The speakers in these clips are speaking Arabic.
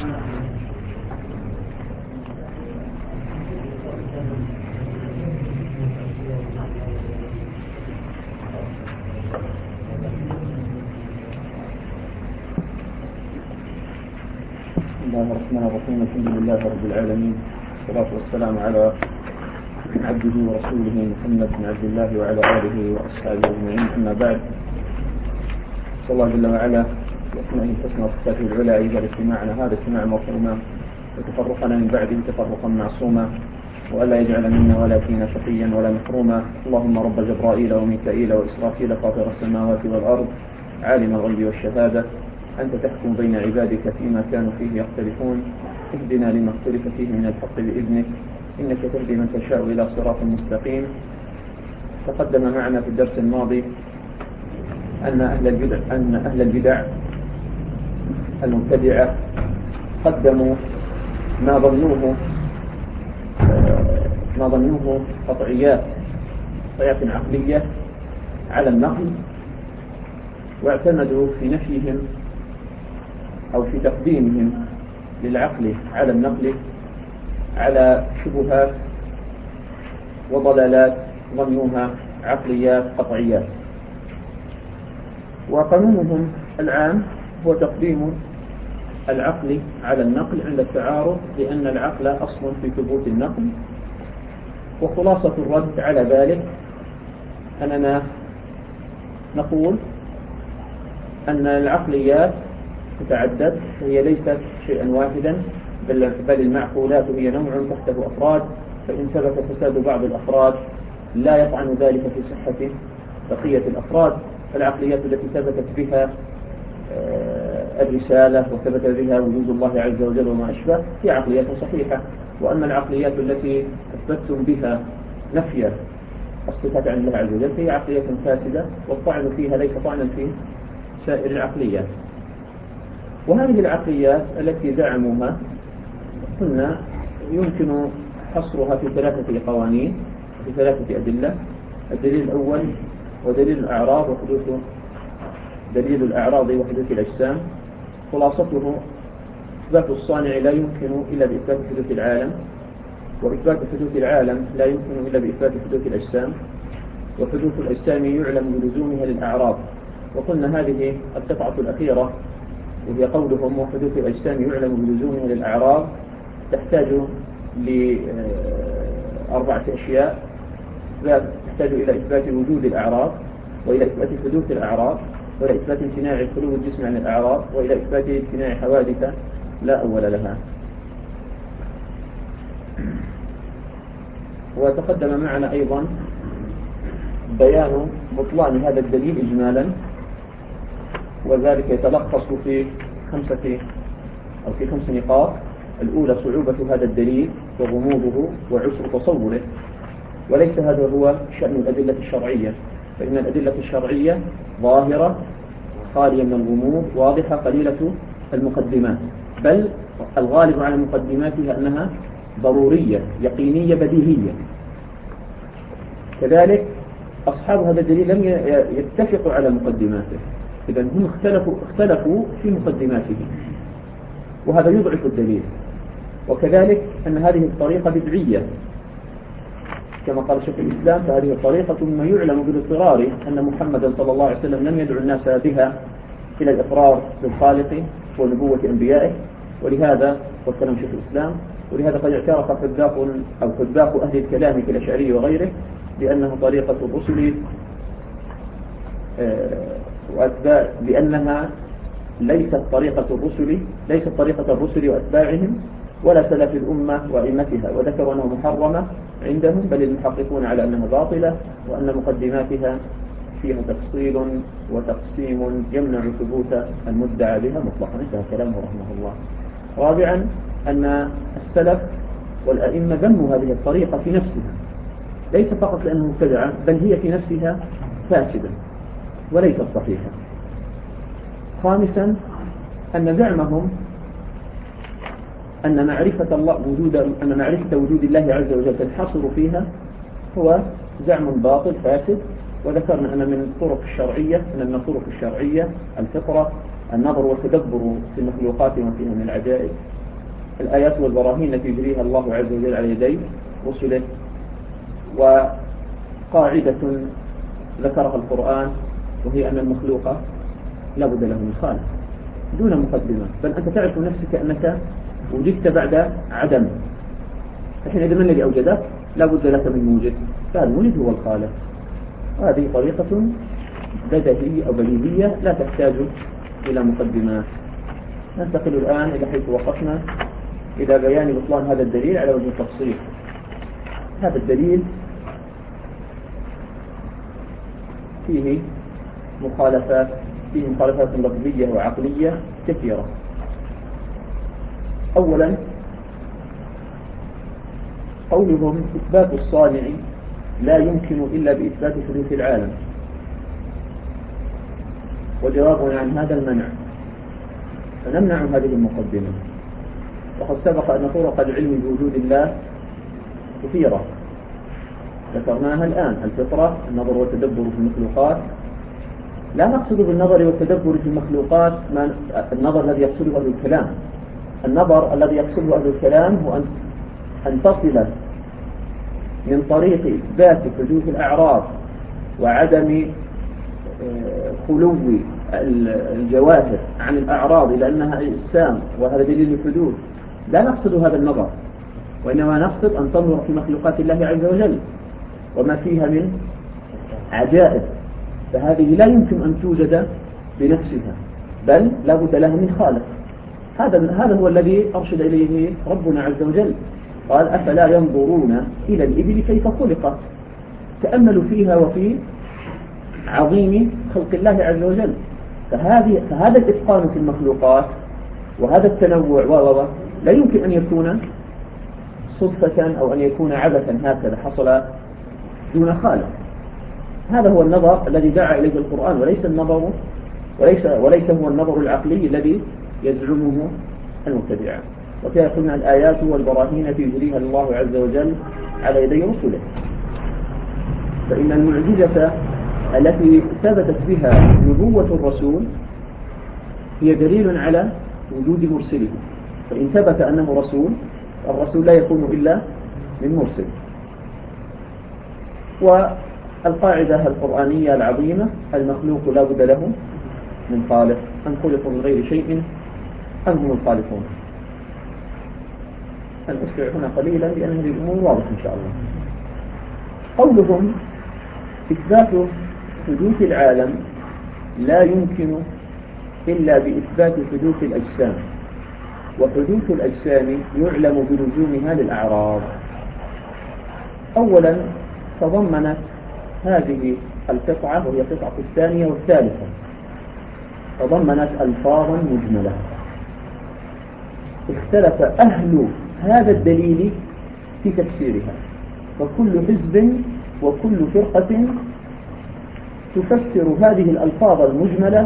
بسم الله الرحمن الرحيم. الحمد لله رب العالمين، والصلاة والسلام على عبده ورسوله محمد بن عبد الله وعلى آله وأصحابه أجمعين. أما بعد، صلى الله جل وعلا بأسمائه الحسنى وصفاته العلى يجعل اجتماعنا هذا اجتماعا مرحوما وتفرقنا من بعده تفرقا معصوما، وألا يجعل منا ولا فينا شقيا ولا محروما. اللهم رب جبرائيل وميكائيل وإسرافيل فاطر السماوات والأرض عالم الغيب والشهادة، أنت تحكم بين عبادك فيما كانوا فيه يختلفون، اهدنا لما اختلف فيه من الحق بإذنك، إنك تهدي من تشاء إلى صراط مستقيم. تقدم معنا في الدرس الماضي أن أهل البدع المبتدعة قدموا ما ظنوه قطعيات عقلية على النقل، واعتمدوا في نفيهم أو في تقديمهم للعقل على النقل على شبهات وضلالات ظنوها عقليات قطعيات. وقانونهم العام هو تقديم العقل على النقل عند التعارض، لأن العقل أصل في ثبوت النقل. وخلاصة الرد على ذلك أننا نقول أن العقليات تتعدد، وهي ليست شيئا واحدا، بل المعقولات هي نوع تحته أفراد، فإن ثبت فساد بعض الأفراد لا يطعن ذلك في صحة بقية الأفراد. فالعقليات التي ثبتت بها الرسالة وثبت بها وجود الله عز وجل وما أشبه هي عقليات صحيحة، وأما العقليات التي أثبتتم بها نفي الصفات عن الله عز وجل هي عقلية فاسدة، والطعن فيها ليس طعنا في سائر العقليات. وهذه العقليات التي زعموها قلنا يمكن حصرها في 3 قوانين، في 3 أدلة. الدليل الأول ودليل الأعراض وحدوث الأجسام. خلاصته إثبات الصانع لا يمكن إلا بإثبات حدوث العالم، وإثبات حدوث العالم لا يمكن إلا بإثبات حدوث الأجسام، وحدوث الأجسام يعلم بلزومها للأعراض. وقلنا هذه القطعة الأخيرة وهي قولهم وحدوث الأجسام يعلم بلزومها للأعراض تحتاج ل4 أشياء. تحتاج إلى إثبات وجود الأعراض، وإلى إثبات حدوث الأعراض، وإلى إثبات امتناع خلو الجسم عن الأعراض، وإلى إثبات امتناع حوادث لا أول لها. وتقدم معنا أيضا بيان بطلان هذا الدليل إجمالا، وذلك يتلخص في 5 نقاط. الأولى صعوبة هذا الدليل وغموضه وعسر تصوره، وليس هذا هو شأن الأدلة الشرعية، فإن الأدلة الشرعية ظاهرة خالية من الغموض، واضحة قليلة المقدمات، بل الغالب على مقدماتها أنها ضرورية يقينية بديهية. كذلك أصحاب هذا الدليل لم يتفقوا على مقدماته، إذن هم اختلفوا في مقدماته، وهذا يضعف الدليل. وكذلك أن هذه الطريقة بدعية كما قال شيخ الإسلام، فهذه الطريقة مما يعلم بالاضطرار أن محمدا صلى الله عليه وسلم لم يدعو الناس بها إلى الإقرار بالخالق ونبوة أنبيائه. ولهذا وكلام شيخ الإسلام، ولهذا قد اعترف حذاق أهل الكلام كالأشعري وغيره بأنه طريقة الرسل بأنها ليست طريقة الرسل وأتباعهم ولا سلف الأمة وأئمتها، وذكروا أنها محرمة عندهم، بل المحققون على أنها باطلة، وأن مقدماتها فيها تفصيل وتقسيم يمنع ثبوت المدعى بها مطلقا. انتهى كلامه رحمه الله. رابعا أن السلف والأئمة ذموا هذه الطريقة في نفسها، ليس فقط لأنها مبتدعة، بل هي في نفسها فاسدة وليست صحيحة. خامسا أن زعمهم أن معرفة وجود الله عز وجل تنحصر فيها هو زعم باطل فاسد، وذكرنا أن من الطرق الشرعية الفطرة، النظر والتدبر في المخلوقات وما فيها من العجائب، الآيات والبراهين التي يجريها الله عز وجل على يدي رسله، وقاعدة ذكرها القرآن وهي أن المخلوق لا بد له من خالق دون مقدمة، بل أنت تعرف نفسك أنك وجدت بعد عدم، فحينئذ من الذي أوجدك؟ لا بد لك من موجد، فالموجد هو الخالق. وهذه طريقة بديهية أو بديهية لا تحتاج إلى مقدمات. ننتقل الآن إلى حيث وقفنا، إلى بيان بطلان هذا الدليل على وجه التفصيل. هذا الدليل فيه مخالفات لفظية وعقلية كثيرة. أولا قولهم إثبات الصانع لا يمكن إلا بإثبات حدوث العالم، وجوابنا عن هذا المنع، فنمنع هذه المقدمة. وقد سبق أن طرق العلم بوجود الله كثيرة ذكرناها الآن: الفطرة، النظر والتدبر في المخلوقات. لا نقصد بالنظر والتدبر في المخلوقات النظر الذي يقصده أهل الكلام. النظر الذي يقصده أهل الكلام هو أن تصل من طريق إثبات حدوث الأعراض وعدم خلو الجواهر عن الأعراض إلى أنها أجسام وهذا دليل الحدوث. لا نقصد هذا النظر، وإنما نقصد أن تنظر في مخلوقات الله عز وجل وما فيها من عجائب، فهذه لا يمكن أن توجد بنفسها، بل لا بد لها من خالق. هذا هو الذي أرشد إليه ربنا عز وجل، قال: أفلا ينظرون إلى الإبل كيف خلقت. تأملوا فيها وفي عظيم خلق الله عز وجل. فهذا الإتقان في المخلوقات وهذا التنوع لا يمكن أن يكون صدفة أو أن يكون عبثا هكذا حصل دون خالق. هذا هو النظر الذي دعا إليه القرآن، وليس هو النظر العقلي الذي يزعمه المبتدعة. وكذا قلنا الآيات والبراهين يجريها الله عز وجل على يدي رسله. فإن المعجزة التي ثبتت بها نبوة الرسول هي دليل على وجود مرسله، فإن ثبت أنه رسول، الرسول لا يكون إلا من مرسل. والقاعدة القرآنية العظيمة: المخلوق لا بد له من خالق، أم خلقوا من غير شيء أم هم الخالقون. سنسرع هنا قليلا لأن هذه الأمور واضحة إن شاء الله. قولهم إثبات حدوث العالم لا يمكن إلا بإثبات حدوث الأجسام، وحدوث الأجسام يعلم بلزومها للأعراض. أولا تضمنت هذه القطعة، وهي القطعة الثانية والثالثة، تضمنت ألفاظا مجملة اختلف أهل هذا الدليل في تفسيرها، وكل حزب وكل فرقة تفسر هذه الألفاظ المجملة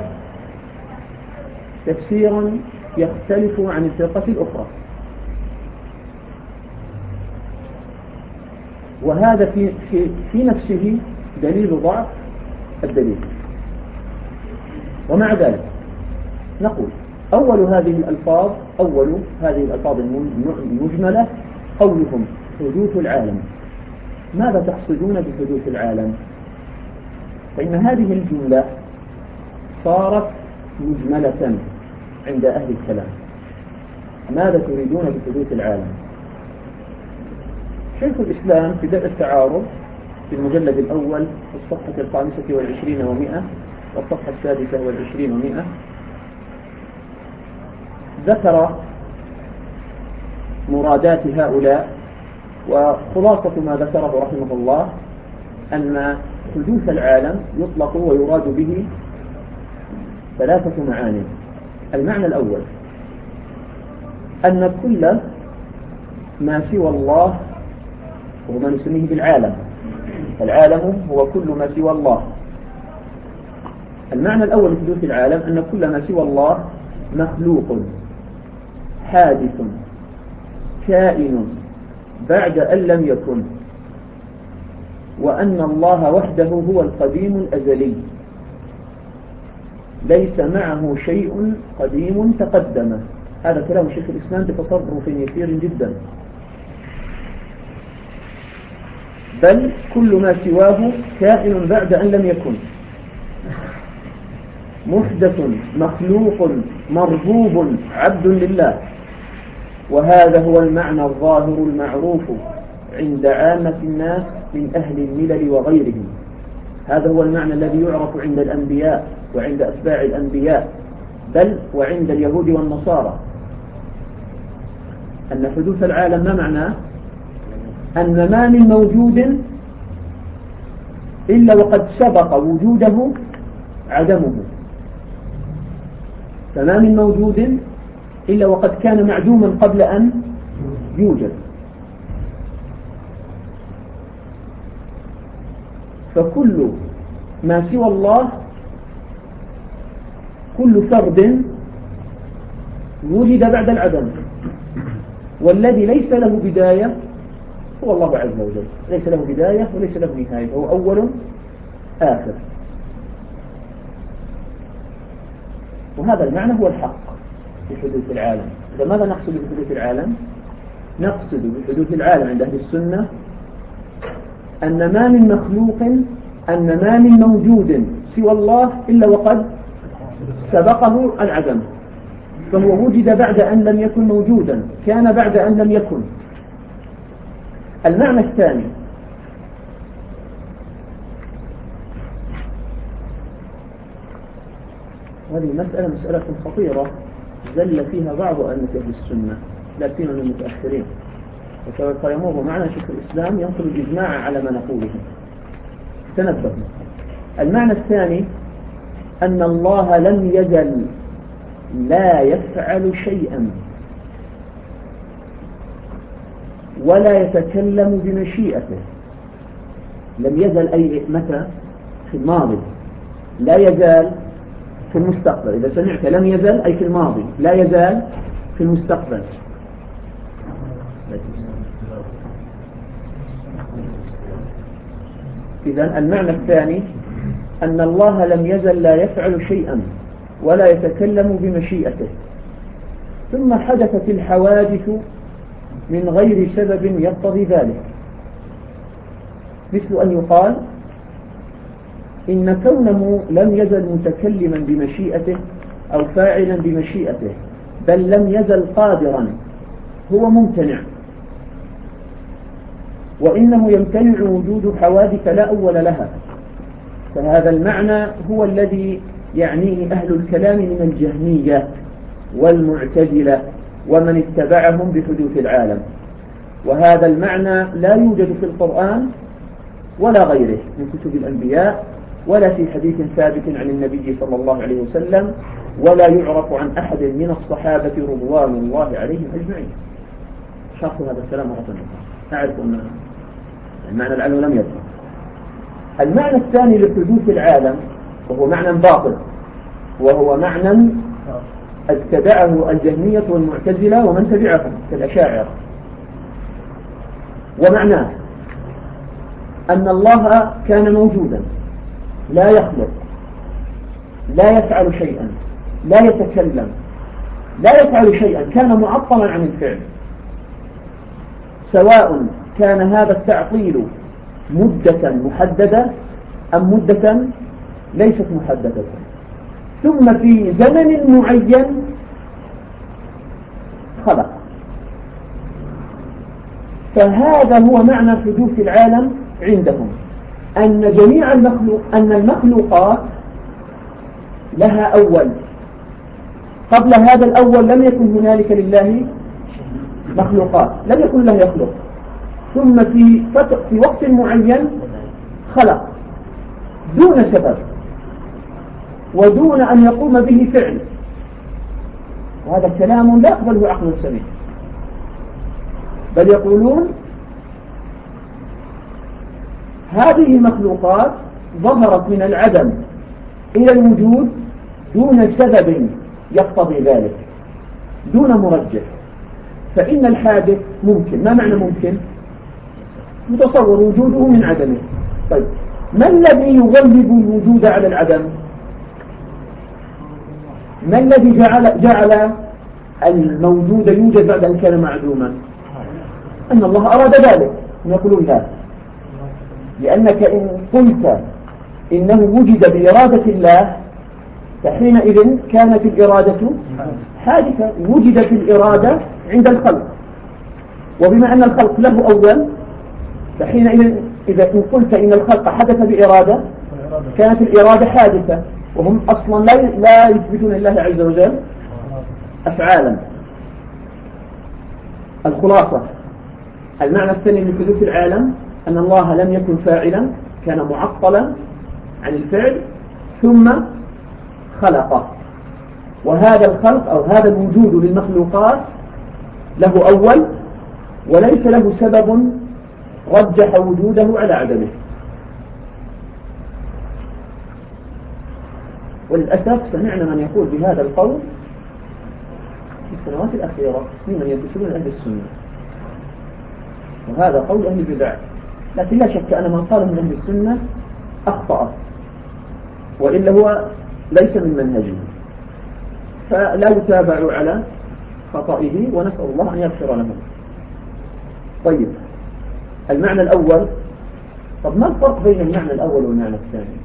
تفسيرا يختلف عن الفرقة الأخرى. وهذا في نفسه دليل ضعف الدليل. ومع ذلك نقول: أول هذه الألفاظ المجملة قولهم حدوث العالم. ماذا تقصدون بحدوث العالم؟ فإن هذه الجملة صارت مجملة عند أهل الكلام. ماذا تريدون بحدوث العالم؟ شيخ الإسلام في درء التعارض في المجلد الأول في الصفحة 25 و100 والصفحة 26 و100 ذكر مرادات هؤلاء، وخلاصة ما ذكره رحمه الله أن حدوث العالم يطلق ويراد به 3 معاني. المعنى الأول أن كل ما سوى الله، وهو ما نسميه بالعالم، العالم هو كل ما سوى الله. المعنى الأول لحدوث العالم أن كل ما سوى الله مخلوق حادث كائن بعد أن لم يكن. وأن الله وحده هو القديم الأزلي ليس معه شيء قديم تقدم. هذا كلام شيخ الإسلام بتصرف يسير جدا. بل كل ما سواه كائن بعد أن لم يكن، محدث مخلوق مربوب عبد لله. وهذا هو المعنى الظاهر المعروف عند عامة الناس من أهل الملل وغيرهم. هذا هو المعنى الذي يعرف عند الأنبياء وعند أتباع الأنبياء، بل وعند اليهود والنصارى، أن حدوث العالم ما معناه؟ أن ما من موجود إلا وقد سبق وجوده عدمه، فما من موجود إلا وقد كان معدوما قبل أن يوجد. فكل ما سوى الله، كل فرد وجد بعد العدم، والذي ليس له بداية هو الله عز وجل، ليس له بداية وليس له نهاية، هو أول آخر. وهذا المعنى هو الحق في حدوث العالم. ماذا نقصد بحدوث العالم؟ نقصد بحدوث العالم عند أهل السنة أن ما من مخلوق، أن ما من موجود سوى الله إلا وقد سبقه العدم، فهو وجد بعد أن لم يكن موجودا، كان بعد أن لم يكن. المعنى الثاني هذه مسألة خطيرة زل فيها بعض أئمة أهل السنة لا سيما من المتأخرين، وسوف يمر معنا شيخ الإسلام ينقل الإجماع على ما نقوله. تنبهوا. المعنى الثاني أن الله لم يزل لا يفعل شيئا ولا يتكلم بمشيئته. لم يزل أي متى؟ في الماضي. لا يزال في المستقبل. إذا سمعت لم يزل أي في الماضي، لا يزال في المستقبل. إذن المعنى الثاني أن الله لم يزل لا يفعل شيئا ولا يتكلم بمشيئته، ثم حدثت الحوادث من غير سبب يقتضي ذلك، مثل أن يقال إن كونه لم يزل متكلما بمشيئته أو فاعلا بمشيئته، بل لم يزل قادرا، هو ممتنع، وإنه يمتنع وجود حوادث لا أول لها. فهذا المعنى هو الذي يعنيه أهل الكلام من الجهمية والمعتزلة ومن اتبعهم بحدوث العالم. وهذا المعنى لا يوجد في القرآن ولا غيره من كتب الأنبياء، ولا في حديث ثابت عن النبي صلى الله عليه وسلم، ولا يعرف عن أحد من الصحابة رضوان الله عليهم أجمعين. شرح هذا الكلام مرة أخرى. أعرف أن المعنى العلم لم يظهر. المعنى الثاني لحدوث العالم وهو معنى باطل، وهو معنى اتبعه الجهمية والمعتزلة ومن تبعهم كالأشاعرة. ومعناه أن الله كان موجودا لا يخلق، لا يفعل شيئا، لا يتكلم، لا يفعل شيئا، كان معطلا عن الفعل، سواء كان هذا التعطيل مدة محددة أم مدة ليست محددة، ثم في زمن معين خلق. فهذا هو معنى حدوث العالم عندهم، أن جميع المخلوقات لها أول، قبل هذا الأول لم يكن هنالك لله مخلوقات، لم يكن له يخلق، ثم في وقت معين خلق دون سبب ودون أن يقوم به فعل. وهذا كلام لا يقبله عقل سليم، بل يقولون هذه المخلوقات ظهرت من العدم إلى الوجود دون سبب يقتضي ذلك، دون مرجح. فإن الحادث ممكن. ما معنى ممكن؟ متصور وجوده من عدمه. طيب ما الذي يغلب الوجود على العدم؟ ما الذي جعل الموجود يوجد بعد أن كان معدوما؟ أن الله أراد ذلك. نقول لا، لأنك إن قلت إنه وجد بإرادة الله فحينئذ كانت الإرادة حادثة. وجدت الإرادة عند الخلق، وبما أن الخلق له أول فحينئذ إذا قلت إن الخلق حدث بإرادة كانت الإرادة حادثة، وهم أصلا لا يثبتون لله عز وجل أفعالا. الخلاصة المعنى الثاني من حدوث العالم أن الله لم يكن فاعلا، كان معطلا عن الفعل ثم خلقه. وهذا الخلق أو هذا الوجود للمخلوقات له أول وليس له سبب رجح وجوده على عدمه. وللأسف سمعنا من يقول بهذا القول في السنوات الأخيرة ممن ينتسبون أهل السنة، وهذا قول أهل البدع. لكن لا شك أن من قال من أهل السنة أخطأ، وإلا هو ليس من منهجه، فلا يتابع على خطئه، ونسأل الله أن يغفر له. طيب المعنى الأول، طب ما الفرق بين المعنى الأول والمعنى الثاني؟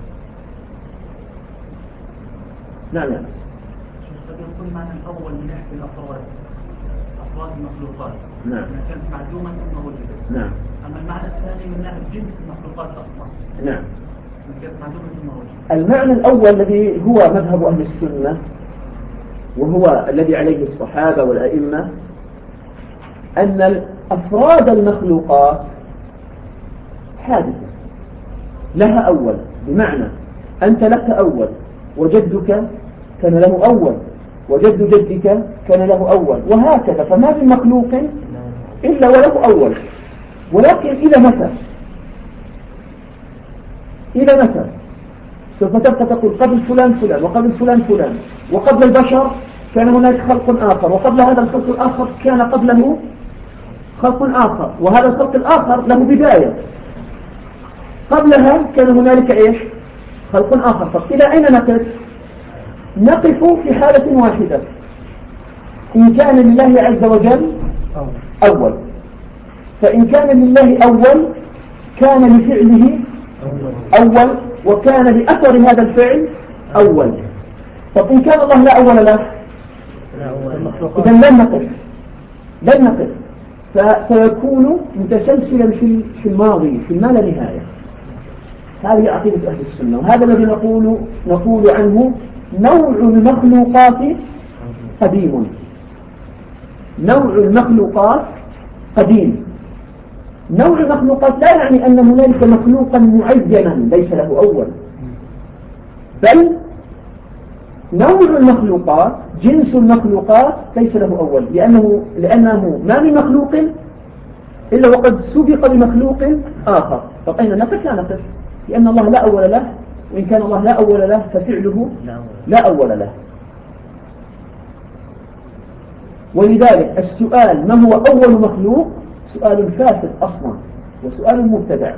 نعم يا أنس. يكون المعنى الأول من ناحية الأفراد، أفراد المخلوقات، نعم، كانت معدومة ثم وجدت. نعم. أما المعنى الثاني من ناحية جنس المخلوقات أصلا، نعم. كانت معدومة ثم وجدت. المعنى الأول الذي هو مذهب أهل السنة وهو الذي عليه الصحابة والأئمة أن أفراد المخلوقات حادثة لها أول، بمعنى أنت لك أول، وجدك كان له أول، وجد جدك كان له أول، وهكذا. فما من مخلوق إلا وله أول. ولكن إلى متى سوف تبقى تقول قبل فلان فلان وقبل فلان فلان، وقبل البشر كان هناك خلق آخر، وقبل هذا الخلق الآخر كان قبله خلق آخر، وهذا الخلق الآخر له بداية، قبلها كان هنالك إيش؟ خلق آخر. طب إلى أين نقف؟ نقف في حالة واحدة، إن كان لله عز وجل أول، فإن كان لله أول كان لفعله أول، وكان لأثر هذا الفعل أول. طب إن كان الله لا أول له إذن لن نقف، فسيكون متسلسلا في الماضي في ما لا نهاية. هذه عقيدة أهل السنة، وهذا الذي نقول عنه نوع المخلوقات قديم. نوع المخلوقات قديم. نوع المخلوقات لا يعني أن هنالك مخلوقا معينا ليس له أول، بل نوع المخلوقات جنس المخلوقات ليس له أول، لأنه ما من مخلوق إلا وقد سبق بمخلوق آخر. فأين نقف؟ لا نقف، لأن الله لا أول له، وإن كان الله لا أول له ففعله لا أول له. ولذلك السؤال ما هو أول مخلوق سؤال فاسد أصلا، وسؤال مبتدع.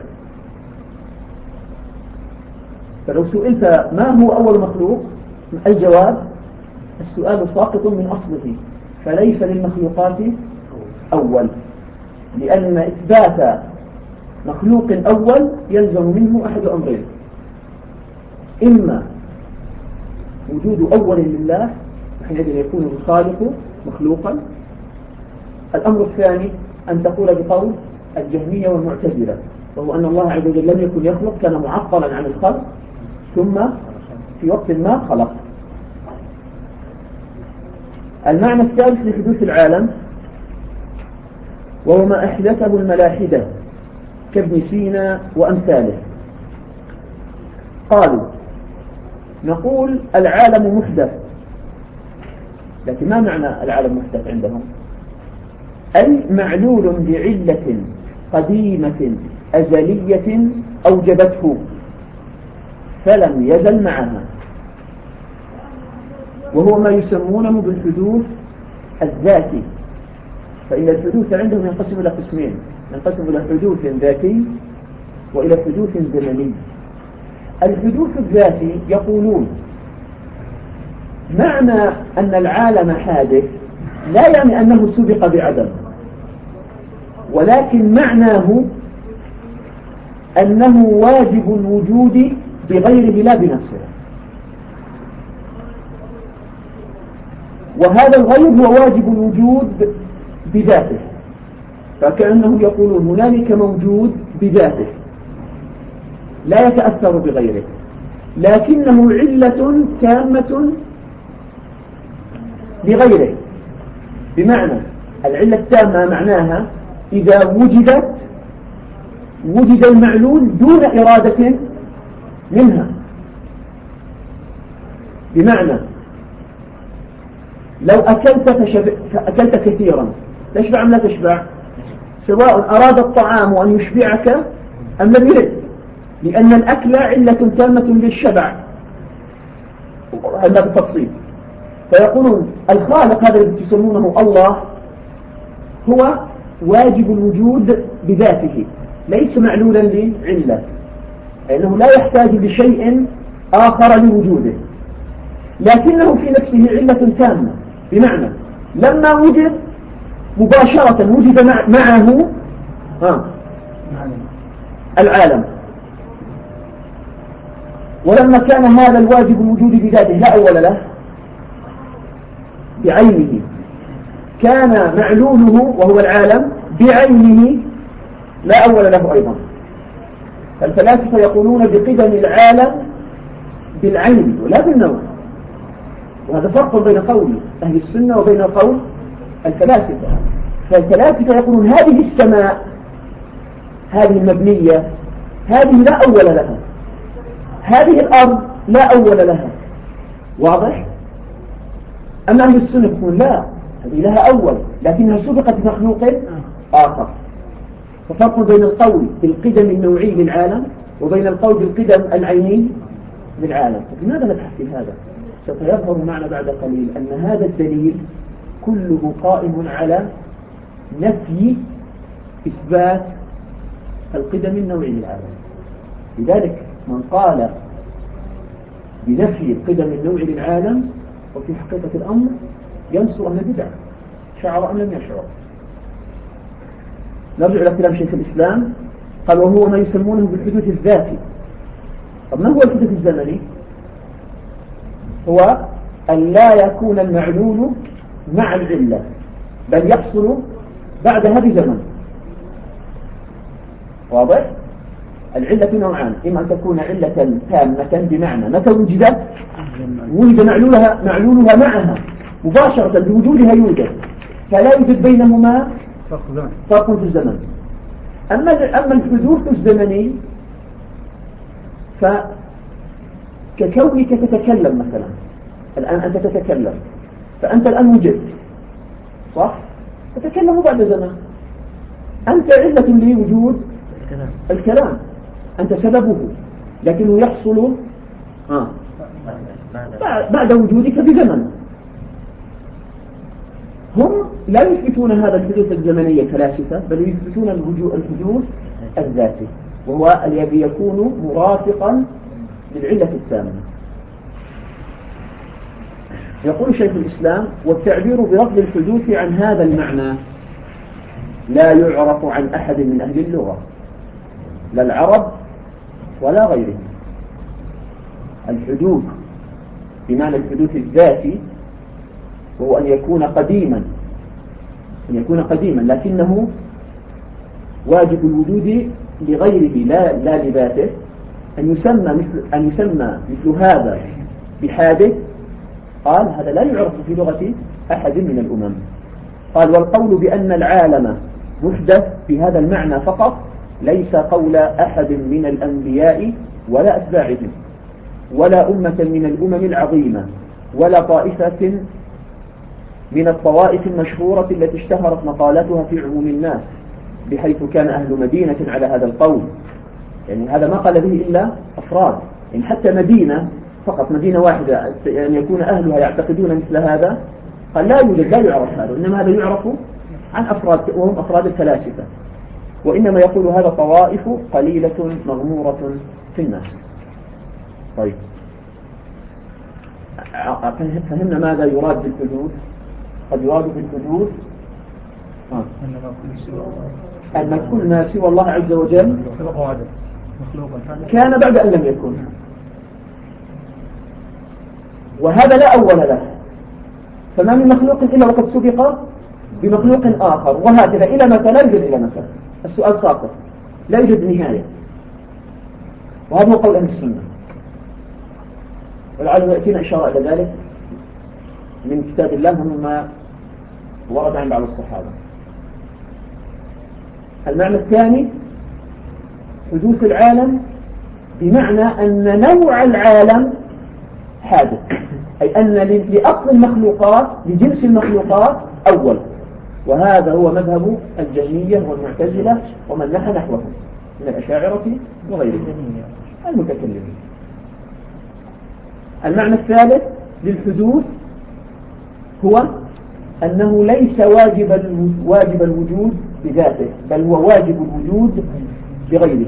فلو سئلت ما هو أول مخلوق، الجواب السؤال ساقط من أصله، فليس للمخلوقات أول، لأن إثبات مخلوق أول يلزم منه أحد أمرين: إما وجود أول لله وحينئذ يكون الخالق مخلوقا، الأمر الثاني أن تقول بقول الجهمية والمعتزلة، وهو أن الله عز وجل لم يكن يخلق، كان معطلا عن الخلق ثم في وقت ما خلق. المعنى الثالث لحدوث العالم وهو ما أحدثه الملاحدة كابن سينا وأمثاله. قالوا نقول العالم محدث، لكن ما معنى العالم محدث عندهم؟ أي معلول بعلة قديمة أزلية أوجبته فلم يزل معها، وهو ما يسمونه بالحدوث الذاتي. فإن الحدوث عندهم ينقسم إلى قسمين: ينقسم إلى حدوث ذاتي وإلى حدوث زمني. الحدوث الذاتي يقولون معنى أن العالم حادث لا يعني أنه سبق بعدم، ولكن معناه أنه واجب الوجود بغيره لا بنفسه، وهذا الغير هو واجب الوجود بذاته. فكأنهم يقولون هنالك موجود بذاته لا يتأثر بغيره، لكنه علة تامة لغيره. بمعنى العلة التامة معناها إذا وجد المعلول دون إرادة منها. بمعنى لو أكلت كثيرا تشبع أم لا تشبع؟ سواء أراد الطعام أن يشبعك أم لم يرد، لأن الأكل علة تامة للشبع. هذا بالتفصيل. فيقولون الخالق هذا الذي تسمونه الله هو واجب الوجود بذاته، ليس معلولا لعلة، لأنه لا يحتاج لشيء آخر لوجوده، لكنه في نفسه علة تامة. بمعنى لما وجد مباشرة وجد معه العالم، ولما كان هذا الواجب الوجود بذاته لا أول له بعينه، كان معلوله وهو العالم بعينه لا أول له أيضا. فالفلاسفة يقولون بقدم العالم بالعين ولا بالنوع، وهذا فرق بين قول أهل السنة وبين قول الفلاسفة. فالفلاسفة يقولون هذه السماء هذه المبنية هذه لا أول لها، هذه الأرض لا أول لها، واضح؟ أما أهل السنة يقولون لا، هذه لها أول لكنها سبقت بمخلوق آخر. ففرق بين القول بالقدم النوعي للعالم وبين القول بالقدم العيني للعالم. لماذا نبحث في هذا؟ سوف يظهر معنا بعد قليل أن هذا الدليل كله قائم على نفي إثبات القدم النوعي للعالم. لذلك من قال بنفي القدم النوعي للعالم وفي حقيقة الأمر ينصر أهل البدع، شعر أم لم يشعر. نرجع إلى كلام شيخ الإسلام، قال وهو ما يسمونه بالحدوث الذاتي. طب ما هو الحدوث الزمني؟ هو أن لا يكون المعلول مع العلة، بل يحصل بعدها بزمن. واضح؟ العلة نوعان، إما أن تكون علة تامة بمعنى متى وجدت وجد معلولها معها مباشرة بوجودها يوجد، فلا يوجد بينهما فرق في الزمن. أما الحدوث الزمني فككونك تتكلم مثلا، الآن أنت تتكلم، فأنت الآن وجدت صح؟ تتكلم بعد زمن، أنت علة لوجود الكلام، أنت سببه، لكنه يحصل بعد وجودك بزمن. هم لا يثبتون هذا الحدوث الزمني الفلاسفة، بل يثبتون الحدوث الذاتي، وهو الذي يكون مرافقا للعلة التامة. يقول شيخ الإسلام والتعبير بلفظ الحدوث عن هذا المعنى لا يعرف عن أحد من أهل اللغة، لا العرب ولا غيرهم. الحدوث بمعنى الحدوث الذاتي وهو أن يكون قديما لكنه واجب الوجود لغيره لا لذاته، أن يسمى مثل هذا بحادث. قال هذا لا يعرف في لغة أحد من الأمم. قال والقول بأن العالم محدث بهذا المعنى فقط ليس قول أحد من الأنبياء ولا أتباعهم ولا أمة من الأمم العظيمة ولا طائفة من الطوائف المشهورة التي اشتهرت مقالاتها في عموم الناس، بحيث كان أهل مدينة على هذا القول. يعني هذا ما قال به إلا أفراد، يعني حتى مدينة فقط، مدينة واحدة أن يكون أهلها يعتقدون مثل هذا، قال لا يوجد، لا يعرف هذا، إنما هذا يعرف عن أفراد وهم أفراد الفلاسفة. وإنما يقول هذا طوائف قليلة مغمورة في الناس. طيب فهمنا ماذا يراد بالحدوث؟ قد يراد بالحدوث أن كل ما سوى الله عز وجل كان بعد أن لم يكن، وهذا لا أول له، فما من مخلوق إلا وقد سبق بمخلوق آخر، وهكذا إلى متى؟ لا يوجد إلى متى. السؤال ساقط، لا يوجد نهاية. وهذا هو قول أهل السنة، ولعله يأتينا إشارة إلى ذلك من كتاب الله ومما ورد عن بعض الصحابة. المعنى الثاني حدوث العالم بمعنى أن نوع العالم حادث، أي أن لأصل المخلوقات لجنس المخلوقات أول، وهذا هو مذهب الجهمية والمعتزلة ومن نحى نحوهم من الأشاعرة وغيرهم المتكلمين. المعنى الثالث للحدوث هو أنه ليس واجب الوجود بذاته، بل هو واجب الوجود بغيره.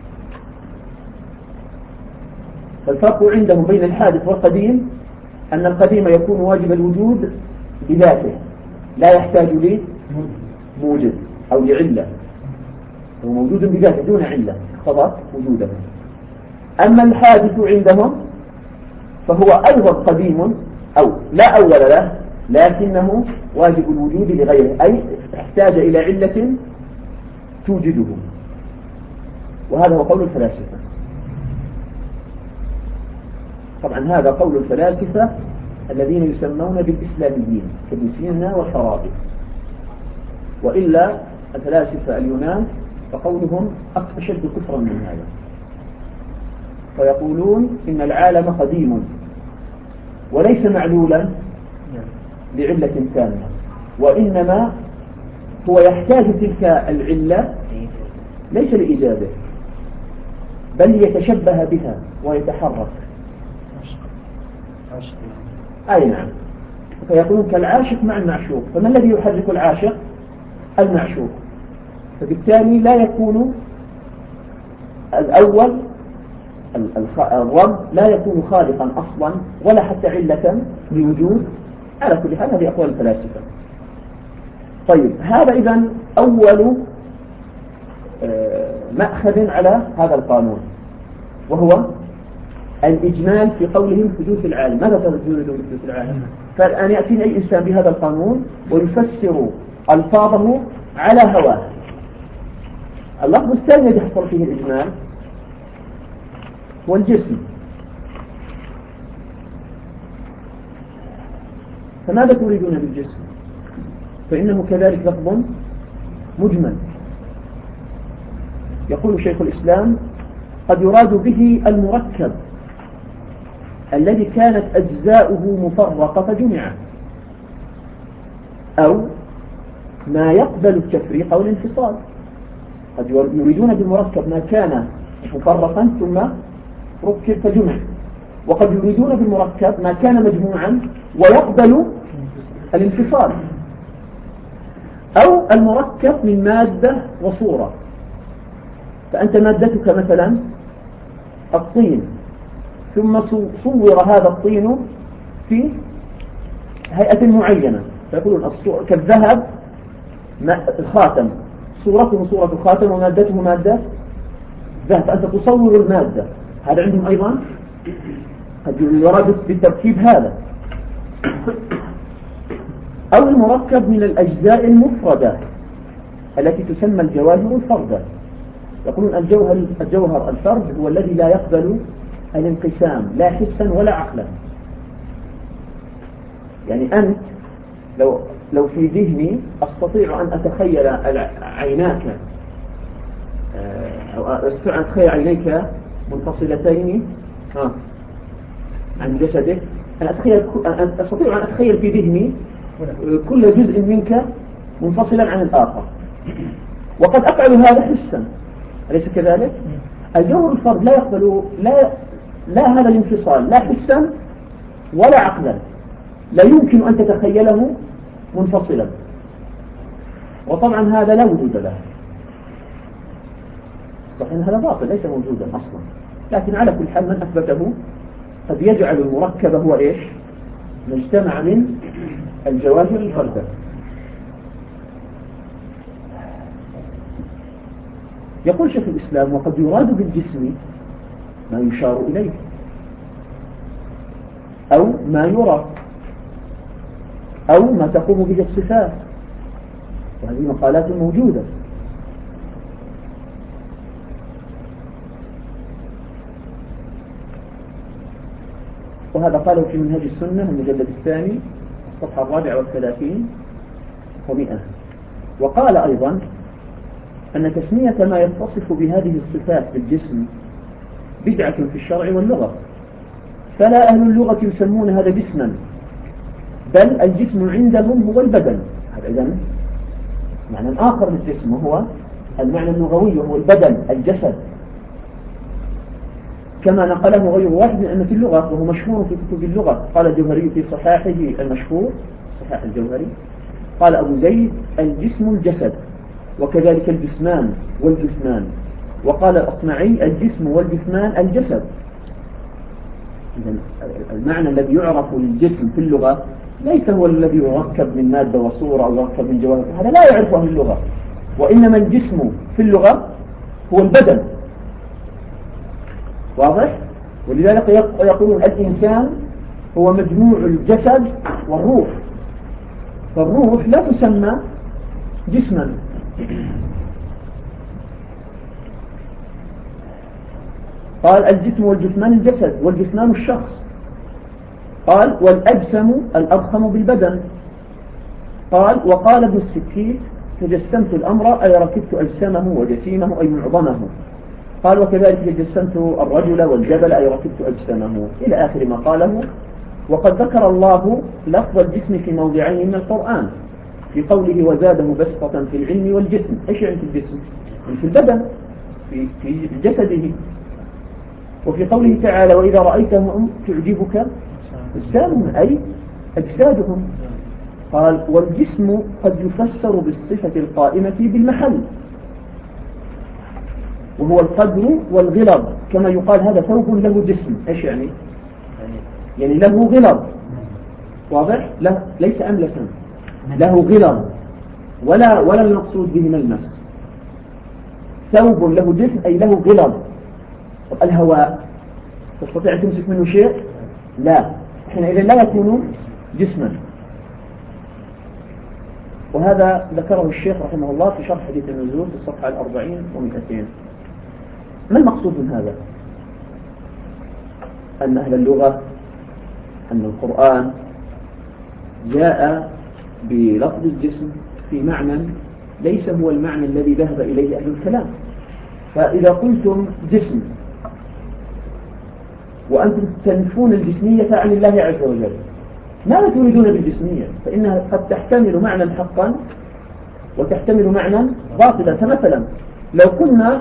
فالفرق عندهم بين الحادث والقديم أن القديم يكون واجب الوجود بذاته، لا يحتاج لموجد أو لعلة، هو موجود بذاته دون علة اقتضت وجوده. أما الحادث عندهم فهو أيضا قديم أو لا أول له، لكنه واجب الوجود لغيره، أي احتاج إلى علة توجده. وهذا هو قول الفلاسفة. طبعا هذا قول الفلاسفة الذين يسمون بالإسلاميين كابن سينا والفارابي، وإلا الفلاسفة اليونان فقولهم أشد كفرا من هذا، فيقولون إن العالم قديم وليس معلولا لعلة تامة، وإنما هو يحتاج تلك العلة ليس لإيجاده بل يتشبه بها ويتحرك. أي نعم. فيقولون كالعاشق مع المعشوق، فما الذي يحرك العاشق؟ المعشوق. فبالتالي لا يكون الأول الرب لا يكون خالقا أصلا ولا حتى علة لوجود. على كل حال هذه أقوال الفلاسفة. طيب هذا إذن أول مأخذ على هذا القانون، وهو الإجمال في قولهم حدوث العالم. ماذا تريدون بحدوث العالم؟ فالآن يأتينا أي إنسان بهذا القانون ويفسر ألفاظه على هواه. اللفظ الثاني الذي يحصل فيه الإجمال هو الجسم. فماذا تريدون بالجسم؟ فإنه كذلك لفظ مجمل. يقول شيخ الإسلام قد يراد به المركب الذي كانت أجزاؤه مفرقة فجمعت، أو ما يقبل التفريق أو الانفصال. قد يريدون بالمركب ما كان مفرقا ثم ركب فجمع، وقد يريدون بالمركب ما كان مجموعا ويقبل الانفصال، أو المركب من مادة وصورة. فأنت مادتك مثلا الطين، ثم صور هذا الطين في هيئة معينة، فيقولون كالذهب الخاتم صورته صورة خاتم ومادته مادة ذهب، فأنت تصور المادة. هذا عندهم أيضا قد يراد بالتركيب هذا. أو المركب من الأجزاء المفردة التي تسمى الجواهر الفردة. يقولون الجوهر الفرد هو الذي لا يقبل الانقسام لا حسا ولا عقلا. يعني أنت لو في ذهني أستطيع أن أتخيل عيناك أو أستطيع أن أتخيل عينيك منفصلتين عن جسدك، أستطيع أن أتخيل في ذهني كل جزء منك منفصلا عن الآخر، وقد أفعل هذا حسا، أليس كذلك؟ الجوهر الفرد لا يقبل لا هذا الانفصال لا حسا ولا عقلا، لا يمكن أن تتخيله منفصلا، وطبعا هذا لا وجود له. صحيح هذا باطل ليس موجودا أصلا، لكن على كل حال من أثبته قد يجعل المركب هو إيش؟ مجتمع من الجواهر الفردة. يقول شيخ الإسلام: وقد يراد بالجسم ما يشار إليه أو ما يرى أو ما تقوم به الصفات، وهذه مقالات موجودة. وهذا قاله في منهج السنة المجلد الثاني الصفحة 34 و100. وقال أيضا أن تسمية ما يتصف بهذه الصفات بالجسم بدعة في الشرع واللغة، فلا أهل اللغة يسمون هذا جسما، بل الجسم عندهم هو البدن. هذا إذن معنى آخر للجسم، وهو المعنى اللغوي وهو البدن الجسد، كما نقله غير واحد من أئمة اللغة وهو مشهور في كتب اللغة. قال الجوهري في صحاحه المشهور صحاح الجوهري، قال أبو زيد: الجسم الجسد، وكذلك الجسمان والجثمان. وقال الأصمعي: الجسم والجثمان الجسد. إذن المعنى الذي يعرف للجسم في اللغة ليس هو الذي يركب من مادة وصورة أو يركب من جواهر، هذا لا يعرفه أهل اللغة، وإنما الجسم في اللغة هو البدن. واضح؟ ولذلك يقولون الإنسان هو مجموع الجسد والروح، فالروح لا تسمى جسما. قال: الجسم والجسمان الجسد، والجسمان الشخص. قال: والأجسم الأضخم بالبدن. قال: وقال ابن السكيت: تجسمت الأمر أي ركبت أجسامه وجسيمه أي معظمه. قال: وكذلك تجسمت الرجل والجبل أي ركبت أجسامه، إلى آخر ما قاله. وقد ذكر الله لفظ الجسم في موضعين من القرآن، في قوله: وزاده بسطة في العلم والجسم. إيش يعني في الجسم؟ في البدن، في جسده. وفي قوله تعالى: وإذا رأيتهم تعجبك أجسامهم أي أجسادهم. قال: والجسم قد يفسر بالصفة القائمة بالمحل، وهو القدر والغلظ، كما يقال هذا ثوب له جسم. إيش يعني؟ يعني له غلظ. واضح؟ لا ليس أملسا، له غلظ، ولا المقصود به ملمس. ثوب له جسم أي له غلظ. الهواء تستطيع أن تمسك منه شيء؟ لا، حينئذ لا يكون جسما. وهذا ذكره الشيخ رحمه الله في شرح حديث النزول في الصفحة 40 و200. ما المقصود من هذا؟ أن أهل اللغة، أن القرآن جاء بلفظ الجسم في معنى ليس هو المعنى الذي ذهب إليه أهل الكلام. فإذا قلتم جسم وأنتم تنفون الجسمية عن الله عز وجل، ماذا تريدون بالجسمية؟ فإنها قد تحتمل معنى حقا وتحتمل معنى باطلا. فمثلا لو قلنا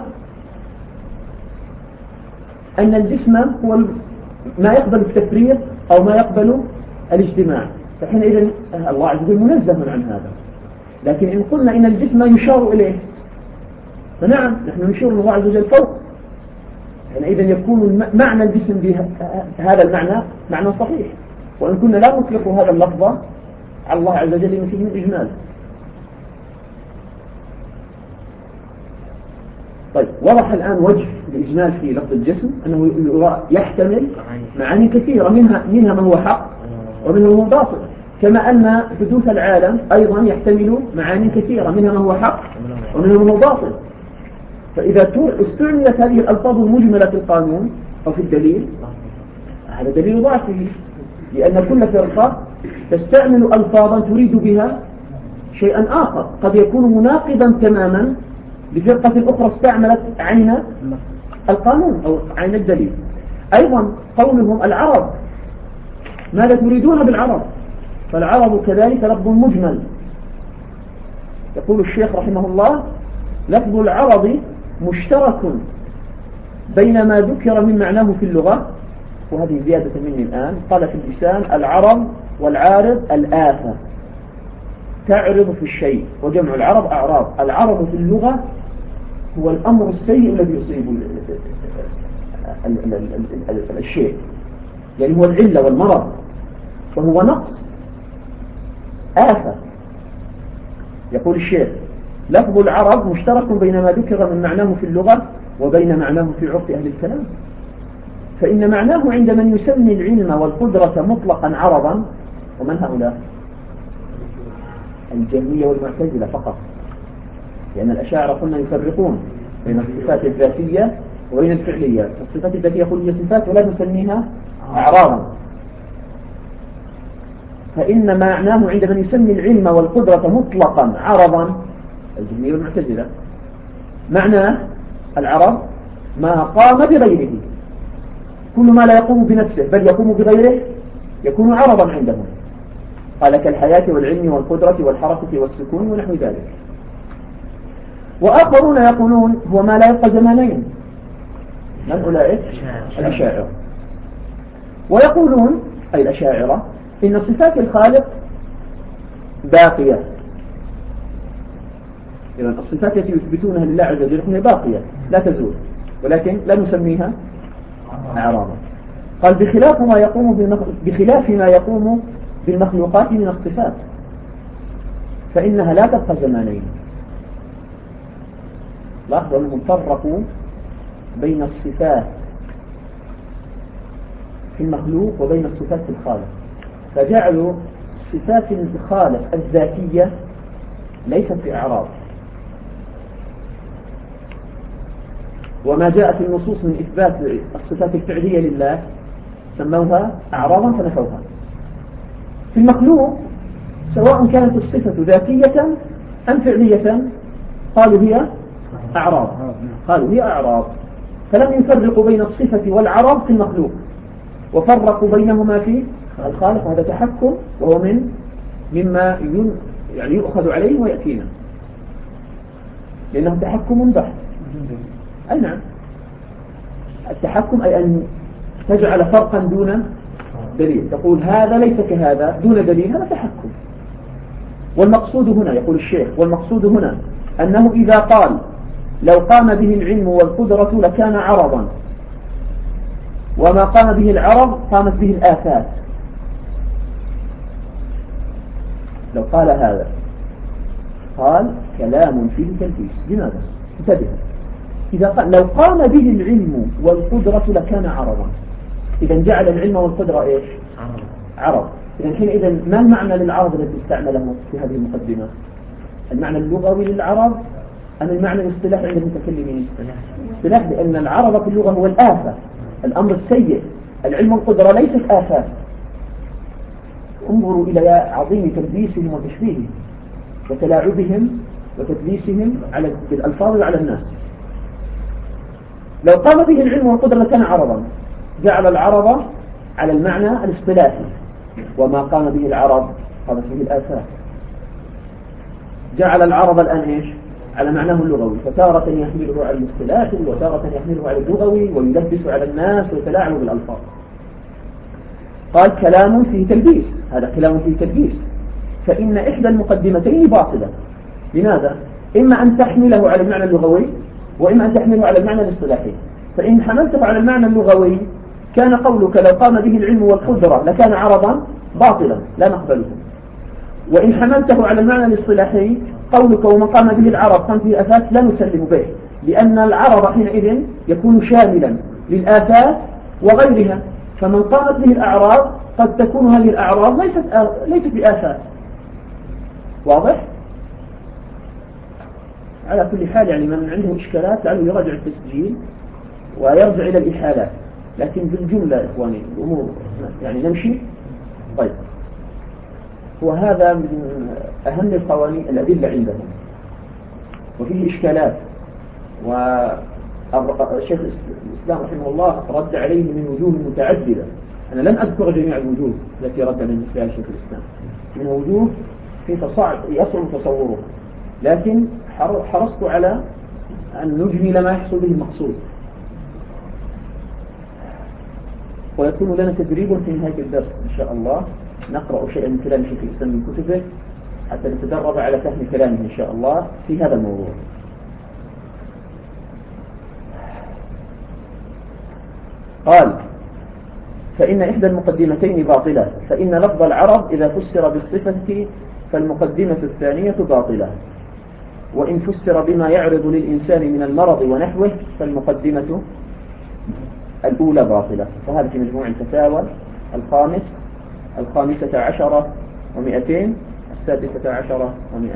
أن الجسم هو ما يقبل التفريق أو ما يقبل الاجتماع، فحينئذ الله عز وجل منزه عن هذا. لكن إن قلنا إن الجسم يشار إليه، فنعم نحن نشير الله عز وجل فوق، حينئذ يكون معنى الجسم بهذا المعنى معنى صحيح، وإن كنا لا نطلق هذا اللفظ على الله عز وجل لما فيه من إجمال. طيب، وضح الآن وجه الإجمال في لفظ الجسم أنه يحتمل معاني كثيرة، منها ما هو حق ومنها ما هو باطل، كما أن حدوث العالم أيضا يحتمل معاني كثيرة، منها ما هو حق ومنها ما هو باطل. فإذا استعملت هذه الألفاظ المجملة في القانون أو في الدليل، هذا دليل ضعفه، لأن كل فرقة تستعمل ألفاظا تريد بها شيئا آخر، قد يكون مناقضا تماما لفرقة أخرى استعملت عين القانون أو عين الدليل. أيضا قولهم العرب، ماذا تريدون بالعرب؟ فالعرب كذلك لفظ مجمل. يقول الشيخ رحمه الله: لفظ العرب مشترك بين ما ذكر من معناه في اللغة، وهذه زيادة مني الآن، قال في اللسان: العرب والعارض الآفة، تعرض في الشيء، وجمع العرب أعراض. العرب في اللغة هو الأمر السيء الذي يصيب الشيء، يعني هو العلة والمرض، فهو نقص آفة. يقول الشيخ: لفظ العرب مشترك بين ما ذكر من معناه في اللغة وبين معناه في عرف أهل الكلام، فإن معناه عند من يسمي العلم والقدرة مطلقا عرضا، ومن هؤلاء؟ الجهمية والمعتزلة فقط، لأن الأشاعرة قلنا يفرقون بين الصفات الذاتية وبين الفعليات. الصفات الذاتية يقول هي صفات ولا نسميها أعراضا، فإن معناه عند من يسمي العلم والقدرة مطلقا عرضا، الجهمية والمعتزلة، معناه العرض ما قام بغيره، كل ما لا يقوم بنفسه بل يقوم بغيره يكون عرضا عندهم، قال كالحياة والعلم والقدرة والحركة والسكون ونحو ذلك. وآخرون يقولون هو ما لا يبقى زمانين، من أولئك؟ الأشاعرة. ويقولون أي الأشاعرة إن صفات الخالق باقية، إذن الصفات التي يثبتونها لله عز وجل هي باقية لا تزول، ولكن لا نسميها أعراضا. قال بخلاف ما يقوم بالمخلوقات من الصفات فإنها لا تبقى زمانين. لاحظوا أنهم فرقوا بين الصفات في المخلوق وبين الصفات في الخالق، فجعلوا صفات الخالق الذاتية ليست بأعراض، وما جاء في النصوص من إثبات الصفات الفعلية لله سموها أعراضا فنفوها. في المخلوق سواء كانت الصفة ذاتية أم فعلية قالوا هي أعراض، فلم يفرقوا بين الصفة والعرض في المخلوق، وفرقوا بينهما في الخالق، وهذا تحكم، وهو مما يعني يؤخذ عليه ويأتينا، لأنه تحكم بحث. أي نعم، التحكم أي أن تجعل فرقا دون دليل، تقول هذا ليس كهذا دون دليل، هذا تحكم. والمقصود هنا يقول الشيخ: والمقصود هنا أنه إذا قال لو قام به العلم والقدرة لكان عرضا، وما قام به العرض قامت به الآفات. لو قال هذا قال كلام فيه تلبيس. لماذا؟ انتبه، إذا قال لو قام به العلم والقدرة لكان عرضا، إذا جعل العلم والقدرة إيش؟ عرض. إذا ما المعنى للعرض الذي استعمله في هذه المقدمة؟ المعنى اللغوي للعرض أم المعنى الاصطلاحي عند المتكلمين؟ اصطلاح، لأن العرض في اللغة هو الآفة، الأمر السيء. العلم والقدرة ليست آفات. انظروا إلى عظيم تلبيسهم وتشبيههم وتلاعبهم وتدليسهم بالألفاظ على الناس. لو قام به العلم والقدرة لكان عرضا، جعل العرض على المعنى الاصطلاحي، وما قام به العرض قامت به الآفات. جعل العرض الآن إيش؟ على معناه اللغوي، فتارة يحمله على الاصطلاحي وتارة يحمله على اللغوي، ويلبس على الناس ويتلاعب بالألفاظ. قال كلام فيه تلبيس، هذا كلام فيه تلبيس، فإن إحدى المقدمتين باطلة. لماذا؟ إما أن تحمله على المعنى اللغوي، وإما أن تحمله على المعنى الاصطلاحي. فإن حملته على المعنى اللغوي كان قولك لو قام به العلم والقدرة لكان عرضا باطلا لا نقبله. وإن حملته على المعنى الاصطلاحي قولك وما قام به العرض قامت به آفات لا نسلم به، لأن العرض حينئذ يكون شاملا للآفات وغيرها، فمن قامت به الأعراض قد تكون هذه الأعراض ليست بآفات. واضح؟ على كل حال يعني من عنده إشكالات لعله يراجع التسجيل ويرجع إلى الإحالات، لكن بالجملة إخواني الأمور يعني نمشي. طيب، وهذا من أهم القوانين الأدلة عندهم، وفيه إشكالات، والشيخ الإسلام رحمه الله رد عليه من وجوه متعددة. أنا لن أذكر جميع الوجوه التي رد من مثلها الشيخ الإسلام، من وجوه كيف صعب يصعب تصوره، لكن حرصت على أن نجمل ما يحصل به المقصود، ويكون لنا تدريب في نهاية الدرس إن شاء الله، نقرأ شيئا من كلام الشيخ الإسلام من كتبه حتى نتدرب على فهم كلامه إن شاء الله في هذا الموضوع. قال فإن إحدى المقدمتين باطلة، فإن لفظ العرض إذا فسر بالصفة فالمقدمة الثانية باطلة، وإن فسر بما يعرض للإنسان من المرض ونحوه فالمقدمة الأولى باطلة. فهذا في مجموع الفتاوى 15 و200 16 و200.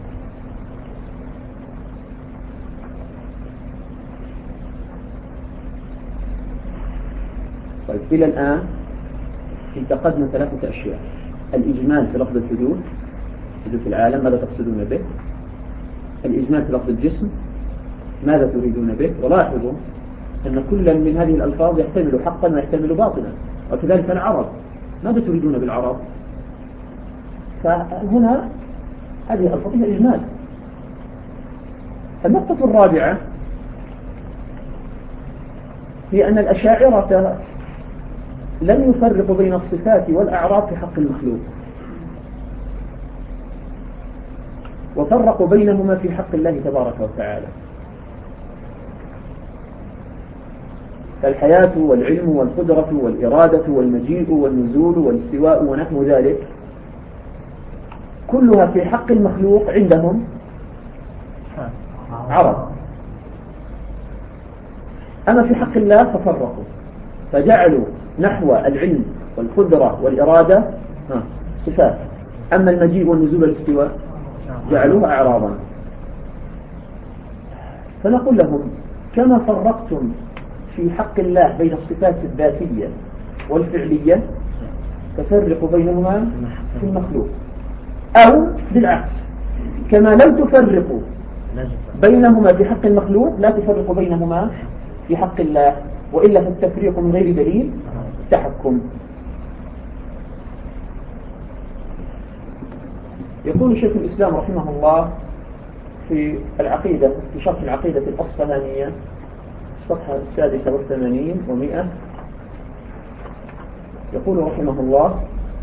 طيب إلى الآن انتقدنا 3 أشياء: الإجمال في لفظ الحدوث في العالم ماذا تقصدون به؟ الإجمال في لفظ الجسم ماذا تريدون به؟ ولاحظوا أن كل من هذه الألفاظ يحتمل حقا ويحتمل باطلا، وكذلك العرض ماذا تريدون بالعرض؟ فهنا هذه الألفاظ هي إجمال. النقطة الرابعة هي أن الأشاعرة لم يفرقوا بين الصفات والأعراض في حق المخلوق، وفرقوا بينهما في حق الله تبارك وتعالى. فالحياة والعلم والقدرة والإرادة والمجيء والنزول والاستواء ونحو ذلك كلها في حق المخلوق عندهم عرض، أما في حق الله ففرقوا فجعلوا نحو العلم والقدرة والإرادة صفات، أما المجيء والنزول والاستواء جعلوها أعراضا. فنقول لهم كما فرقتم في حق الله بين الصفات الذاتية والفعلية ففرقوا بينهما في المخلوق، أو بالعكس كما لم تفرقوا بينهما في حق المخلوق لا تفرقوا بينهما في حق الله، وإلا فالتفريق من غير دليل تحكم. يقول شيخ الإسلام رحمه الله في العقيدة في شرح العقيدة الأصفهانية الصفحة 86 و100، يقول رحمه الله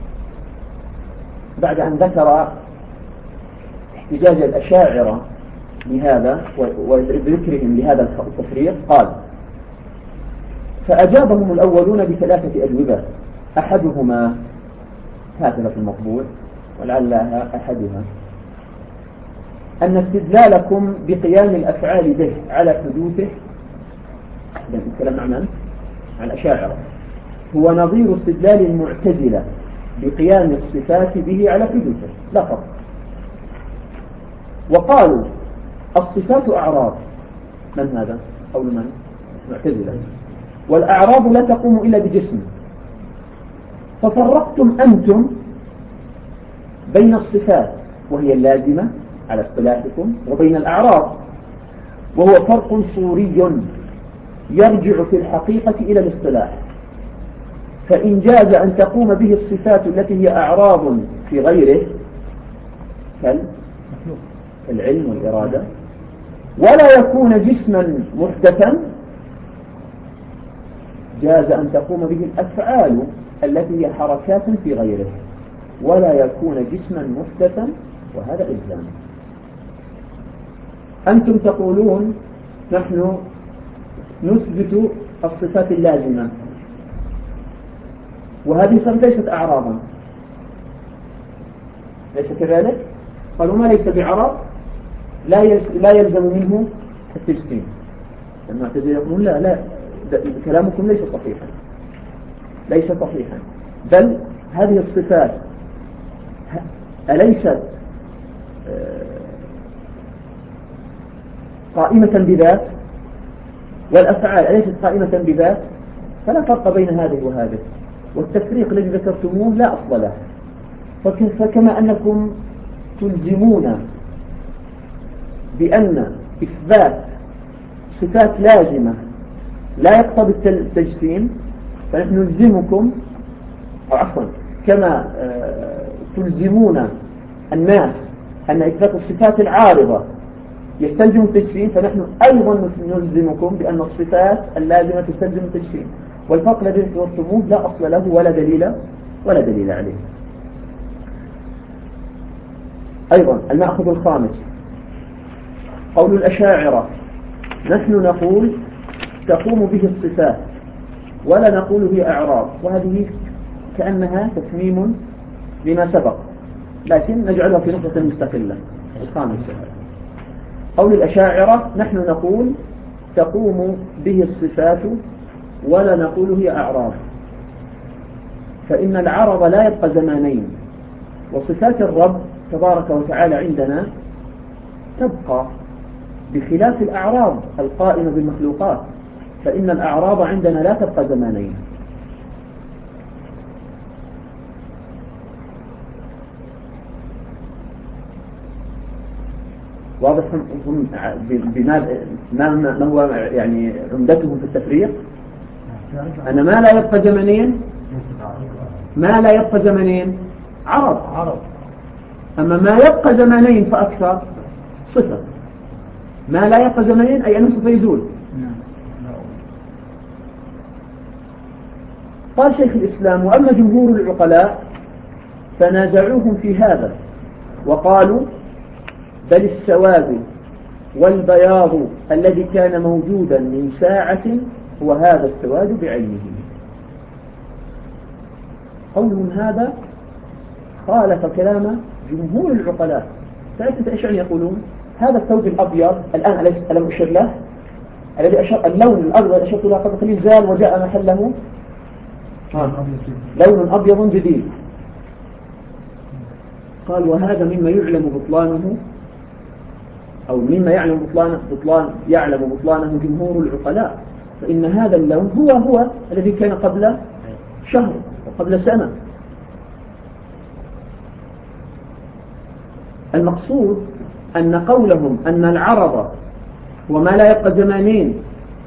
بعد أن ذكر احتجاج الأشاعرة لهذا وذكرهم لهذا التفريق قال: فأجابهم الأولون ب3 أجوبة، أحدهما هذا في المطبوع ولعلها أحدها أن استدلالكم بقيام الأفعال به على حدوثه، الكلام عن الأشاعرة، هو نظير استدلال المعتزلة بقيام الصفات به على حدوثه لا فرق. وقالوا الصفات أعراض، من هذا؟ قول من؟ معتزلة. والأعراض لا تقوم إلا بجسم، ففرقتم أنتم بين الصفات وهي اللازمة على اصطلاحكم وبين الأعراض، وهو فرق صوري يرجع في الحقيقة إلى الاصطلاح. فإن جاز أن تقوم به الصفات التي هي أعراض في غيره كالعلم والإرادة ولا يكون جسما محدثا، جاز أن تقوم به الأفعال التي هي حركات في غيره ولا يكون جسما محدثا، وهذا إلزام. أنتم تقولون نحن نثبت الصفات اللازمة، وهذه الصفات ليست أعراضا، ليس كذلك؟ قالوا ما ليس بعرض لا يلزم منه التجسيم. المعتزلة يقولون لا كلامكم ليس صحيحا، ليس صحيحا، بل هذه الصفات أليست قائمة بذات، والأفعال أليست قائمة بذات، فلا فرق بين هذه وهذه، والتفريق الذي ذكرتموه لا أصل له. فكما أنكم تلزمون بأن إثبات صفات لازمة لا يقتضي التجسيم، فنحن نلزمكم، أو عفوا كما تلزمون الناس أن إثبات الصفات العارضة يستلزم التجسيم، فنحن أيضا نلزمكم بأن الصفات اللازمة تستلزم التجسيم. والفرق الذي ذكرتموه لا أصل له ولا دليل عليه. أيضا المأخذ الخامس قول الأشاعرة: نحن نقول تقوم به الصفات ولا نقول هي أعراب، وهذه كأنها تتميم لما سبق، لكن نجعلها في نقطة مستقلة الخامسة. قول الأشاعرة نحن نقول تقوم به الصفات ولا نقول هي أعراب، فإن العرض لا يبقى زمانين، وصفات الرب تبارك وتعالى عندنا تبقى، بخلاف الأعراض القائمة بالمخلوقات، فإن الأعراض عندنا لا تبقى زمانين. واضح هم ما هو يعني عمدتهم في التفريق؟ أن ما لا يبقى زمنين، ما لا يبقى زمنين عرض، أما ما يبقى زمنين فأكثر صفة. ما لا يبقى زمنين أي أنه صفة يزول. قال شيخ الإسلام: وأما جمهور العقلاء فنازعوهم في هذا وقالوا بل السواد والبياض الذي كان موجودا من ساعة هو هذا السواد بعينه. قولهم هذا خالف كلام جمهور العقلاء. تعرف ايش يعني يقولون؟ هذا الثوب الأبيض الآن ألم أشر له، الذي أشر اللون الأبيض أشرت له قبل قليل زال وجاء محله لون أبيض جديد. قال وهذا مما يعلم بطلانه، أو مما يعلم بطلانه جمهور العقلاء، فإن هذا اللون هو الذي كان قبل شهر وقبل سنة. المقصود أن قولهم أن العرض وما لا يبقى زمانين،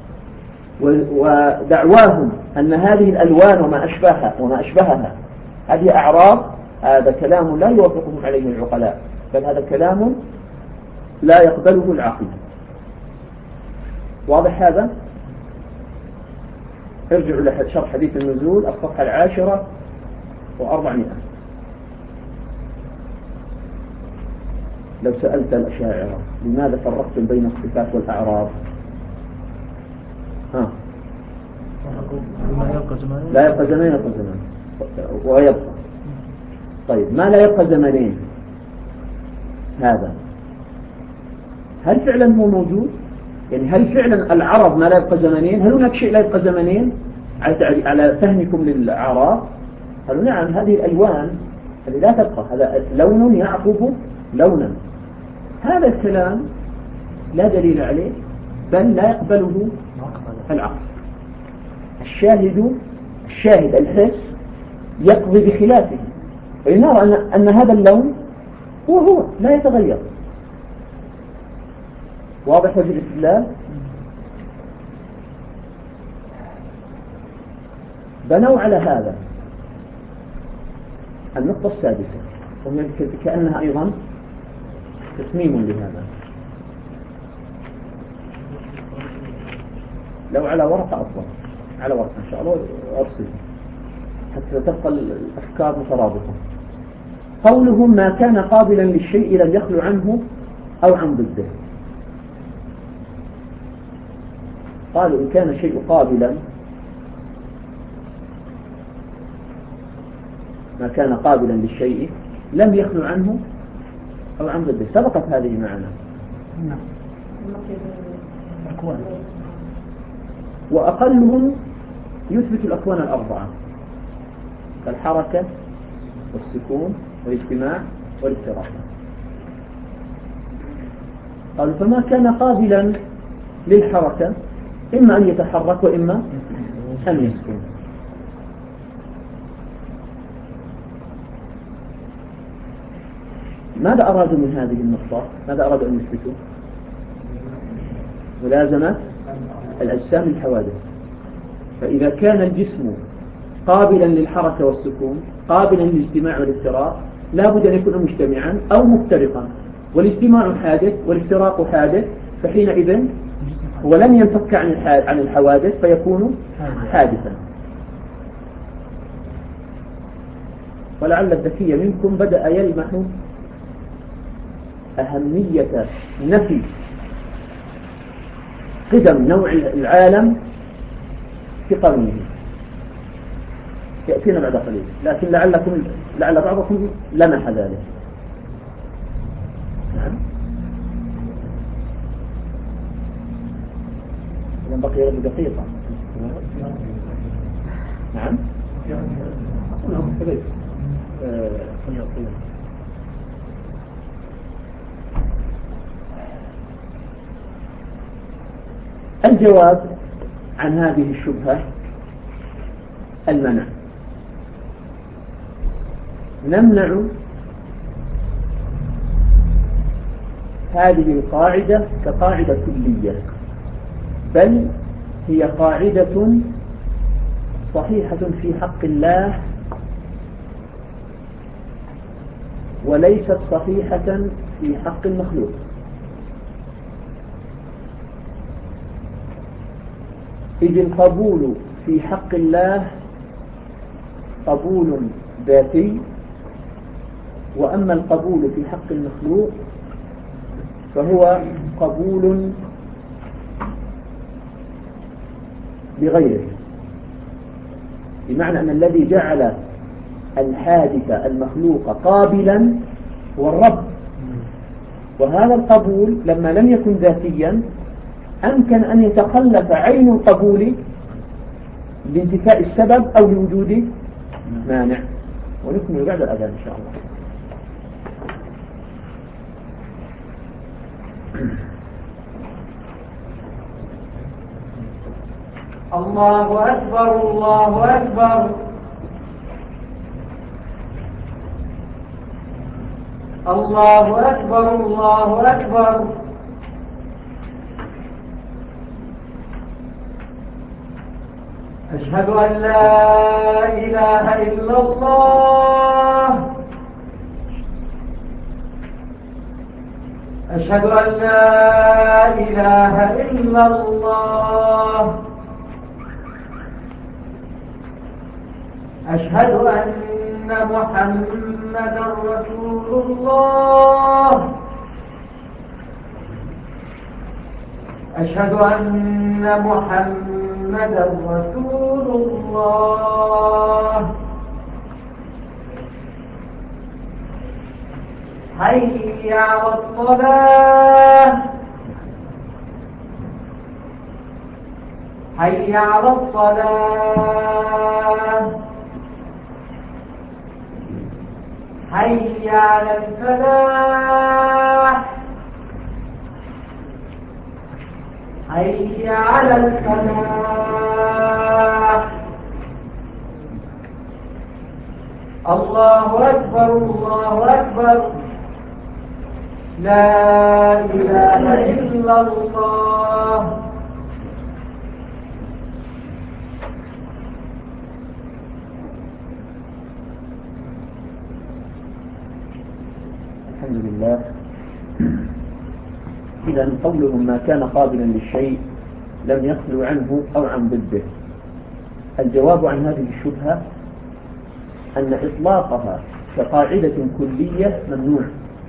ودعواهم أن هذه الألوان وما أشبهها هذه أعراض، هذا كلام لا يوافقهم عليه العقلاء، بل هذا كلام لا يقبله العقل. واضح هذا؟ ارجعوا لشرح حديث النزول الصفحة 10 و400. لو سألت الأشاعرة لماذا فرقتم بين الصفات والأعراض؟ لا يبقى زمان يبقى زمان ويبقى. طيب ما لا يبقى زمانين هذا هل فعلا هو موجود؟ يعني هل فعلا العرض ما لا يبقى زمانين؟ هل هناك شيء لا يبقى زمانين على فهمكم للأعراض؟ قالوا نعم، هذه الألوان التي لا تبقى، هذا لون يعقب لونا. هذا الكلام لا دليل عليه، بل لا يقبله العقل. الشاهد الحس يقضي بخلافه، فلنرى أن هذا اللون هو لا يتغير. واضح وجه الاستدلال؟ بنوا على هذا النقطة السادسة، وهي كأنها أيضا تسميم لهذا. لو على ورقة أفضل، على ورقة إن شاء الله أرسل حتى تبقى الأفكار مترابطة. قولهم ما كان قابلا للشيء لم يخلو عنه أو عن ضده. قالوا إن كان الشيء قابلا، ما كان قابلا للشيء لم يخلو عنه أو عن ضده. سبقت هذه معنا. وأقلهم يثبت الأكوان الأربعة كالحركة والسكون والاجتماع والافتراق. قالوا فما كان قابلا للحركة إما أن يتحرك وإما أن يسكن. ماذا أرادوا من هذه النقطة؟ ماذا أرادوا أن يثبتوا؟ ملازمة الأجسام للحوادث. فإذا كان الجسم قابلا للحركة والسكون، قابلا للاجتماع والافتراق، لا بد أن يكون مجتمعا أو مفترقا، والاجتماع حادث والافتراق حادث، فحينئذ هو لن ينفك عن الحوادث فيكون حادثا. ولعل الذكي منكم بدأ يلمح أهمية نفي قدم نوع العالم في قرنه، يأتينا بعد قليل، لكن لعل بعضكم لمح ذلك. نعم. إذن بقي له دقيقة. نعم. الجواب عن هذه الشبهة المنع. نمنع هذه القاعدة كقاعدة كلية، بل هي قاعدة صحيحة في حق الله وليست صحيحة في حق المخلوق. إذ القبول في حق الله قبول ذاتي، وأما القبول في حق المخلوق فهو قبول بغيره، بمعنى أن الذي جعل الحادث المخلوق قابلا هو الرب، وهذا القبول لما لم يكن ذاتيا أمكن أن يتخلف عين القبول لانتفاء السبب أو لوجود مانع. ونكمل بعد الأذان إن شاء الله. الله أكبر الله أكبر. الله أكبر الله أكبر. أشهد أن لا إله إلا الله. أشهد أن لا إله إلا الله. أشهد أن محمدا رسول الله. أشهد أن محمدا رسول الله. حي على الصلاة. حي على الصلاة. حي على الفلاح. حي على الفلاح. الله أكبر الله أكبر. لا إله إلا الله. الحمد لله. إذا قولهم ما كان قابلا للشيء لم يخلو عنه أو عن ضده. الجواب عن هذه الشبهة أن إطلاقها كقاعدة كلية ممنوع،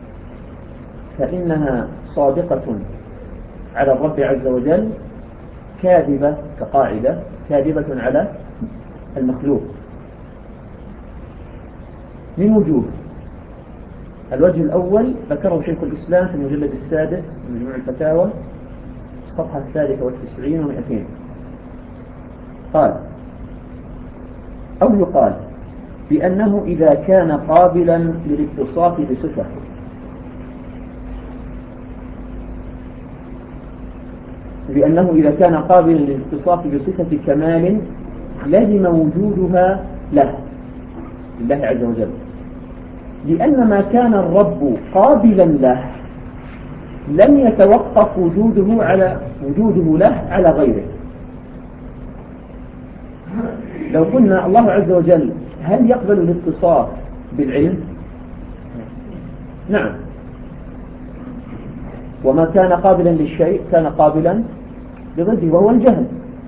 فإنها صادقة على الرب عز وجل، كاذبة كقاعدة، كاذبة على المخلوق من وجوه. الوجه الأول ذكره شيخ الإسلام في المجلد السادس من مجموع الفتاوى الصفحة 93 و200. قال أو يقال بأنه إذا كان قابلا للاتصاف بصفة، بأنه إذا كان قابلا للاتصاف بصفة كمال لازم وجودها له لله عز وجل، لأن ما كان الرب قابلا له لم يتوقف وجوده له على غيره. لو قلنا الله عز وجل هل يقبل الاتصاف بالعلم؟ نعم. وما كان قابلا للشيء كان قابلا لضده وهو الجهل.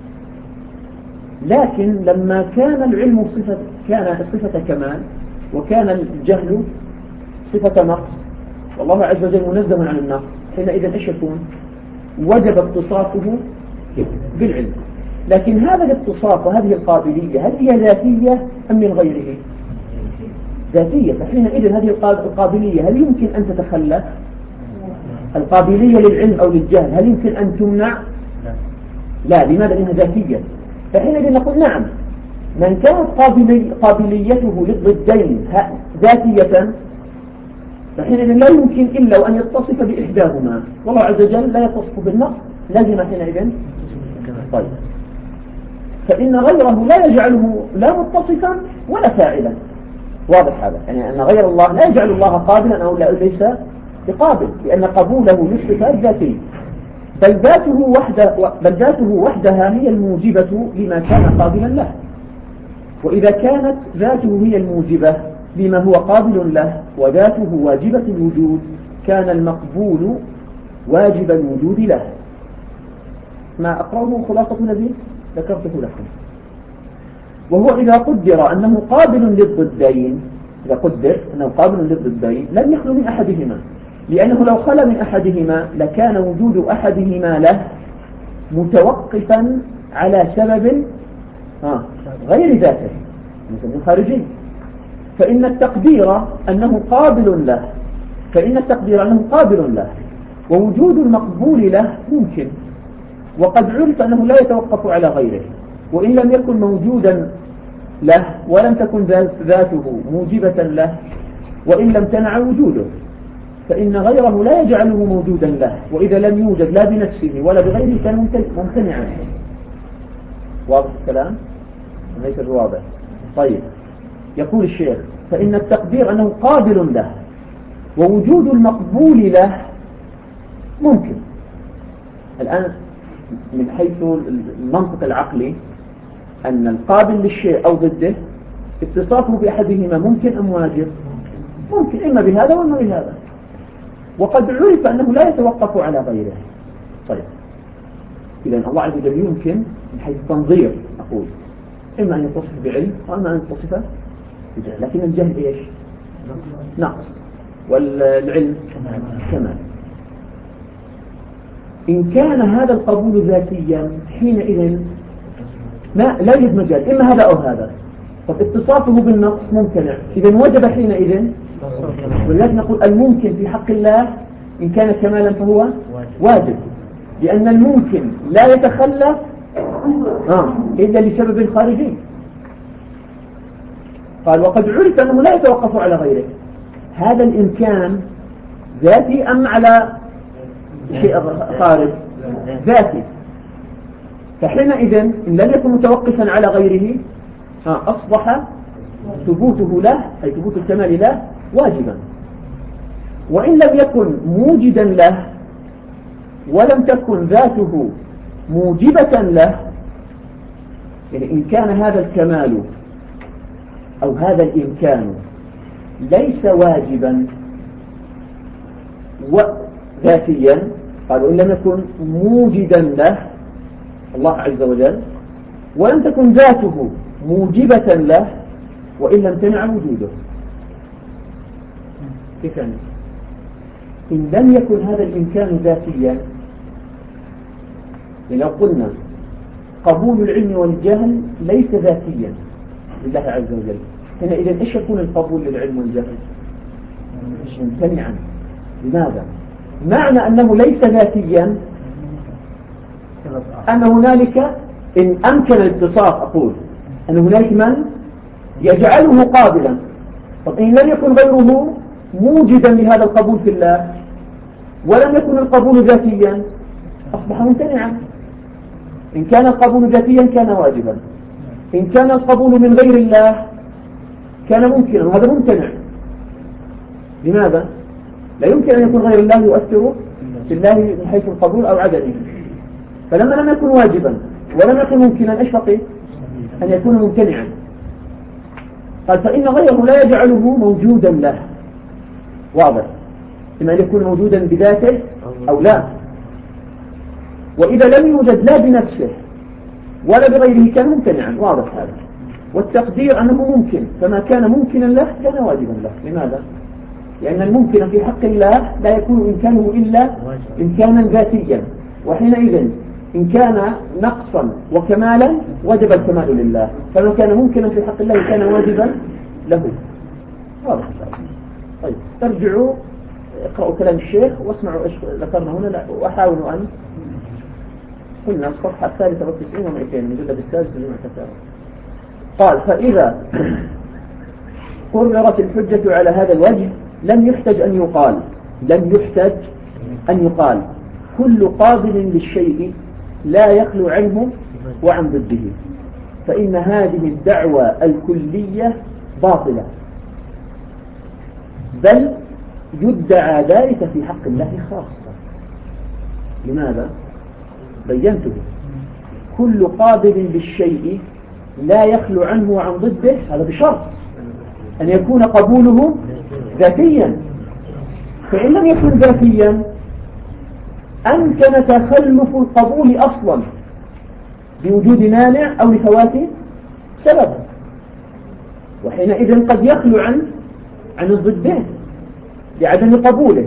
لكن لما كان العلم كان صفة كمال وكان الجهل صفة نقص والله عز وجل منزه عن النقص، حينئذ ايش يكون؟ وجب اتصافه بالعلم. لكن هذا الاتصاف وهذه القابلية هل هي ذاتية أم من غيره؟ ذاتية. فحينئذ هذه القابلية هل يمكن أن تتخلف؟ القابلية للعلم أو للجهل هل يمكن أن تمنع؟ لا. لماذا؟ لأنها ذاتية. فحينئذ نقول نعم، من كانت قابليته للضدين ذاتية فحينئذ لا يمكن إلا أن يتصف بإحداهما، والله عز وجل لا يتصف بالنقص، لازم حينئذ. طيب، فإن غيره لا يجعله لا متصفا ولا فاعلا. واضح هذا؟ يعني أن غير الله لا يجعل الله قابلا أو ليس بقابل، لأن قبوله للصفات ذاتي، بل ذاته وحدها هي الموجبة لما كان قابلا له. وإذا كانت ذاته هي الموجبة لما هو قابل له وذاته واجبة الوجود كان المقبول واجب الوجود له. ما أقرأه خلاصة الذي ذكرته لكم. وهو إذا قدر أنه قابل للضدين، إذا قدر أنه قابل للضدين لم يخلو من أحدهما، لأنه لو خلى من أحدهما لكان وجود أحدهما له متوقفا على سبب غير ذاته مثل خارجي. فإن التقدير أنه قابل له ووجود المقبول له ممكن، وقد عرف أنه لا يتوقف على غيره، وإن لم يكن موجودا له ولم تكن ذاته موجبة له وإن لم تنع وجوده، فإن غيره لا يجعله موجودا له، وإذا لم يوجد لا بنفسه ولا بغيره كان ممتنعا. واضح الكلام؟ ليس بواضح. طيب، يقول الشيخ فإن التقدير أنه قابل له ووجود المقبول له ممكن. الآن من حيث المنطق العقلي أن القابل للشيء أو ضده اتصافه بأحدهما ممكن أم واجب؟ ممكن، إما بهذا وإما بهذا، وقد عرف أنه لا يتوقف على غيره. طيب، إذن الله عز وجل يمكن من حيث التنظير أقول إما أن يتصف بعلم وإما أن يتصف بجهل، لكن الجهل إيش؟ نقص، والعلم كمال. إن كان هذا القبول ذاتيا حينئذ لا يوجد مجال، إما هذا أو هذا. طب اتصافه بالنقص ممتنع، إذن وجب حينئذ. ولذلك نقول الممكن في حق الله إن كان كمالا فهو واجب، لأن الممكن لا يتخلف إلا لسبب خارجي. قال وقد عرف أنه لا يتوقف على غيره. هذا الإمكان ذاتي أم على شيء خارج؟ ذاتي. فحينئذ إن لم يكن متوقفا على غيره أصبح ثبوته له أي ثبوت الكمال له واجبا. وإن لم يكن موجدا له ولم تكن ذاته موجبة له، يعني إن كان هذا الكمال أو هذا الإمكان ليس واجبا وذاتيا، قالوا إن لم يكن موجدا له الله عز وجل ولم تكن ذاته موجبة له وإن لم تنع وجوده. كيف يعني؟ إن لم يكن هذا الإمكان ذاتيا، لو قلنا قبول العلم والجهل ليس ذاتيا لله عز وجل، هنا إذن إيش يكون القبول للعلم والجهل؟ ممتنعا. لماذا؟ معنى أنه ليس ذاتيا أن هنالك إن أمكن الاتصاف، أقول أن هنالك من يجعله قابلا. طب إن لم يكن غيره موجدا لهذا القبول في الله ولم يكن القبول ذاتيا أصبح ممتنعا. إن كان القبول ذاتيا كان واجبا، إن كان القبول من غير الله كان ممكنا، وهذا ممتنع. لماذا؟ لا يمكن أن يكون غير الله يؤثر في الله من حيث القبول أو عدمه. فلما لم يكن واجبا ولم يكن ممكنا إيش بقي؟ أن يكون ممتنعا. قال فإن غيره لا يجعله موجودا له. واضح؟ إما أن يكون موجودا بذاته أو لا. وإذا لم يوجد لا بنفسه ولا بغيره كان ممتنعا. واضح هذا. والتقدير أنه ممكن، فما كان ممكنا له كان واجبا له. لماذا؟ لأن الممكن في حق الله لا يكون إمكانه إلا إمكانا ذاتيا، وحينئذ إن كان نقصا وكمالا وجب الكمال لله، فما كان ممكنا في حق الله كان واجبا له. واضح إن شاء الله. طيب ارجعوا اقرأوا كلام الشيخ واسمعوا ايش ذكرنا هنا، وحاولوا أن قلنا الصفحة 93 و200 من جلد السادس لجمع الفتاوى. قال: فإذا قررت الحجة على هذا الوجه لم يحتج أن يقال كل قابل للشيء لا يخلو عنه وعن ضده، فإن هذه الدعوة الكلية باطلة، بل يدعى ذلك في حق الله خاصة. لماذا؟ بينته. كل قابل للشيء لا يخلو عنه وعن ضده، هذا بشرط أن يكون قبوله ذاتيا، فإن لم يكن ذاتيا أمكن تخلف القبول أصلا بوجود مانع أو لفوات سبب، وحينئذ قد يخلو عن الضدين لعدم قبوله.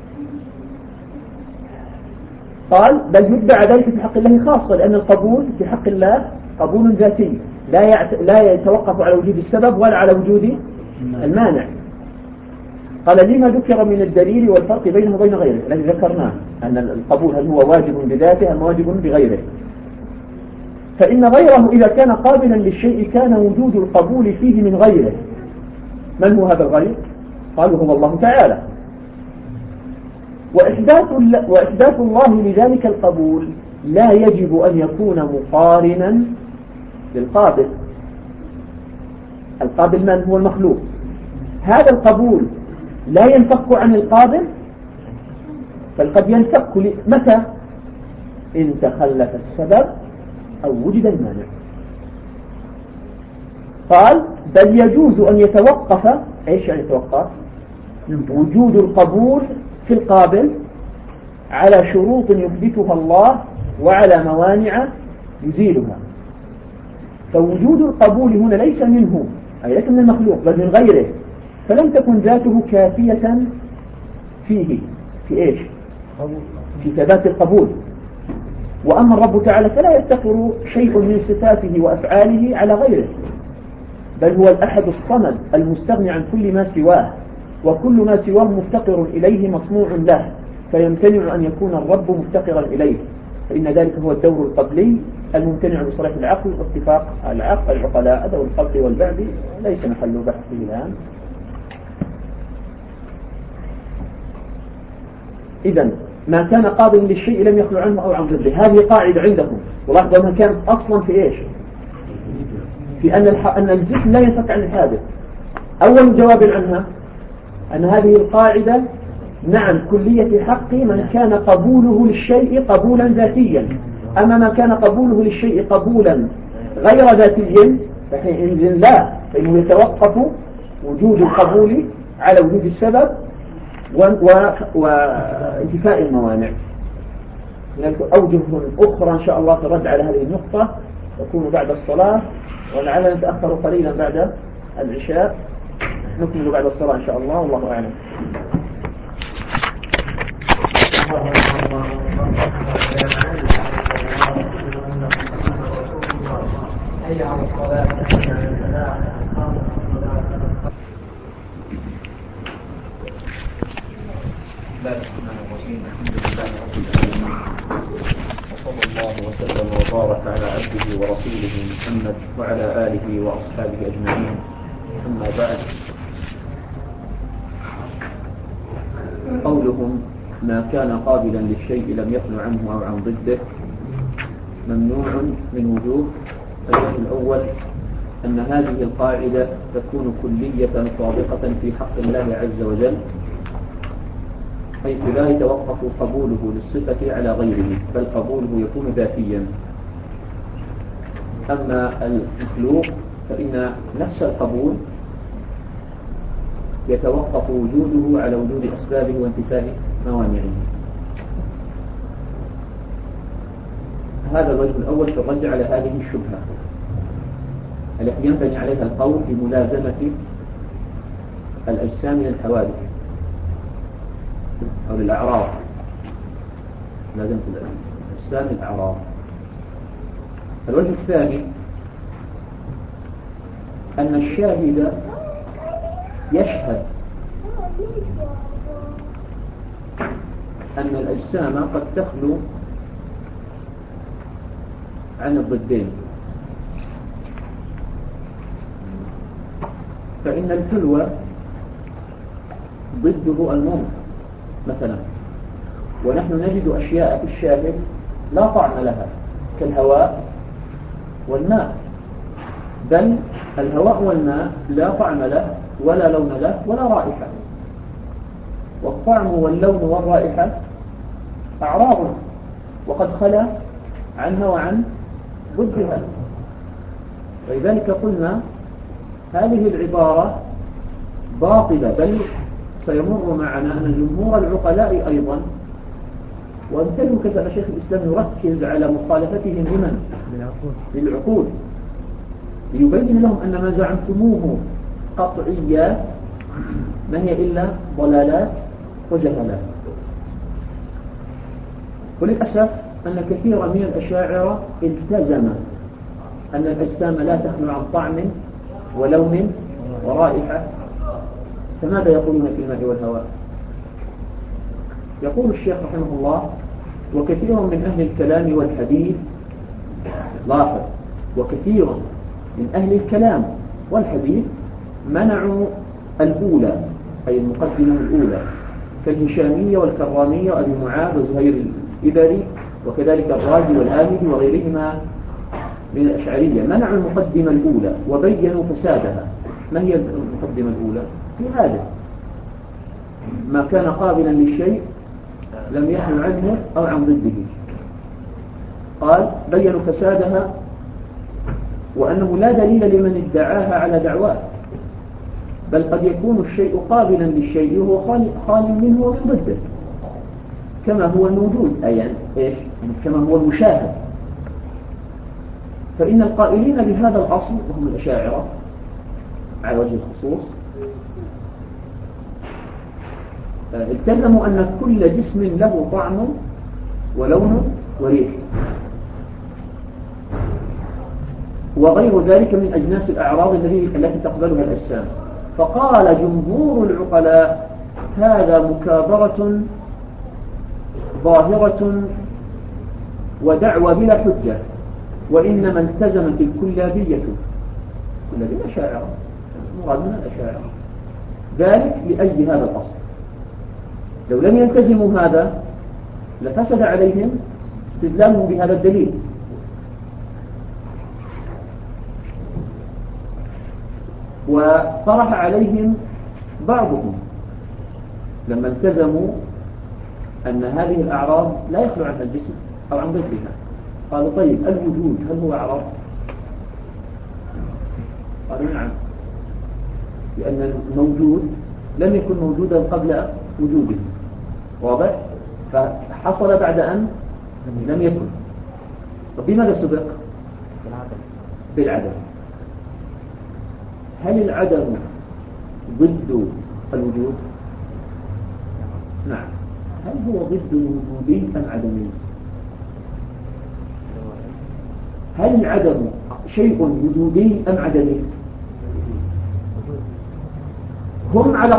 قال: بل يدعى ذلك في حق الله خاصة، لأن القبول في حق الله قبول ذاتي لا يتوقف على وجود السبب ولا على وجود المانع. قال: لما ذكر من الدليل والفرق بينه وبين غيره، الذي ذكرناه أن القبول هل هو واجب بذاته أم واجب بغيره. فإن غيره إذا كان قابلا للشيء كان وجود القبول فيه من غيره. من هو هذا الغير؟ قالوا: هو الله تعالى. وإحداث الله لذلك القبول لا يجب أن يكون مقارنا للقابل. القابل من هو؟ المخلوق. هذا القبول لا ينفك عن القابل، بل قد ينفك متى؟ إن تخلف السبب أو وجد المانع. قال: بل يجوز أن يتوقف. إيش يعني يتوقف؟ وجود القبول في القابل على شروط يثبتها الله وعلى موانع يزيلها. فوجود القبول هنا ليس منه، أي ليس من المخلوق بل من غيره، فلم تكن ذاته كافية فيه في إيش؟ في ثبات القبول. وأما الرب تعالى فلا يفتقر شيء من صفاته وأفعاله على غيره، بل هو الأحد الصمد المستغني عن كل ما سواه، وكل ما سواه مفتقر إليه مصنوع له، فيمتنع أن يكون الرب مفتقرا إليه، فإن ذلك هو الدور القبلي الممتنع بصريح العقل واتفاق العقلاء. هذا القبل والبعد ليس محل بحثه الآن. إذن ما كان قابل للشيء لم يخلو عنه أو عن ضده. هذه قاعدة عندكم، ولاحظوا ما كانت أصلا في إيش؟ في أن الجسم لا ينفك عن الحادث. أول جواب عنها أن هذه القاعدة نعم كلية في حق من كان قبوله للشيء قبولا ذاتيا، أما ما كان قبوله للشيء قبولا غير ذاتي فحينئذ لا، فإنه يتوقف وجود القبول على وجود السبب وانتفاء الموانع. هناك أوجه أخرى إن شاء الله ترد على هذه النقطة تكون بعد الصلاة، ولعلنا نتأخر قليلا بعد العشاء، نكمل بعد الصلاة إن شاء الله، والله أعلم. وصلى الله وسلم وبارك على عبده ورسوله محمد وعلى آله وأصحابه أجمعين. أما بعد، قولهم ما كان قابلا للشيء لم يخل عنه أو عن ضده ممنوع من وجوه. الوجه الأول أن هذه القاعدة تكون كلية صادقة في حق الله عز وجل، حيث لا يتوقف قبوله للصفة على غيره، بل قبوله يكون ذاتيا. أما المخلوق فإن نفس القبول يتوقف وجوده على وجود أسبابه وانتفاء موانعه. هذا الوجه الأول في الرد على هذه الشبهة التي ينبني عليها القول بملازمة الأجسام للحوادث أو للأعراض، لازمة الأجسام للأعراض. الوجه الثاني أن الشاهد يشهد أن الأجسام قد تخلو عن الضدين، فإن الحلو ضده المر مثلا، ونحن نجد أشياء في الشاهد لا طعم لها كالهواء والماء، بل الهواء والماء لا طعم له ولا لون له ولا رائحة، والطعم واللون والرائحة أعراض وقد خلا عنها وعن ضدها. ولذلك قلنا هذه العبارة باطلة، بل سيمر معنا أن جمهور العقلاء أيضا، وامثله كتب شيخ الإسلام يركز على مخالفتهم لمن؟ للعقول، ليبين لهم أن ما زعمتموه قطعيات ما هي إلا ضلالات وجهالات. وللأسف أن كثيرا من الأشاعرة التزم أن الأجسام لا تخلو عن طعم ولون ورائحة، فماذا يقولون في الماء والهواء؟ يقول الشيخ رحمه الله: وكثير من أهل الكلام والحديث، لاحظ، وكثير من أهل الكلام والحديث منعوا الأولى، أي المقدمة الأولى، كالهشامية والكرامية وأبي معاذ وزهير الإبري وكذلك الرازي والآمدي وغيرهما من الأشعرية، منعوا المقدمة الأولى وبينوا فسادها. ما هي المقدمة الأولى؟ في هذا ما كان قابلا للشيء لم يخل عنه أو عن ضده. قال: بينوا فسادها وأنه لا دليل لمن ادعاها على دعواه، بل قد يكون الشيء قابلا للشيء وهو خال منه ومن ضده، كما هو الموجود، أي يعني إيش؟ يعني كما هو المشاهد. فإن القائلين بهذا الأصل وهم الأشاعرة على وجه الخصوص التزموا أن كل جسم له طعم ولون وريح وغير ذلك من أجناس الأعراض التي تقبلها الأجسام. فقال جمهور العقلاء: هذا مكابرة ظاهرة ودعوة بلا حجة، وإنما التزمت الكلابية شاعرة، مراد من الأشاعرة، ذلك لأجل هذا الأصل. لو لم يلتزموا هذا لفسد عليهم استدلالهم بهذا الدليل. وطرح عليهم بعضهم لما التزموا أن هذه الأعراض لا يخلو عنها الجسم أو عن ضدها، قالوا: طيب الوجود هل هو أعراض؟ قالوا: نعم، لأن الموجود لم يكن موجودا قبل وجوده، واضح؟ فحصل بعد أن لم يكن. طب بماذا سبق؟ بالعدم. هل العدم ضد الوجود؟ نعم. هل هو ضد الوجودي أم عدمي؟ هل العدم شيء وجودي أم عدمي؟ هم على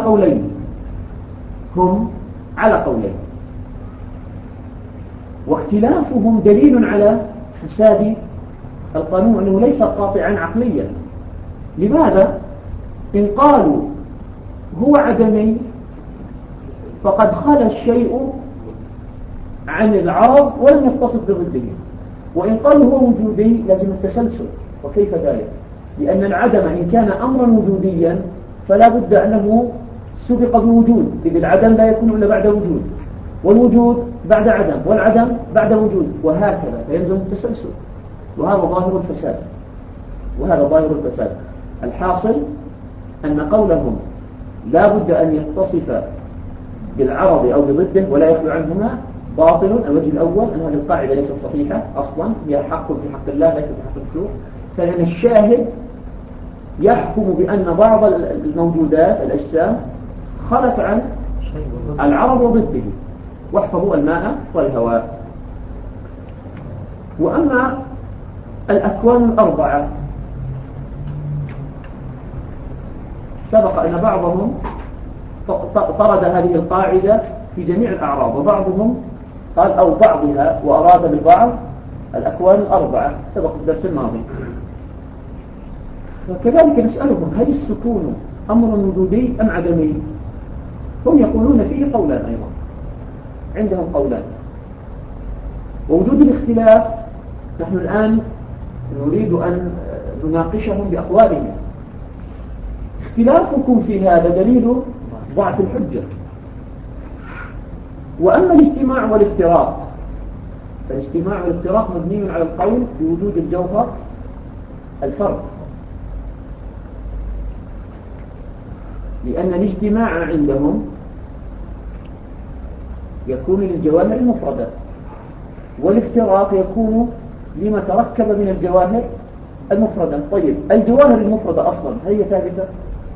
قولين، واختلافهم دليل على فساد القانون، أنه ليس قاطعا عقليا. لماذا؟ إن قالوا هو عدمي فقد خلى الشيء عن العرض ولم يتصف بضده، وإن قالوا هو وجودي لازم التسلسل. وكيف ذلك؟ لأن العدم إن كان أمرا وجوديا فلا بد أنه سبق بوجود، إذ العدم لا يكون إلا بعد وجود، والوجود بعد عدم، والعدم بعد وجود، وهكذا، فيلزم التسلسل. وهذا ظاهر الفساد. الحاصل أن قولهم لا بد أن يتصف بالعرض أو بضده ولا يخلو عنهما باطل. الوجه الأول أن هذه القاعدة ليست صحيحة أصلا، هي حق في حق الله ليس في حق المخلوق. فإن الشاهد يحكم بأن بعض الموجودات الأجسام خلت عن العرض وضده، واحفظوا الماء والهواء. وأما الأكوان الأربعة. سبق أن بعضهم طرد هذه القاعدة في جميع الأعراض، وبعضهم قال أو بعضها وأراد بالبعض الأكوان الأربعة، سبق في الدرس الماضي. وكذلك نسألهم هل السكون أمر وجودي أم عدمي؟ هم يقولون فيه قولان أيضا، عندهم قولان. ووجود الاختلاف نحن الآن نريد أن نناقشهم بأقوالهم. اختلافكم في هذا دليل ضعف الحجة. وأما الاجتماع والافتراق، فالاجتماع والافتراق مبني على القول بوجود الجوهر الفرد، لأن الاجتماع عندهم يكون للجواهر المفردة، والافتراق يكون لما تركب من الجواهر المفردة. طيب الجواهر المفردة أصلا هي ثابتة؟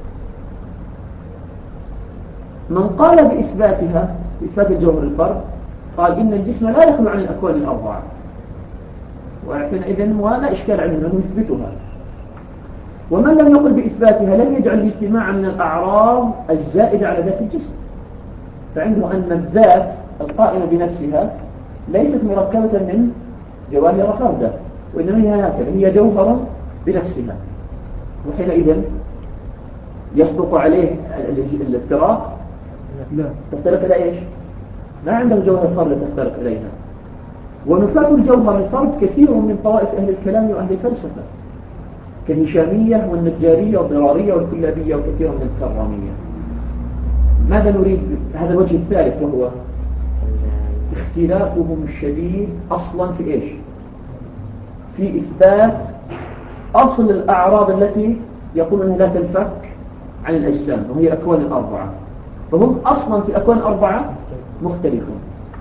من قال بإثباتها، بإثبات الجوهر الفرد، قال إن الجسم لا يخلو عن الأكوان الأربعة، وحينئذ لا إشكال عليه أنه يثبتها. ومن لم يقل بإثباتها لم يجعل الاجتماع من الأعراض الزائدة على ذات الجسم، فعنده أن الذات القائمة بنفسها ليست مركبة من جواهر فردة، وإنما هي هكذا، هي جوهر بنفسها. وحينئذ يصدق عليه الافتراق؟ لا، تفترق إلى إيش؟ ما عنده جوهر فرد تفترق إليها. ونفاة الجوهر الفرد كثير من طوائف أهل الكلام وأهل الفلسفة، كالهشامية والنجارية والضرارية والكلابية وكثير من الكرامية. ماذا نريد؟ هذا الوجه الثالث، وهو اختلافهم الشديد أصلا في إيش؟ في إثبات أصل الأعراض التي يقول أنها لا تنفك عن الأجسام، وهي الأكوان الأربعة. فهم أصلا في الأكوان الأربعة مختلفون.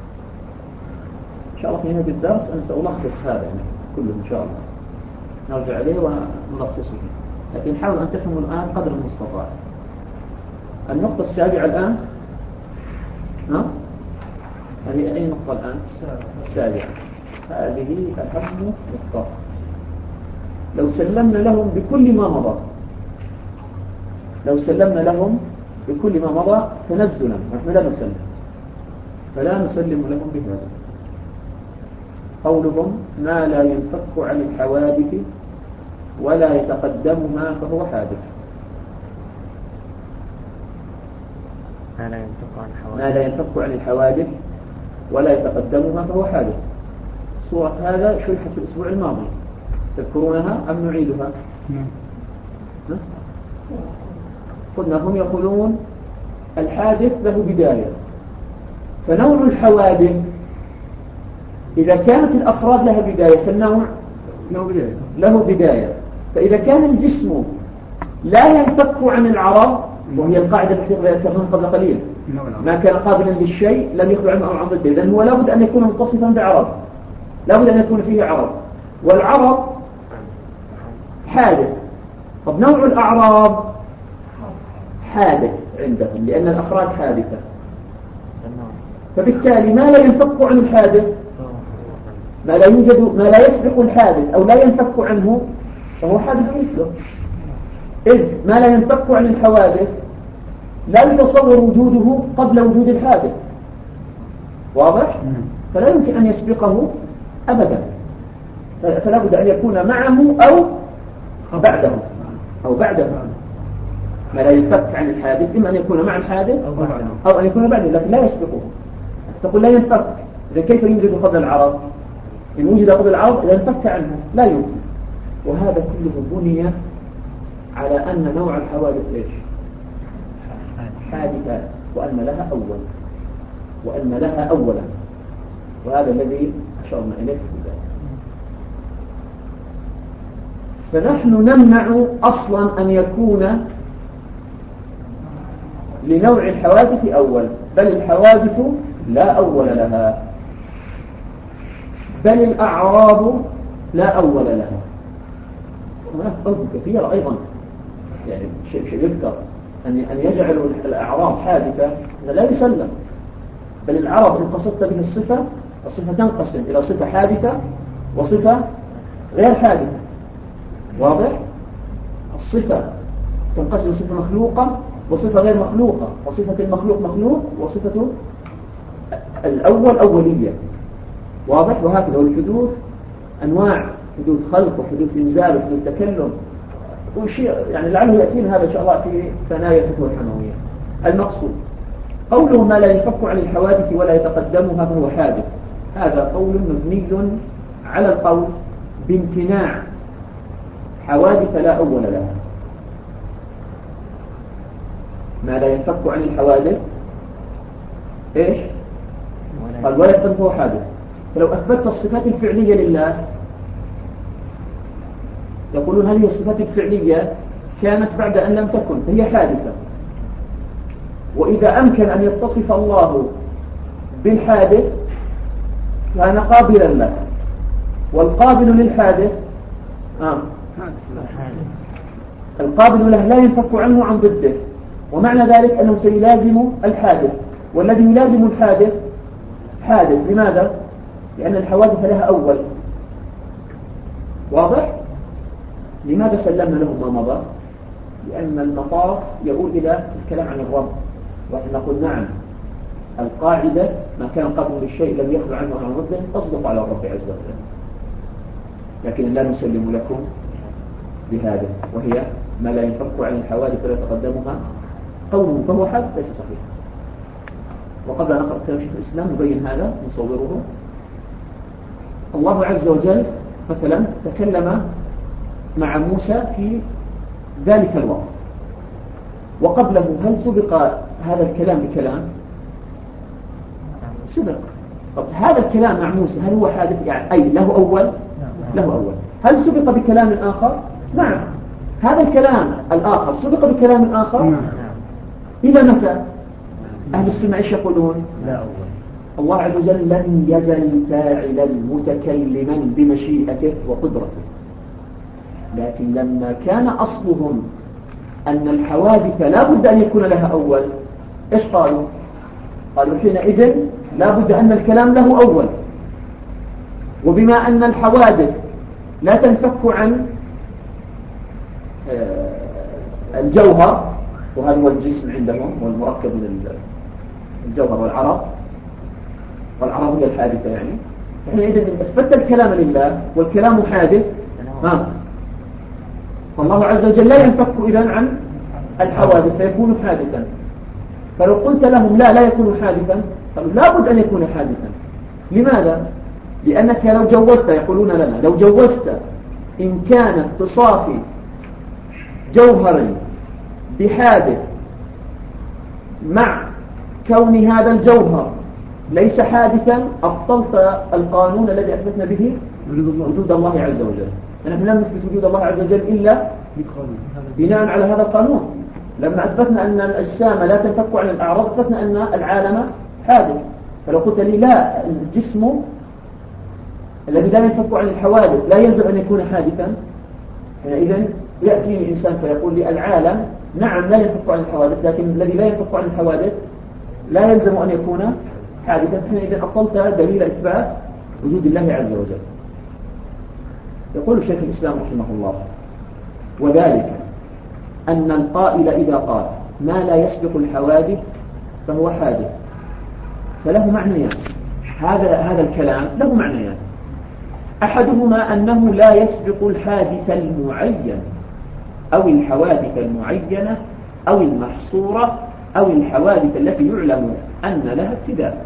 إن شاء الله في هذا الدرس أنا سألخص هذا يعني كله إن شاء الله، نرجع عليه ونلخصه، لكن حاول أن تفهموا الآن قدر المستطاع. النقطة السابعة الآن، هذه أي نقطة الآن؟ السابعة. هذه أهم نقطة. لو سلمنا لهم بكل ما مضى، لو سلمنا لهم بكل ما مضى تنزلا، نحن لا نسلم، فلا نسلم لهم بهذا. قولهم ما لا ينفك عن الحوادث ولا يتقدمها فهو حادث. ما لا ينفك عن الحوادث ولا يتقدمها فهو حادث. صورة هذا شرحت في الأسبوع الماضي، تذكرونها أم نعيدها؟ قلنا هم يقولون الحادث له بداية، فنوع الحوادث إذا كانت الأفراد لها بداية فالنوع له بداية. فإذا كان الجسم لا ينفك عن العرض، وهي القاعدة التي ذكرناها قبل قليل، ما كان قابلا للشيء لم يخلو عنه أو عن ضده، إذن هو لابد أن يكون متصفا بعرض، لابد أن يكون فيه عرض، والعرض حادث. طب نوع الأعراض حادث عندهم لأن الأفراد حادثة، فبالتالي ما لا ينفك عن الحادث، ما لا يوجد، ما لا يسبق الحادث أو لا ينفك عنه فهو حادث مثله. إذ ما لا ينفك عن الحوادث لا يتصور وجوده قبل وجود الحادث، واضح؟ فلا يمكن أن يسبقه أبدا، فلا بد أن يكون معه أو بعده ما لا ينفك عن الحادث، إما أن يكون مع الحادث أو أن يكون بعده، لكن لا يسبقه. تقول لا ينفك، إذا كيف يوجد قبل العرض؟ إن وجد قبل العرض إذا انفك عنه لا يمكن. وهذا كله بني على أن نوع الحوادث إيش؟ حادثة، وأن لها أولا، وهذا الذي أشرنا إليه في ذلك. فنحن نمنع أصلا أن يكون لنوع الحوادث أول، بل الحوادث لا أول لها، بل الأعراض لا أول لها. هناك أوجه كثيرة أيضا، يعني شيء يذكر أن يجعلوا الأعراض حادثة لا يسلم، بل العرض إن قصدت به الصفة تنقسم إلى صفة حادثة وصفة غير حادث. واضح؟ الصفة تنقسم صفة مخلوقة وصفة غير مخلوقة، وصفة المخلوق مخلوق وصفة الأول أولية. واضح؟ وهكذا. والحدوث أنواع، حدوث خلق وحدوث إنزال وحدوث تكلم وشيء يعني لعله يأتينا هذا إن شاء الله في ثنايا الفتوى الحموية. المقصود قوله ما لا ينفك عن الحوادث ولا يتقدمها فهو حادث، هذا قول مبني على القول بامتناع حوادث لا أول لها. ما لا ينفك عن الحوادث إيش؟ قال ولا يتقدم فهو حادث. فلو أثبتت الصفات الفعلية لله يقولون هذه الصفات الفعلية كانت بعد أن لم تكن فهي حادثة، وإذا أمكن أن يتصف الله بالحادث كان قابلا له، والقابل للحادث القابل له لا ينفك عنه عن ضده، ومعنى ذلك أنه سيلازم الحادث، والذي يلازم الحادث حادث. لماذا؟ لأن الحوادث لها أول. واضح؟ لماذا سلمنا له ما مضى؟ لأن المطاف يقول إلى الكلام عن الرب، ونحن نقول نعم القاعدة ما كان قبل للشيء لم يخلو عنه عن ضده تصدق على الرب عز وجل، لكن لا نسلم لكم بهذا، وهي ما لا ينفك عن الحوادث ولا يتقدمها قوله فهو حادث ليس صحيح. وقبل أن نقرأ كلام شيخ الإسلام نبين هذا نصوره. الله عز وجل مثلا تكلم مع موسى في ذلك الوقت، وقبله هل سبق هذا الكلام بكلام؟ سبق. طب هذا الكلام مع موسى هل هو حادث يعني أي له أول؟ له أول. هل سبق بكلام آخر؟ نعم. هذا الكلام الآخر سبق بكلام آخر؟ إلى متى؟ أهل السنة إيش يقولون؟ لا أول. الله عز وجل لم يزل فاعلا متكلما بمشيئته وقدرته، لكن لما كان أصلهم أن الحوادث لا بد أن يكون لها أول، إيش قالوا؟ قالوا حينئذ لا بد أن الكلام له أول، وبما أن الحوادث لا تنفك عن الجوهر، وهذا هو الجسم عندهم والمركب من الجوهر والعرب هي الحادثة يعني، حينئذ إن أثبت الكلام لله والكلام حادث فالله عز وجل لا ينفك إذن عن الحوادث فيكون حادثا. فلو قلت لهم لا يكون حادثا قالوا لا بد أن يكون حادثا. لماذا؟ لأنك لو جوزت، يقولون لنا لو جوزت إمكان اتصاف جوهر بحادث مع كون هذا الجوهر ليس حادثا أبطلت القانون الذي أثبتنا به وجود الله عز وجل. نحن لم نثبت وجود الله عز وجل إلا بناء على هذا القانون. لما أثبتنا أن الأجسام لا تنفك عن الأعراض أثبتنا أن العالم حادث. فلو قلت لي لا الجسم الذي لا ينفك عن الحوادث لا يلزم أن يكون حادثا، حينئذ يأتي إنسان فيقول لي العالم نعم لا ينفك عن الحوادث، لكن الذي لا ينفك عن الحوادث لا يلزم أن يكون حادثا، حينئذ أبطلت دليل إثبات وجود الله عز وجل. يقول الشيخ الإسلام رحمه الله وذلك أن القائل إذا قال ما لا يسبق الحوادث فهو حادث فله معنيان. هذا الكلام له معنيان، أحدهما أنه لا يسبق الحادث المعين أو الحوادث المعينة أو المحصورة أو الحوادث التي يعلم أن لها ابتداء.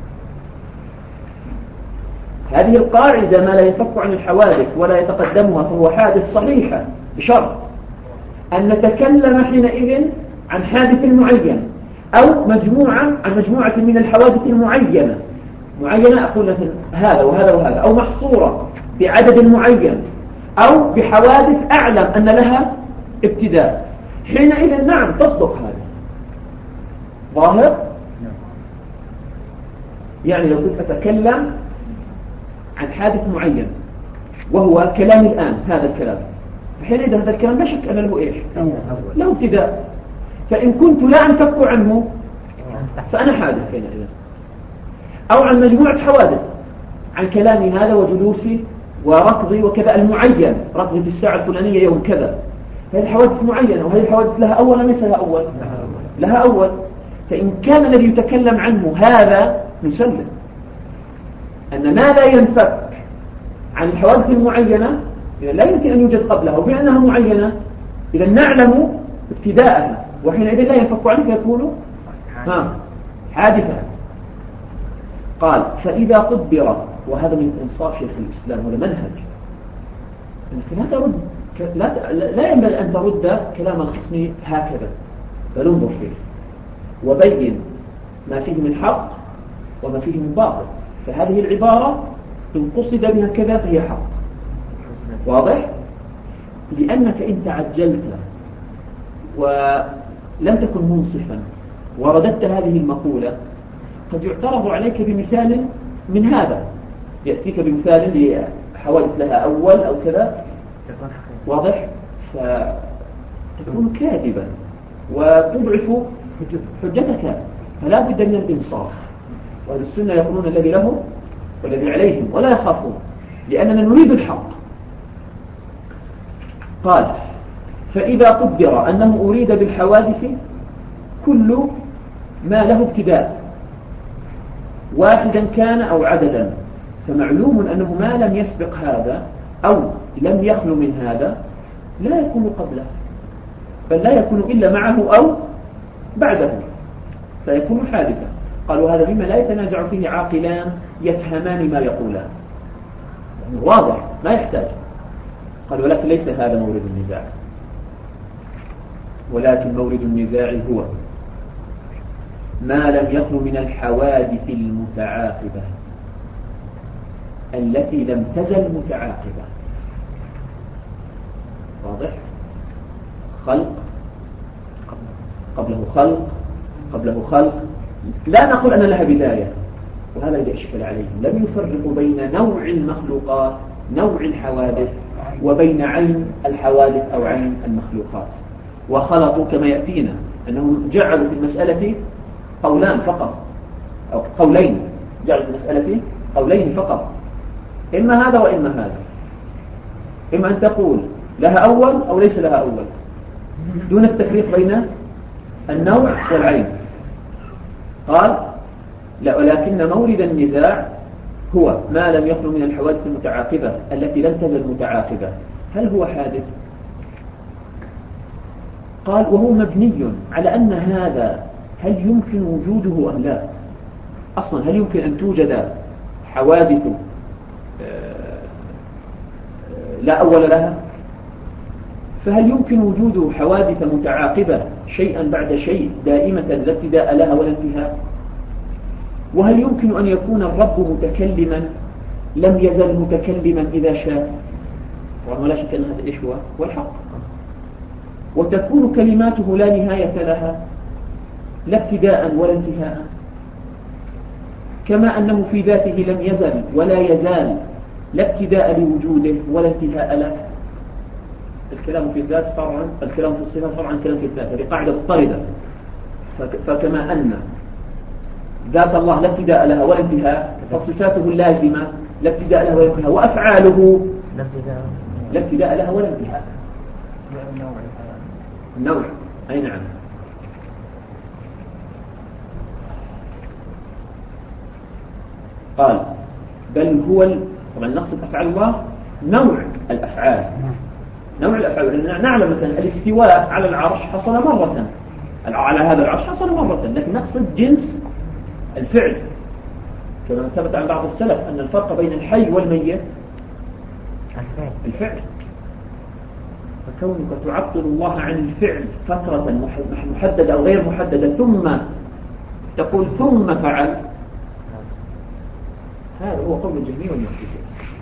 هذه القاعدة ما لا ينفك عن الحوادث ولا يتقدمها فهو حادث صحيحة، بشرط أن نتكلم حينئذ عن حادث معين أو عن مجموعة من الحوادث المعينة. أقول مثلا هذا وهذا وهذا، أو محصورة بعدد معين أو بحوادث أعلم أن لها ابتداء، حينئذ نعم تصدق هذا ظاهر. يعني لو كنت أتكلم عن حادث معين وهو كلام الآن هذا الكلام، فحينئذ هذا الكلام لا شك أن له إيش؟ له ابتداء. فإن كنت لا أنفك عنه فأنا حادث حينئذ. أو عن مجموعة حوادث، عن كلامي هذا وجلوسي وركضي وكذا المعين، ركضي في الساعة الفلانية يوم كذا، هذه الحوادث معينة، وهذه الحوادث لها أول أم ليس لها أول؟ لها أول. فإن كان الذي يتكلم عنه هذا نسلم أن ما لا ينفك عن الحوادث المعينة لا يمكن أن يوجد قبلها، وبأنها معينة إذا نعلم ابتداءها، وحينئذ لا ينفك عنه فيكون حادثا. قال فإذا قدر، وهذا من إنصاف شيخ الإسلام، ولا منهج أنك لا ترد، لا ينبغي أن ترد كلام الخصم هكذا، بل انظر فيه وبين ما فيه من حق وما فيه من باطل. فهذه العبارة إن قصد بها كذا فهي حق، واضح؟ لأنك إن تعجلت ولم تكن منصفا ورددت هذه المقولة قد يعترض عليك بمثال من هذا، يأتيك بمثال لحوادث لها أول أو كذا، واضح؟ فتكون كاذبا وتضعف حجتك، فلا بد من الإنصاف. وأهل السنة يقولون الذي لهم والذي عليهم ولا يخافون، لأننا نريد الحق. قال فإذا قدر أنه أريد بالحوادث كل ما له ابتداء واحدا كان أو عددا، فمعلوم أنه ما لم يسبق هذا أو لم يخلو من هذا لا يكون قبله، بل لا يكون إلا معه أو بعده، فيكون حادثا. قالوا هذا مما لا يتنازع فيه عاقلان يفهمان ما يقولان، واضح ما يحتاج. قال ولكن ليس هذا مورد النزاع، ولكن مورد النزاع هو ما لم يخلو من الحوادث المتعاقبة التي لم تزل متعاقبة. واضح؟ خلق قبله خلق قبله خلق، لا نقول أن لها بداية، وهذا الذي أشكل عليهم. لم يفرقوا بين نوع المخلوقات نوع الحوادث وبين عين الحوادث أو عين المخلوقات، وخلطوا كما يأتينا أنهم جعلوا في المسألة قولان فقط أو قولين، جعلوا في المسألة قولين فقط، إما هذا وإما هذا، إما أن تقول لها أول أو ليس لها أول دون التفريق بين النوع والعين. قال لا، ولكن مورد النزاع هو ما لم يخلو من الحوادث المتعاقبة التي لم تزل متعاقبة. هل هو حادث؟ قال وهو مبني على أن هذا هل يمكن وجوده أم لا. أصلا هل يمكن أن توجد حوادث لا أول لها؟ فهل يمكن وجود حوادث متعاقبة شيئا بعد شيء دائمة لا ابتداء لها ولا انتهاء؟ وهل يمكن أن يكون الرب متكلما لم يزل متكلما إذا شاء؟ ولا شك أن هذا إيش هو الحق. وتكون كلماته لا نهاية لها لا ابتداء ولا انتهاء، كما أنه في ذاته لم يزل ولا يزال لا ابتداء لوجوده ولا انتهاء له. الكلام في الذات فرعا، الكلام في الصفات فرعا كلام في الذات، هذه قاعدة مضطردة. فكما أن ذات الله لا ابتداء لها ولا انتهاء، فصفاته اللازمة لا ابتداء لها ولا انتهاء، وأفعاله لا ابتداء لها ولا انتهاء. النوع أي نعم. قال بل هو طبعا نقصد أفعال الله نوع الأفعال، نوع الأفعال. نعلم مثلا الاستواء على العرش حصل مرة، على هذا العرش حصل مرة، لكن نقصد جنس الفعل، كما ثبت عن بعض السلف أن الفرق بين الحي والميت الفعل. فكونك تعطل الله عن الفعل فترة محددة أو غير محددة ثم تقول ثم فعل، هذا هو قول الجهمية والمعتزلة.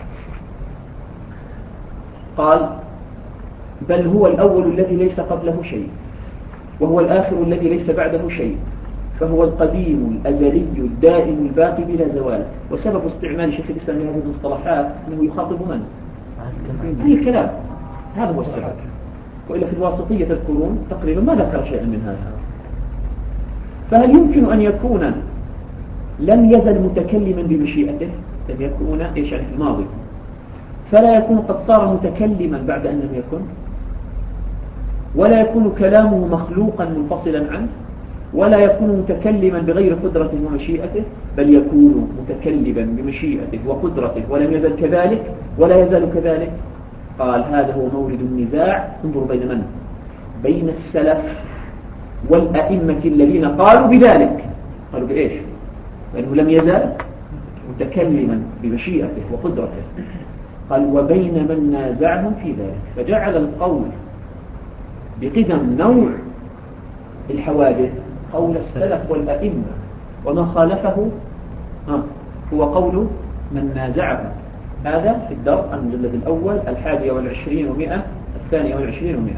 قال بل هو الأول الذي ليس قبله شيء، وهو الآخر الذي ليس بعده شيء، فهو القديم الأزلي الدائم الباقي بلا زوال. وسبب استعمال شيخ الإسلام لهذه المصطلحات أنه يخاطب من؟ أي الكلام، هذا هو السبب. وإلا في الواسطية القرون تقريبا ما ذكر شيئا من هذا. فهل يمكن أن يكون لم يزل متكلما بمشيئته، لم يكون إيش يعني في الماضي، فلا يكون قد صار متكلما بعد أن لم يكن، ولا يكون كلامه مخلوقا منفصلا عنه، ولا يكون متكلما بغير قدرته ومشيئته، بل يكون متكلما بمشيئته وقدرته ولم يزل كذلك ولا يزال كذلك. قال هذا هو مورد النزاع. انظر بين من؟ بين السلف والأئمة الذين قالوا بذلك. قالوا بإيش؟ لأنه لم يزل متكلما بمشيئته وقدرته. قال وبين من نازعهم في ذلك، فجعل القول بقدم نوع الحوادث قول السلف والأئمة، وما خالفه هو قول من نازعهم. هذا في الدرء المجلد الأول 21 و100 22 و100.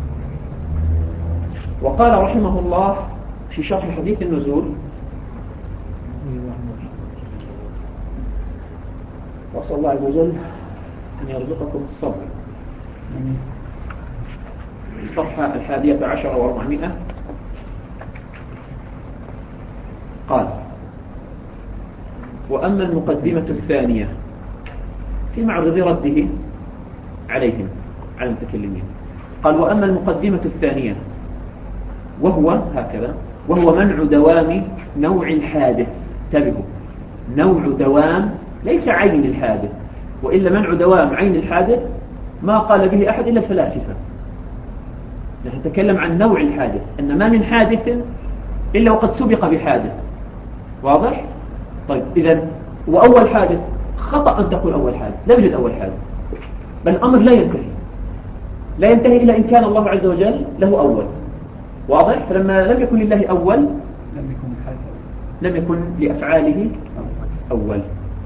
وقال رحمه الله في شرح حديث النزول: وأسأل الله عز وجل أن يرزقكم الصبر. الصفحة 11 و400 قال: وأما المقدمة الثانية في معرض رده عليهم على المتكلمين، قال: وأما المقدمة الثانية وهو هكذا، وهو منع دوام نوع الحادث. انتبهوا، نوع دوام ليس عين الحادث، وإلا منع دوام عين الحادث ما قال به أحد إلا الفلاسفة. نحن نتكلم عن نوع الحادث، أن ما من حادث إلا وقد سبق بحادث. واضح؟ طيب إذن وأول حادث خطأ أن تقول أول حادث، لا يوجد أول حادث، بل الأمر لا ينتهي إلا إن كان الله عز وجل له أول. واضح؟ فلما لم يكن لله أول لم يكن لأفعاله أول.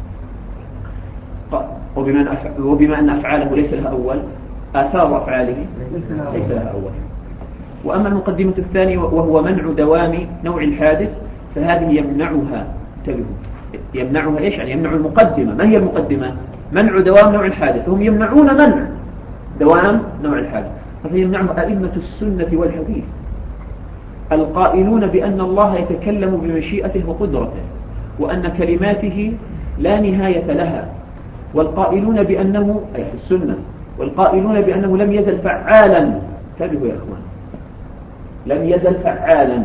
وبما أن أفعاله ليس لها أول، آثار أفعاله ليس لها أول. وأما المقدمة الثانية وهو منع دوام نوع الحادث، فهذه يمنعها. انتبهوا، يمنعها إيش؟ يعني يمنع المقدمة. ما هي المقدمة؟ منع دوام نوع الحادث. هم يمنعون منع دوام نوع الحادث. فيمنعه أئمة السنة والحديث القائلون بأن الله يتكلم بمشيئته وقدرته، وأن كلماته لا نهاية لها، والقائلون بأنه أي في السنة، والقائلون بأنه لم يزل فعالا. انتبهوا يا أخوان، لم يزل فعالا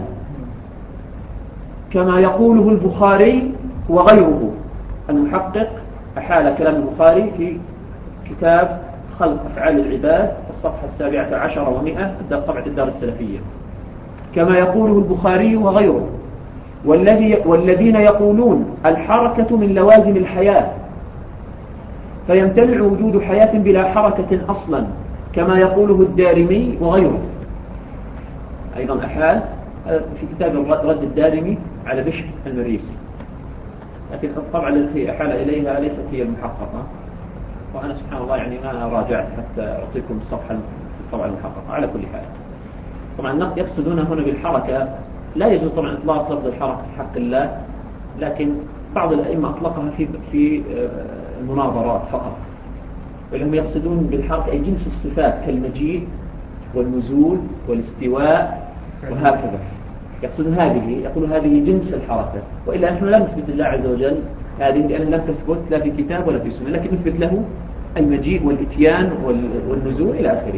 كما يقوله البخاري وغيره. المحقق أحال كلام البخاري في كتاب خلق أفعال العباد الصفحة 17 و100 طبعة الدار السلفية. كما يقوله البخاري وغيره. والذين يقولون الحركة من لوازم الحياة، فيمتنع وجود حياة بلا حركة أصلا، كما يقوله الدارمي وغيره. أيضا أحال في كتاب رد الدارمي على بشر المريسي، لكن الطبعة التي أحال إليها ليست هي المحققة، وأنا سبحان الله يعني ما راجعت حتى أعطيكم الصفحة الطبعة المحققة. على كل حال طبعا يقصدون هنا بالحركة لا يجوز طبعا إطلاق لفظ الحركة في حق الله، لكن بعض الأئمة أطلقها في المناظرات فقط، ولهم يقصدون بالحركة أي جنس الصفات كالمجيء والنزول والاستواء وهكذا. يقصدون هذه، يقول هذه جنس الحركة، وإلا نحن لا نثبت لله عز وجل هذه، لأن لم تثبت لا في كتاب ولا في سنة، لكن نثبت له المجيء والإتيان والنزول إلى آخره.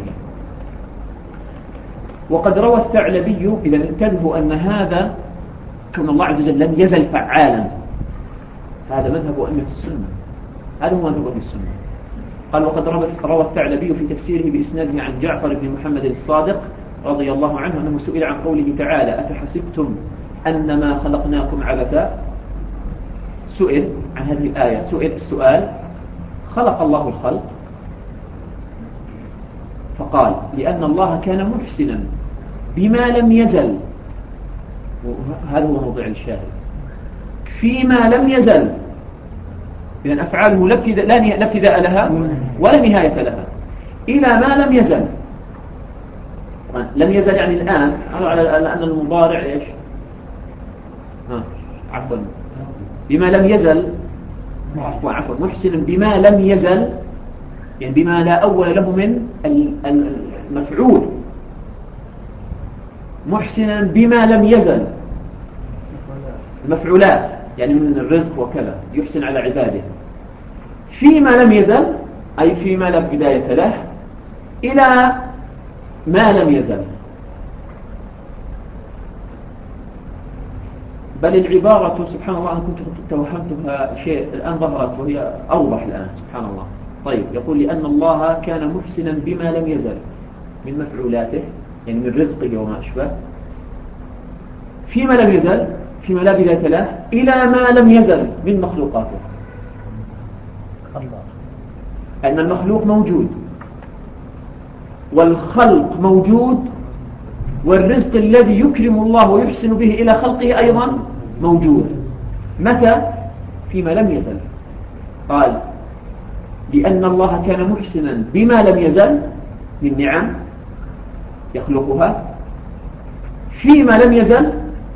وقد روى الثعلبي، إذا انتبهوا أن هذا كون الله عز وجل لم يزل فعالا، هذا مذهب أئمة السنة، هذا هو مذهب أهل السنة. قال: وقد روى الثعلبي في تفسيره بإسناده عن جعفر بن محمد الصادق رضي الله عنه أنه سئل عن قوله تعالى: أفحسبتم أنما خلقناكم عبثا. سئل عن هذه الآية، سئل السؤال: خلق الله الخلق؟ فقال: لأن الله كان محسنا بما لم يزل، هذا هو موضوع الشاهد، فيما لم يزل. إذن أفعاله لا ابتداء لها ولا نهاية لها، إلى ما لم يزل. لم يزل يعني الآن، على أن المضارع إيش؟ عفوا، بما لم يزل، عفوا محسنا بما لم يزل، يعني بما لا أول له من المفعول. محسنا بما لم يزل، المفعولات يعني من الرزق وكذا، يحسن على عباده. فيما لم يزل أي فيما لا بداية له إلى ما لم يزل. بل العبارة سبحان الله أنا كنت توهمتها شيء الآن ظهرت وهي أوضح الآن سبحان الله. طيب يقول لأن الله كان محسنا بما لم يزل من مفعولاته يعني من رزقه وما أشبه فيما لم يزل فيما لا بداية له إلى ما لم يزل من مخلوقاته. أن المخلوق موجود والخلق موجود والرزق الذي يكرم الله ويحسن به إلى خلقه أيضا موجود. متى؟ فيما لم يزل. قال لأن الله كان محسنا بما لم يزل من نعم يخلقها فيما لم يزل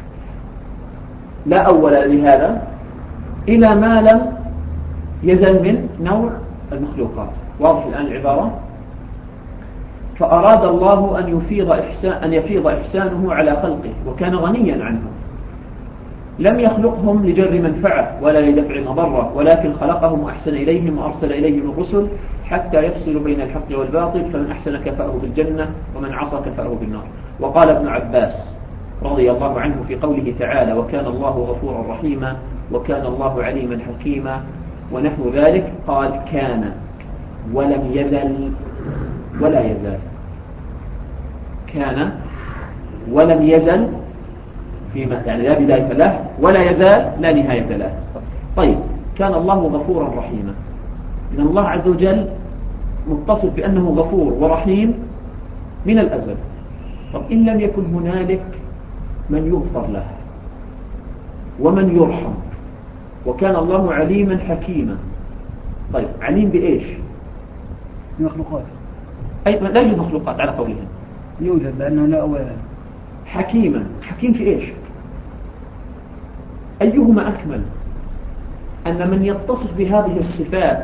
لا أول لهذا إلى ما لم يزل من نوع المخلوقات. واضح الآن العبارة؟ فأراد الله أن يفيض إحسانه على خلقه وكان غنيا عنهم. لم يخلقهم لجر منفعة ولا لدفع مضرة ولكن خلقهم وأحسن إليهم وأرسل إليهم الرسل حتى يفصل بين الحق والباطل فمن أحسن كفأه بالجنة ومن عصى كفأه بالنار. وقال ابن عباس رضي الله عنه في قوله تعالى وكان الله غفورا رحيما وكان الله عليما حكيما ونحو ذلك قال كان ولم يزل ولا يزال. كان ولم يزل فيما يعني لا بداية له ولا يزال لا نهاية له. طيب كان الله غفورا رحيما إن الله عز وجل متصف بأنه غفور ورحيم من الأزل. طب إن لم يكن هنالك من يغفر له ومن يرحم وكان الله عليما حكيما. طيب عليم بإيش؟ مخلوقات أي لا يوجد مخلوقات على قولهم يوجد لأنه لا أول. حكيما حكيم في إيش؟ أيهما أكمل أن من يتصف بهذه الصفات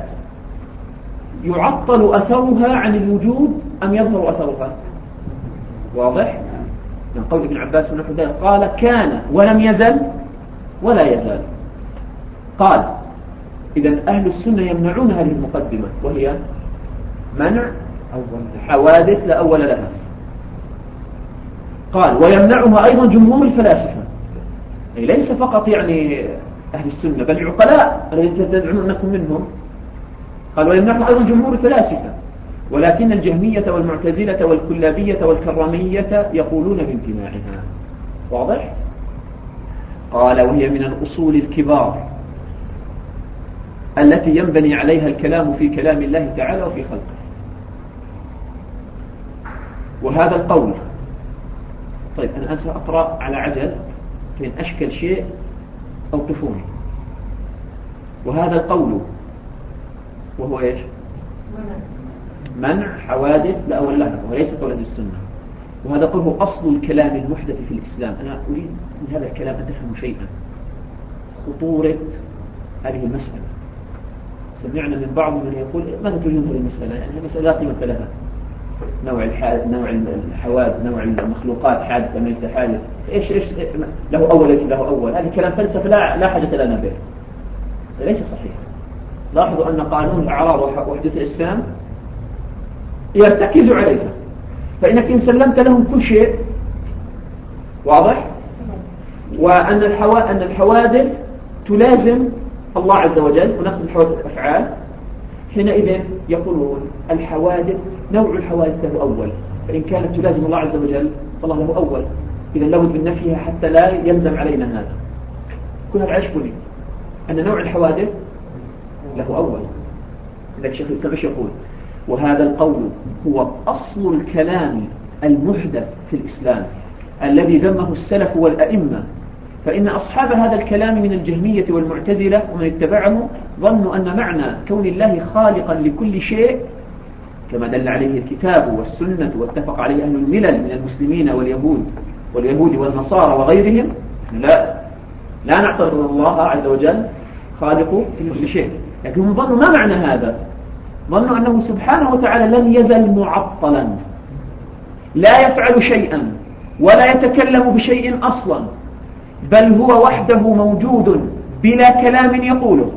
يعطل أثرها عن الوجود أم يظهر أثرها؟ واضح؟ من قول ابن عباس ونحو ذلك قال كان ولم يزل ولا يزال. قال إذن أهل السنة يمنعون هذه المقدمة وهي منع حوادث لا أول لها. قال ويمنعها أيضا جمهور الفلاسفة أي ليس فقط يعني أهل السنة بل العقلاء الذين تزعمون أنكم منهم. قال ويمنعها أيضا جمهور الفلاسفة ولكن الجهمية والمعتزلة والكلابية والكرامية يقولون بامتناعها. واضح؟ قال وهي من الأصول الكبار التي ينبني عليها الكلام في كلام الله تعالى وفي خلقه. وهذا القول طيب أنا سأقرأ على عجل فإن أشكل شيء أوقفوني. وهذا القول وهو إيش؟ منع حوادث لا أول لها وليس قول أهل السنة. وهذا قول هو أصل الكلام المحدث في الإسلام. أنا أريد من هذا الكلام أن تفهموا شيئا خطورة هذه المسألة. سمعنا من بعض من يقول ماذا تريدون هذه المسألة؟ يعني هذه مسألة لا قيمة لها. نوع الحوادث نوع المخلوقات حادث أم ليس حادث إيش له أول ليس له أول. هذا كلام فلسفة لا حاجة لنا به. ليس صحيح. لاحظوا أن قانون الأعراض وحدوث الإسلام يرتكز عليها. فإنك إن سلمت لهم كل شيء واضح وأن الحوادث تلازم الله عز وجل ونقصد الحوادث الأفعال حينئذ يقولون الحوادث نوع الحوادث له أول فإن كانت تلازم الله عز وجل فالله له أول إذا لابد من نفيها حتى لا يلزم علينا هذا. كل هذا عشبني أن نوع الحوادث له أول. إذا الشيخ الإسلام إيش يقول؟ وهذا القول هو أصل الكلام المحدث في الإسلام الذي ذمه السلف والأئمة. فإن أصحاب هذا الكلام من الجهمية والمعتزلة ومن اتبعهم ظنوا أن معنى كون الله خالقا لكل شيء كما دل عليه الكتاب والسنة واتفق عليه أهل الملل من المسلمين واليهود والنصارى وغيرهم لا نعتبر الله عز وجل خالق لكل شيء. لكن هم ظنوا ما معنى هذا؟ ظنوا أنه سبحانه وتعالى لن يزل معطلا لا يفعل شيئا ولا يتكلم بشيء أصلا بل هو وحده موجود بلا كلام يقوله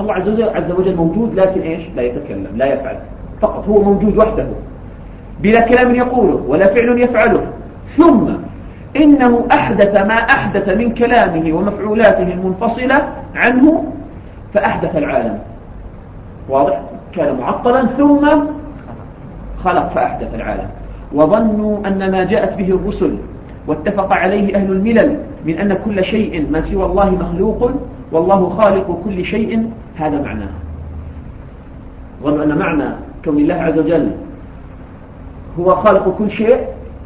الله عز وجل موجود، لكن إيش؟ لا يتكلم، لا يفعل، فقط هو موجود وحده بلا كلام يقوله ولا فعل يفعله. ثم إنه أحدث ما أحدث من كلامه ومفعولاته المنفصلة عنه فأحدث العالم. واضح؟ كان معطلا ثم خلق فأحدث العالم. وظنوا أن ما جاءت به الرسل واتفق عليه أهل الملل من أن كل شيء ما سوى الله مخلوق والله خالق كل شيء، هذا معناه. ظنوا أن معنى كون الله عز وجل هو خالق كل شيء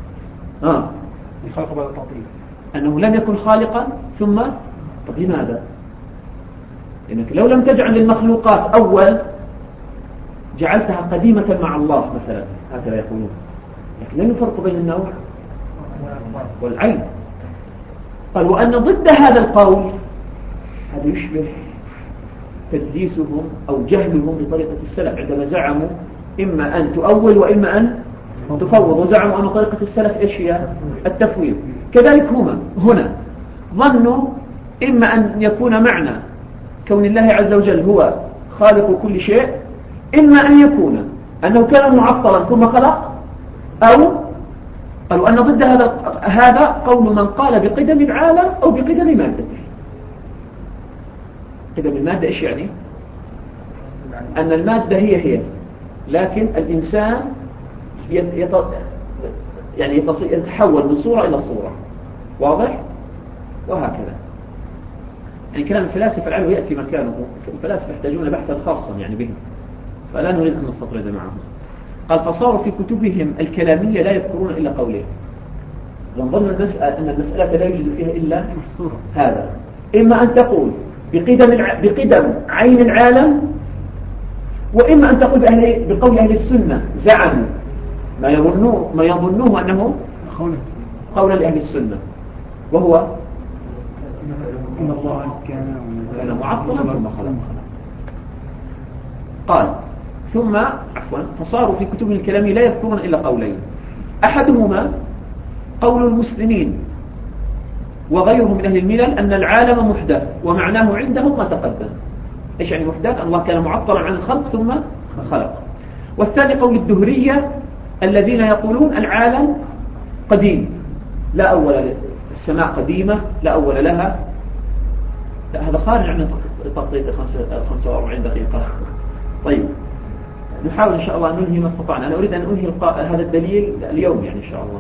خلق بعد التعطيل، أنه لم يكن خالقا ثم. طب لماذا؟ لأنك لو لم تجعل للمخلوقات أول جعلتها قديمة مع الله مثلا، هكذا يقولون، لكن لا يفرق بين النوع والعين. قال وأن ضد هذا القول هذا يشبه تدليسهم أو جهلهم بطريقة السلف عندما زعموا إما أن تؤول وإما أن تفوض، وزعموا أن طريقة السلف إيش هي؟ التفويض. كذلك هنا ظنوا إما أن يكون معنى كون الله عز وجل هو خالق كل شيء، إما أن يكون أنه كان معطلا ثم خلق، أو قالوا أن ضد هذا قول من قال بقدم العالم أو بقدم مادته. قدم المادة إيش يعني؟ أن المادة هي لكن الإنسان يتحول من صورة إلى صورة. واضح؟ وهكذا يعني كلام الفلاسفة العلم يأتي مكانه. الفلاسفة يحتاجون بحثا خاصا يعني بهم، فلا نريد أن نستطرد معهم. قال فصاروا في كتبهم الكلامية لا يذكرون إلا قولين. ظن أن المسألة لا يوجد فيها إلا هذا، إما أن تقول بقدم عين العالم، وإما أن تقول بقول أهل السنة زعموا ما يظنوه أنه قول لأهل السنة، وهو إن الله كان معطلا ثم خلق. قال ثم فصاروا في كتب الكلام لا يذكرون إلا قولين، أحدهما قول المسلمين وغيرهم من أهل الملل أن العالم محدث ومعناه عندهم ما تقدم. إيش يعني محدث؟ الله كان معطلا عن الخلق ثم خلق. والثاني قول الدهرية الذين يقولون العالم قديم لا أول له، السماء قديمة لا أول لها. لا هذا خارج عن تقطيع 45 دقيقة. طيب نحاول إن شاء الله أن ننهي ما استطعنا. أنا أريد أن أنهي هذا الدليل اليوم يعني إن شاء الله.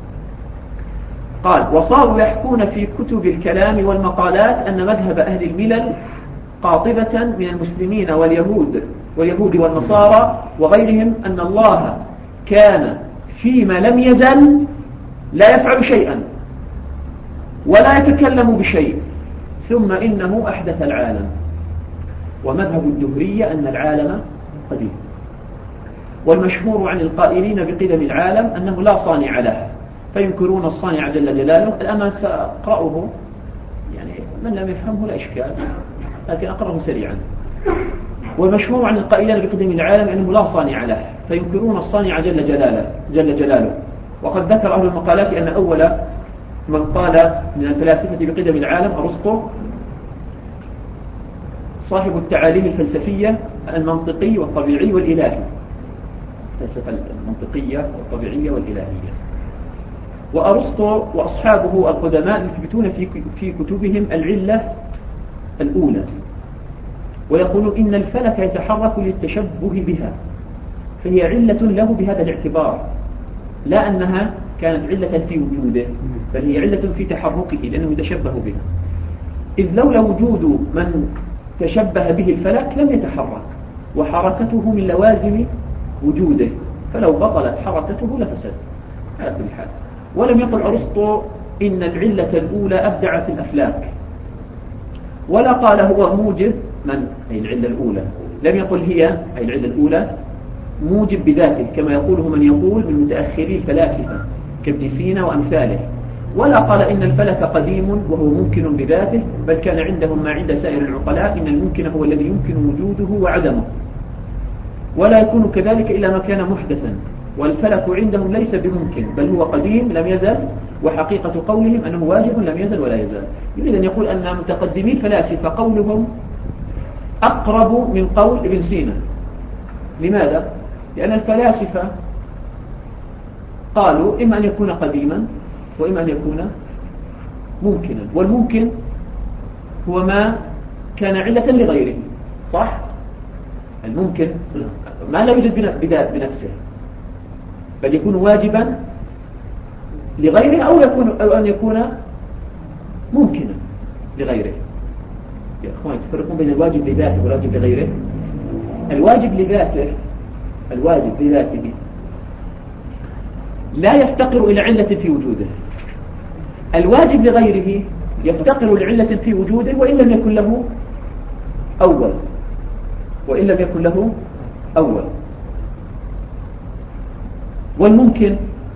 قال وصاروا يحكون في كتب الكلام والمقالات أن مذهب أهل الملل قاطبة من المسلمين واليهود والنصارى وغيرهم أن الله كان فيما لم يزل لا يفعل شيئا ولا يتكلم بشيء ثم إنه أحدث العالم. ومذهب الدهرية أن العالم قديم. والمشهور عن القائلين بقدم العالم أنه لا صانع له فينكرون الصانع جل جلاله. الآن سأقرأه يعني من لم يفهمه لا إشكال، لكن أقرأه سريعا. والمشهور عن القائلين بقدم العالم أنه لا صانع له فينكرون الصانع جل جلاله. وقد ذكر أهل المقالات أن أول من قال من الفلاسفة بقدم العالم أرسطو صاحب التعاليم الفلسفية المنطقي والطبيعي والإلهي، الفلسفة المنطقية والطبيعية والإلهية. وأرسطو وأصحابه القدماء يثبتون في كتبهم العلة الأولى، ويقولون إن الفلك يتحرك للتشبه بها، فهي علة له بهذا الاعتبار، لا أنها كانت علة في وجوده، بل هي علة في تحركه لأنه يتشبه بها. إذ لولا وجود من تشبه به الفلك لم يتحرك، وحركته من لوازم وجوده، فلو بطلت حركته لفسد على كل حال. ولم يقل أرسطو إن العلة الأولى أبدع في الأفلاك، ولا قال هو موجب أي العلة الأولى، لم يقل هي أي العلة الأولى موجب بذاته كما يقوله من يقول من متأخري الفلاسفة كابن سينا وأمثاله، ولا قال إن الفلك قديم وهو ممكن بذاته، بل كان عندهم ما عند سائر العقلاء إن الممكن هو الذي يمكن وجوده وعدمه، ولا يكون كذلك إلا ما كان محدثا، والفلك عندهم ليس بممكن بل هو قديم لم يزل، وحقيقة قولهم أنه واجب لم يزل ولا يزال. يريد أن يقول أن متقدمي الفلاسفة قولهم أقرب من قول ابن سينا. لماذا؟ لأن الفلاسفة قالوا إما أن يكون قديما وإما أن يكون ممكنا، والممكن هو ما كان علة لغيره، صح؟ الممكن ما لا يوجد بنفسه، بل يكون واجبا لغيره أو أن يكون ممكنا لغيره. يا أخوان تفرقون بين الواجب لذاته والواجب لغيره. الواجب لذاته لا يفتقر إلى علة في وجوده. الواجب لغيره يفتقر لعلة في وجوده وإن لم يكن له أول. والممكن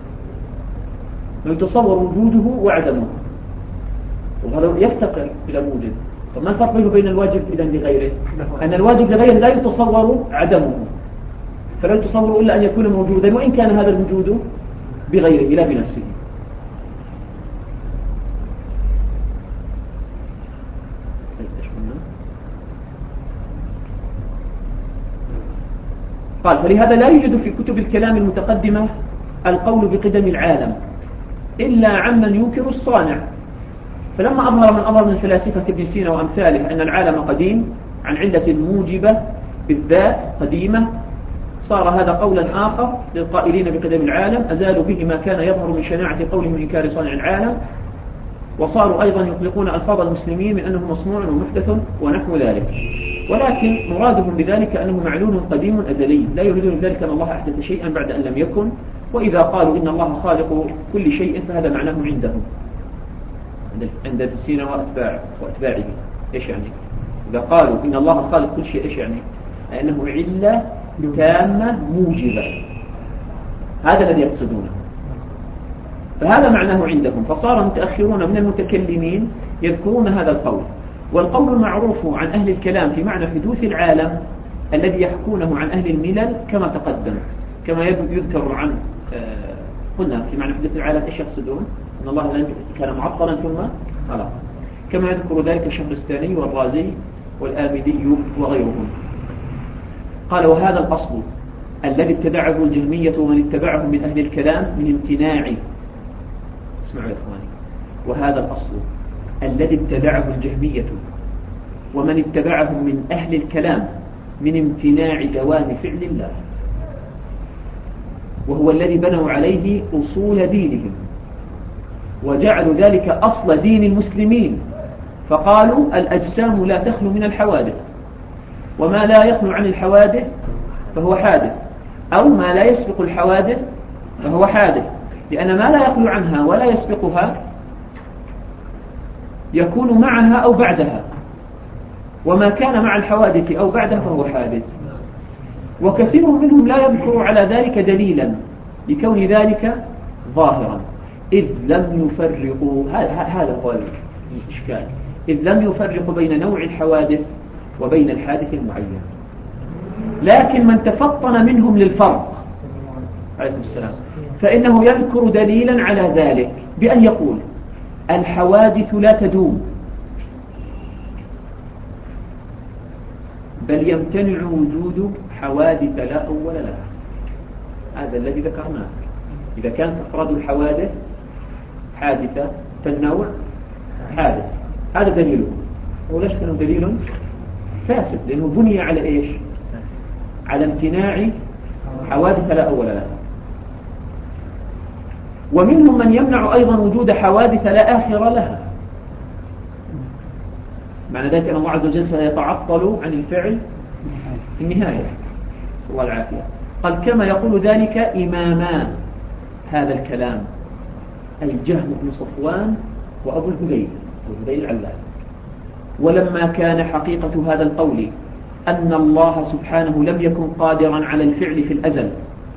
يتصور وجوده وعدمه، وهذا يفتقر إلى موجب. طب ما الفرق بينه وبين الواجب إذن لغيره؟ أن الواجب لغيره لا يتصور عدمه، فلا يتصور إلا أن يكون موجودا، وإن كان هذا الوجود بغيره لا بنفسه. قال فلهذا لا يوجد في كتب الكلام المتقدمة القول بقدم العالم إلا عمن ينكر الصانع. فلما أظهر من الفلاسفة ابن سينا وأمثاله أن العالم قديم عن علة موجبة بالذات قديمة، صار هذا قولا آخر للقائلين بقدم العالم، أزالوا به ما كان يظهر من شناعة قولهم إنكار صانع العالم، وصاروا أيضا يطلقون ألفاظ المسلمين من أنه مصنوع ومحدث ونحو ذلك. ولكن مرادهم بذلك أنه معلول قديم أزلي، لا يريدون بذلك أن الله أحدث شيئا بعد أن لم يكن. وإذا قالوا إن الله خالق كل شيء فهذا معناه عندهم، عند ابن سينا وأتباعه. إيش يعني؟ إذا قالوا إن الله خالق كل شيء إيش يعني؟ أنه علة تامة موجبة، هذا الذي يقصدونه، فهذا معناه عندهم. فصار المتأخرون من المتكلمين يذكرون هذا القول. والقول المعروف عن أهل الكلام في معنى حدوث العالم الذي يحكونه عن أهل الملل كما تقدم، كما يذكر عن قلنا في معنى حدوث العالم إيش يقصدون؟ أن الله كان معطلا ثم خلق، كما يذكر ذلك الشهرستاني والرازي والآمدي وغيرهم. قال وهذا الأصل الذي ابتدعه الجهمية ومن اتبعهم من أهل الكلام من امتناع، اسمعوا يا إخواني، وهذا الأصل الذي ابتدعه الجهمية ومن اتبعهم من أهل الكلام من امتناع دوام فعل الله، وهو الذي بنوا عليه أصول دينهم وجعلوا ذلك أصل دين المسلمين، فقالوا الأجسام لا تخلو من الحوادث، وما لا يخلو عن الحوادث فهو حادث، أو ما لا يسبق الحوادث فهو حادث، لأن ما لا يخلو عنها ولا يسبقها يكون معها أو بعدها، وما كان مع الحوادث أو بعدها فهو حادث. وكثير منهم لا يذكر على ذلك دليلا لكون ذلك ظاهرا، إذ لم يفرقوا، هذا هو الإشكال، إذ لم يفرقوا بين نوع الحوادث وبين الحادث المعين. لكن من تفطن منهم للفرق عليكم السلام فإنه يذكر دليلا على ذلك بأن يقول الحوادث لا تدوم، بل يمتنع وجود حوادث لا أول لها. هذا الذي ذكرناه، إذا كانت أفراد الحوادث حادثة فالنوع حادث، هذا دليله. وليش كان دليل فاسد؟ لأنه بني على إيش؟ على امتناع حوادث لا أول لها. ومنهم من يمنع أيضا وجود حوادث لا آخر لها، معنى ذلك أن الله عز وجل سيتعطل عن الفعل في النهاية، صلى الله العافية. قال كما يقول ذلك إمامان هذا الكلام الجهم بن صفوان وأبو الهذيل العلام. ولما كان حقيقة هذا القول أن الله سبحانه لم يكن قادرا على الفعل في الأزل،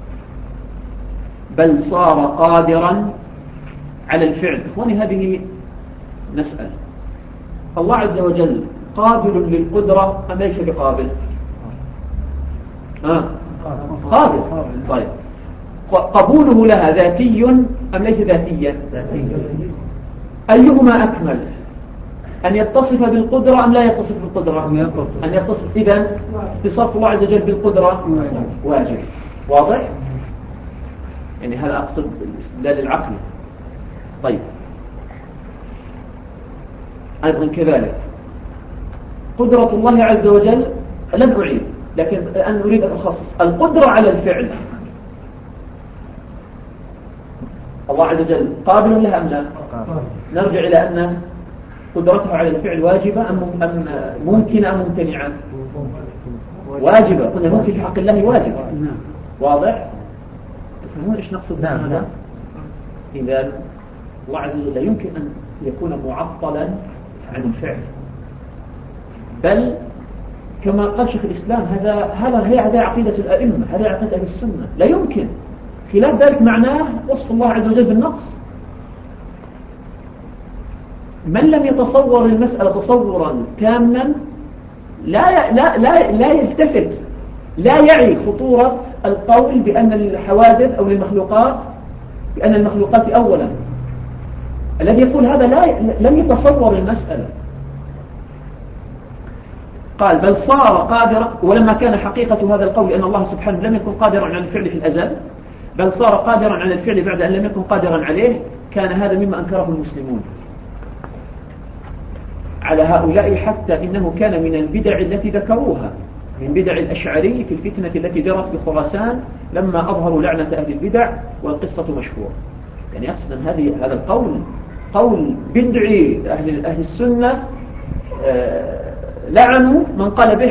بل صار قادرا على الفعل. إخواني هذه نسأل، الله عز وجل قابل للقدرة أم ليس بقابل؟ قادر. طيب قبوله لها ذاتي أم ليس ذاتيا؟ أيهما أكمل؟ أن يتصف بالقدرة أم لا يتصف بالقدرة؟ أن يتصف. إذن اتصاف الله عز وجل بالقدرة واجب. واضح؟ يعني هذا أقصد الاستدلال العقلي. طيب، أيضا كذلك قدرة الله عز وجل لم أعيد، لكن الآن أريد أن أخصص القدرة على الفعل. الله عز وجل قابل لها أم لا؟ نرجع إلى أن قدرته على الفعل واجبة أم ممكنة أم ممتنعة؟ واجبة. قلنا ممكن في حق الله واجبة. واضح؟ تفهمون إيش نقصد هذا؟ إذا الله عز وجل لا يمكن أن يكون معطلا عن الفعل، بل كما قال شيخ الإسلام هذا عقيدة الأئمة، هذا عقيدة أهل السنة. لا يمكن خلاف ذلك معناه وصف الله عز وجل بالنقص. من لم يتصور المسألة تصورا تاما لا يلتفت، لا يعي خطورة القول بأن الحوادث أو المخلوقات بأن المخلوقات أولا. الذي يقول هذا لم يتصور المسألة. قال بل صار قادرا، ولما كان حقيقة هذا القول أن الله سبحانه لم يكن قادرا على الفعل في الأزل، بل صار قادرا على الفعل بعد أن لم يكن قادرا عليه، كان هذا مما أنكره المسلمون على هؤلاء، حتى إنه كان من البدع التي ذكروها من بدع الأشعري في الفتنة التي جرت بخراسان لما أظهروا لعنة أهل البدع، والقصة مشهورة. يعني أصلا هذا القول قول بدعي. أهل السنة لعنوا من قال به.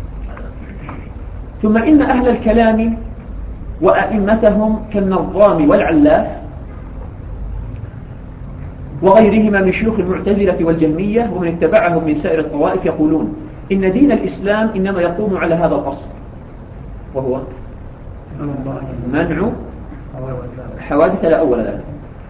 ثم إن أهل الكلام وأئمتهم كالنظام والعلاف وغيرهما من شيوخ المعتزلة والجهمية ومن اتبعهم من سائر الطوائف يقولون إن دين الإسلام إنما يقوم على هذا الأصل، وهو منع حوادث لا أول لها.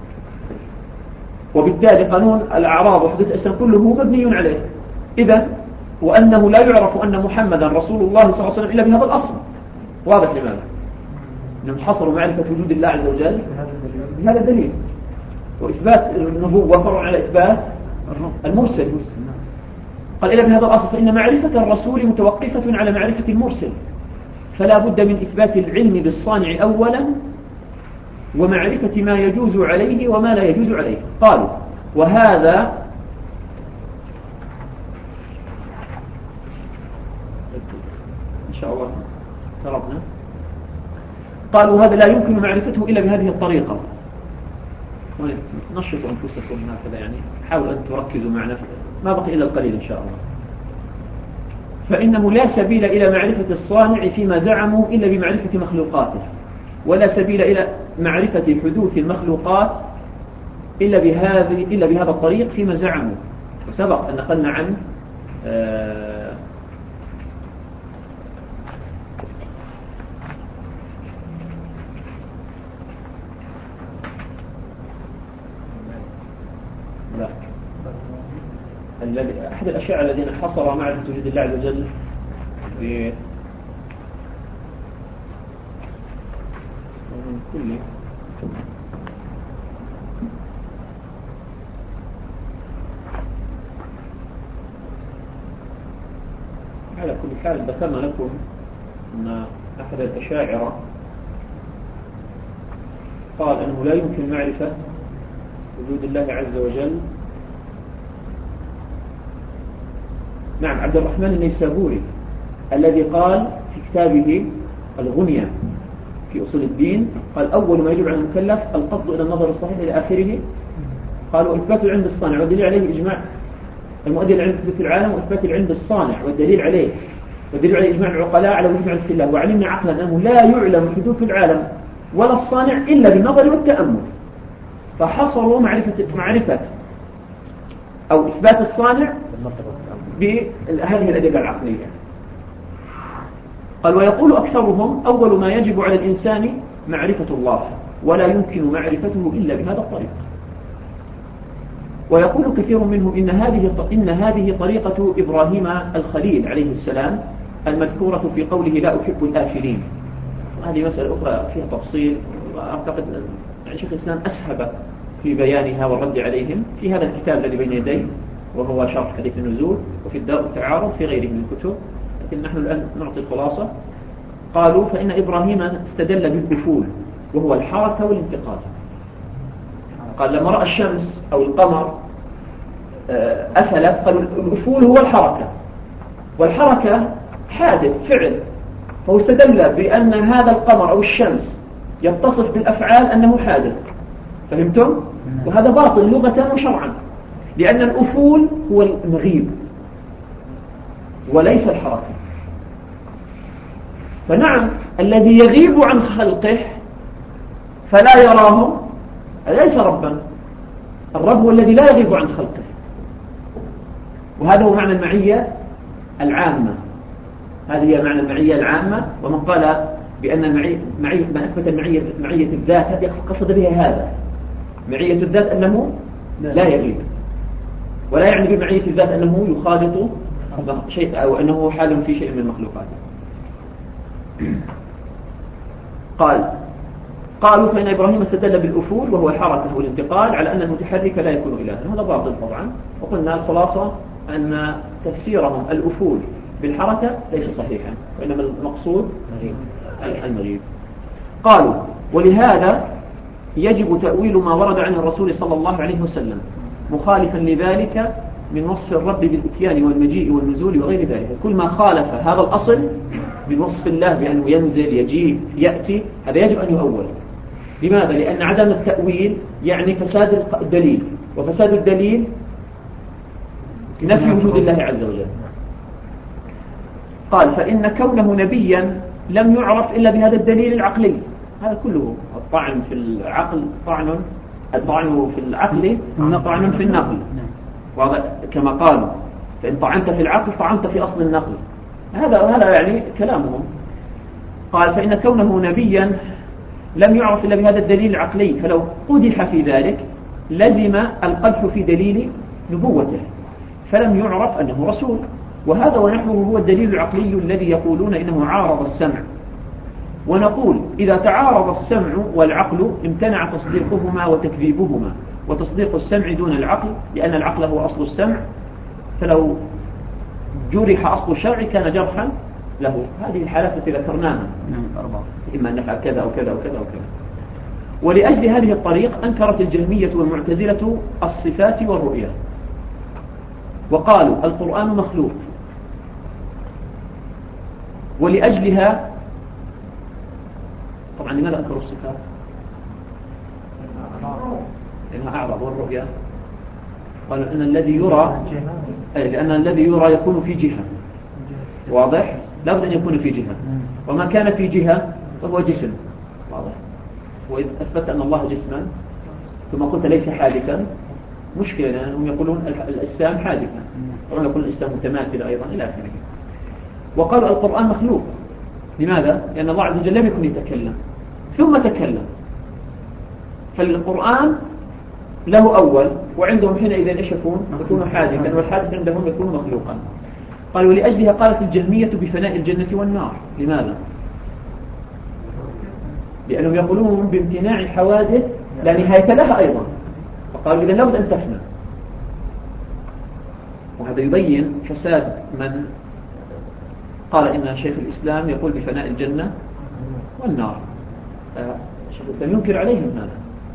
وبالتالي قانون الأعراض وحدوث الإسلام كله مبني عليه. إذن وأنه لا يعرف أن محمدا رسول الله صلى الله عليه وسلم إلا بهذا الأصل. واضح لماذا؟ أنهم حصروا معرفة وجود الله عز وجل بهذا الدليل، وإثبات النبوة فرع على إثبات المرسل. قال إلا بهذا الأصل فإن معرفة الرسول متوقفة على معرفة المرسل، فلا بد من إثبات العلم بالصانع أولا ومعرفة ما يجوز عليه وما لا يجوز عليه. قالوا وهذا إن شاء الله تربنا. قالوا هذا لا يمكن معرفته إلا بهذه الطريقة. نشطوا أنفسكم هكذا، يعني حاولوا أن تركزوا معنا، ما بقي إلا القليل إن شاء الله. فإنه لا سبيل إلى معرفة الصانع فيما زعموا إلا بمعرفة مخلوقاته، ولا سبيل إلى معرفة حدوث المخلوقات إلا بهذا الطريق فيما زعموا. وسبق أن نقلنا عن أحد الأشياء الذين حصر معرفة وجود الله عز وجل على كل حال ذكرنا لكم أن أحد الأشاعرة قال أنه لا يمكن معرفة وجود الله عز وجل. نعم، عبد الرحمن النيسابوري الذي قال في كتابه الغنية في أصول الدين، قال أول ما يجب على المكلف القصد إلى النظر الصحيح إلى آخره. قالوا إثبات العلم بالصانع والدليل عليه إجماع المؤدي للعلم في العالم، وإثبات العلم بالصانع والدليل عليه إجماع العقلاء على وجود معرفة الله. وعلمنا عقلا أنه لا يعلم حدوث العالم ولا الصانع إلا بالنظر والتأمل، فحصروا معرفة أو إثبات الصانع بهذه الأدلة العقلية. قال ويقول أكثرهم أول ما يجب على الإنسان معرفة الله، ولا يمكن معرفته إلا بهذا الطريق. ويقول كثير منهم إن هذه طريقة إبراهيم الخليل عليه السلام المذكورة في قوله لا أحب الآفلين. هذه مسألة أخرى فيها تفصيل، وأعتقد أن شيخ الإسلام أسهب في بيانها والرد عليهم في هذا الكتاب الذي بين يدي وهو شرح حديث النزول، وفي الداء والتعارض في غيره من الكتب، لكن نحن الآن نعطي الخلاصة. قالوا فإن إبراهيم استدل بالأفول وهو الحركة والانتقال. قال لما رأى الشمس أو القمر أفلت، قالوا الأفول هو الحركة، والحركة حادث فعل، فهو استدل بأن هذا القمر أو الشمس يتصف بالأفعال أنه حادث. فهمتم؟ وهذا باطل لغة وشرعا، لأن الأفول هو المغيب وليس الحركة. فنعم الذي يغيب عن خلقه فلا يراهم ليس ربا، الرب هو الذي لا يغيب عن خلقه، وهذا هو معنى المعية العامة. هذه هي معنى المعية العامة. ومن قال بأن ما أثبت معية الذات قصد بها هذا، معية الذات أنه لا يغيب، ولا يعني بمعية الذات أنه يخالط شيء أو أنه حال في شيء من المخلوقات. قالوا فإن إبراهيم استدل بالأفول وهو الحركة والانتقال على أن المتحرك لا يكون إلها. هذا باطل طبعا، وقلنا الخلاصة أن تفسيرهم الأفول بالحركة ليس صحيحا، وإنما المقصود المغيب. قالوا ولهذا يجب تأويل ما ورد عن الرسول صلى الله عليه وسلم مخالفا لذلك من وصف الرب بالإتيان والمجيء والنزول وغير ذلك. كل ما خالف هذا الأصل من وصف الله بأنه ينزل يجيء يأتي، هذا يجب أن يؤول. لماذا؟ لأن عدم التأويل يعني فساد الدليل، وفساد الدليل نفي وجود الله عز وجل. قال فإن كونه نبيا لم يعرف إلا بهذا الدليل العقلي. هذا كله الطعن في العقل الطعن في العقل طعن في النقل، كما قالوا فإن طعنت في العقل طعنت في أصل النقل. هذا يعني كلامهم. قال فإن كونه نبيا لم يعرف إلا بهذا الدليل العقلي، فلو قدح في ذلك لزم القدح في دليل نبوته، فلم يعرف أنه رسول. وهذا ونحوه هو الدليل العقلي الذي يقولون إنه عارض السمع. ونقول إذا تعارض السمع والعقل امتنع تصديقهما وتكذيبهما، وتصديق السمع دون العقل، لأن العقل هو أصل السمع، فلو جرح أصل الشرع كان جرحا له. هذه الحالات التي ذكرناها إما أن نفعل كذا أو كذا أو كذا أو كذا. ولأجل هذه الطريق أنكرت الجهمية والمعتزلة الصفات والرؤية، وقالوا القرآن مخلوق. ولأجلها طبعا لماذا أنكروا الصفات؟ لأنها أعرض، والرؤية قالوا أن الذي يرى لأن الذي يرى يكون في جهة، واضح؟ لا بد أن يكون في جهة، وما كان في جهة فهو جسم، واضح؟ وإذ أثبت أن الله جسما ثم قلت ليس حادثا مشكلة، لأنهم يقولون الإسلام حادثا، طبعا يقولون الإسلام متماثل أيضا إلى آخره. وقالوا القرآن مخلوق. لماذا؟ لأن الله عز وجل لم يكن يتكلم ثم تكلم، فالقرآن له أول، وعندهم حينئذ إيش يكون حادثا، والحادث عندهم يكون مخلوقا. قالوا ولأجلها قالت الجهمية بفناء الجنة والنار. لماذا؟ لأنهم يقولون بامتناع الحوادث لا نهاية لها أيضا، فقالوا إذا لابد أن تفنى. وهذا يبين فساد من قال إن شيخ الإسلام يقول بفناء الجنة والنار. شيخ الإسلام ينكر عليهم هذا،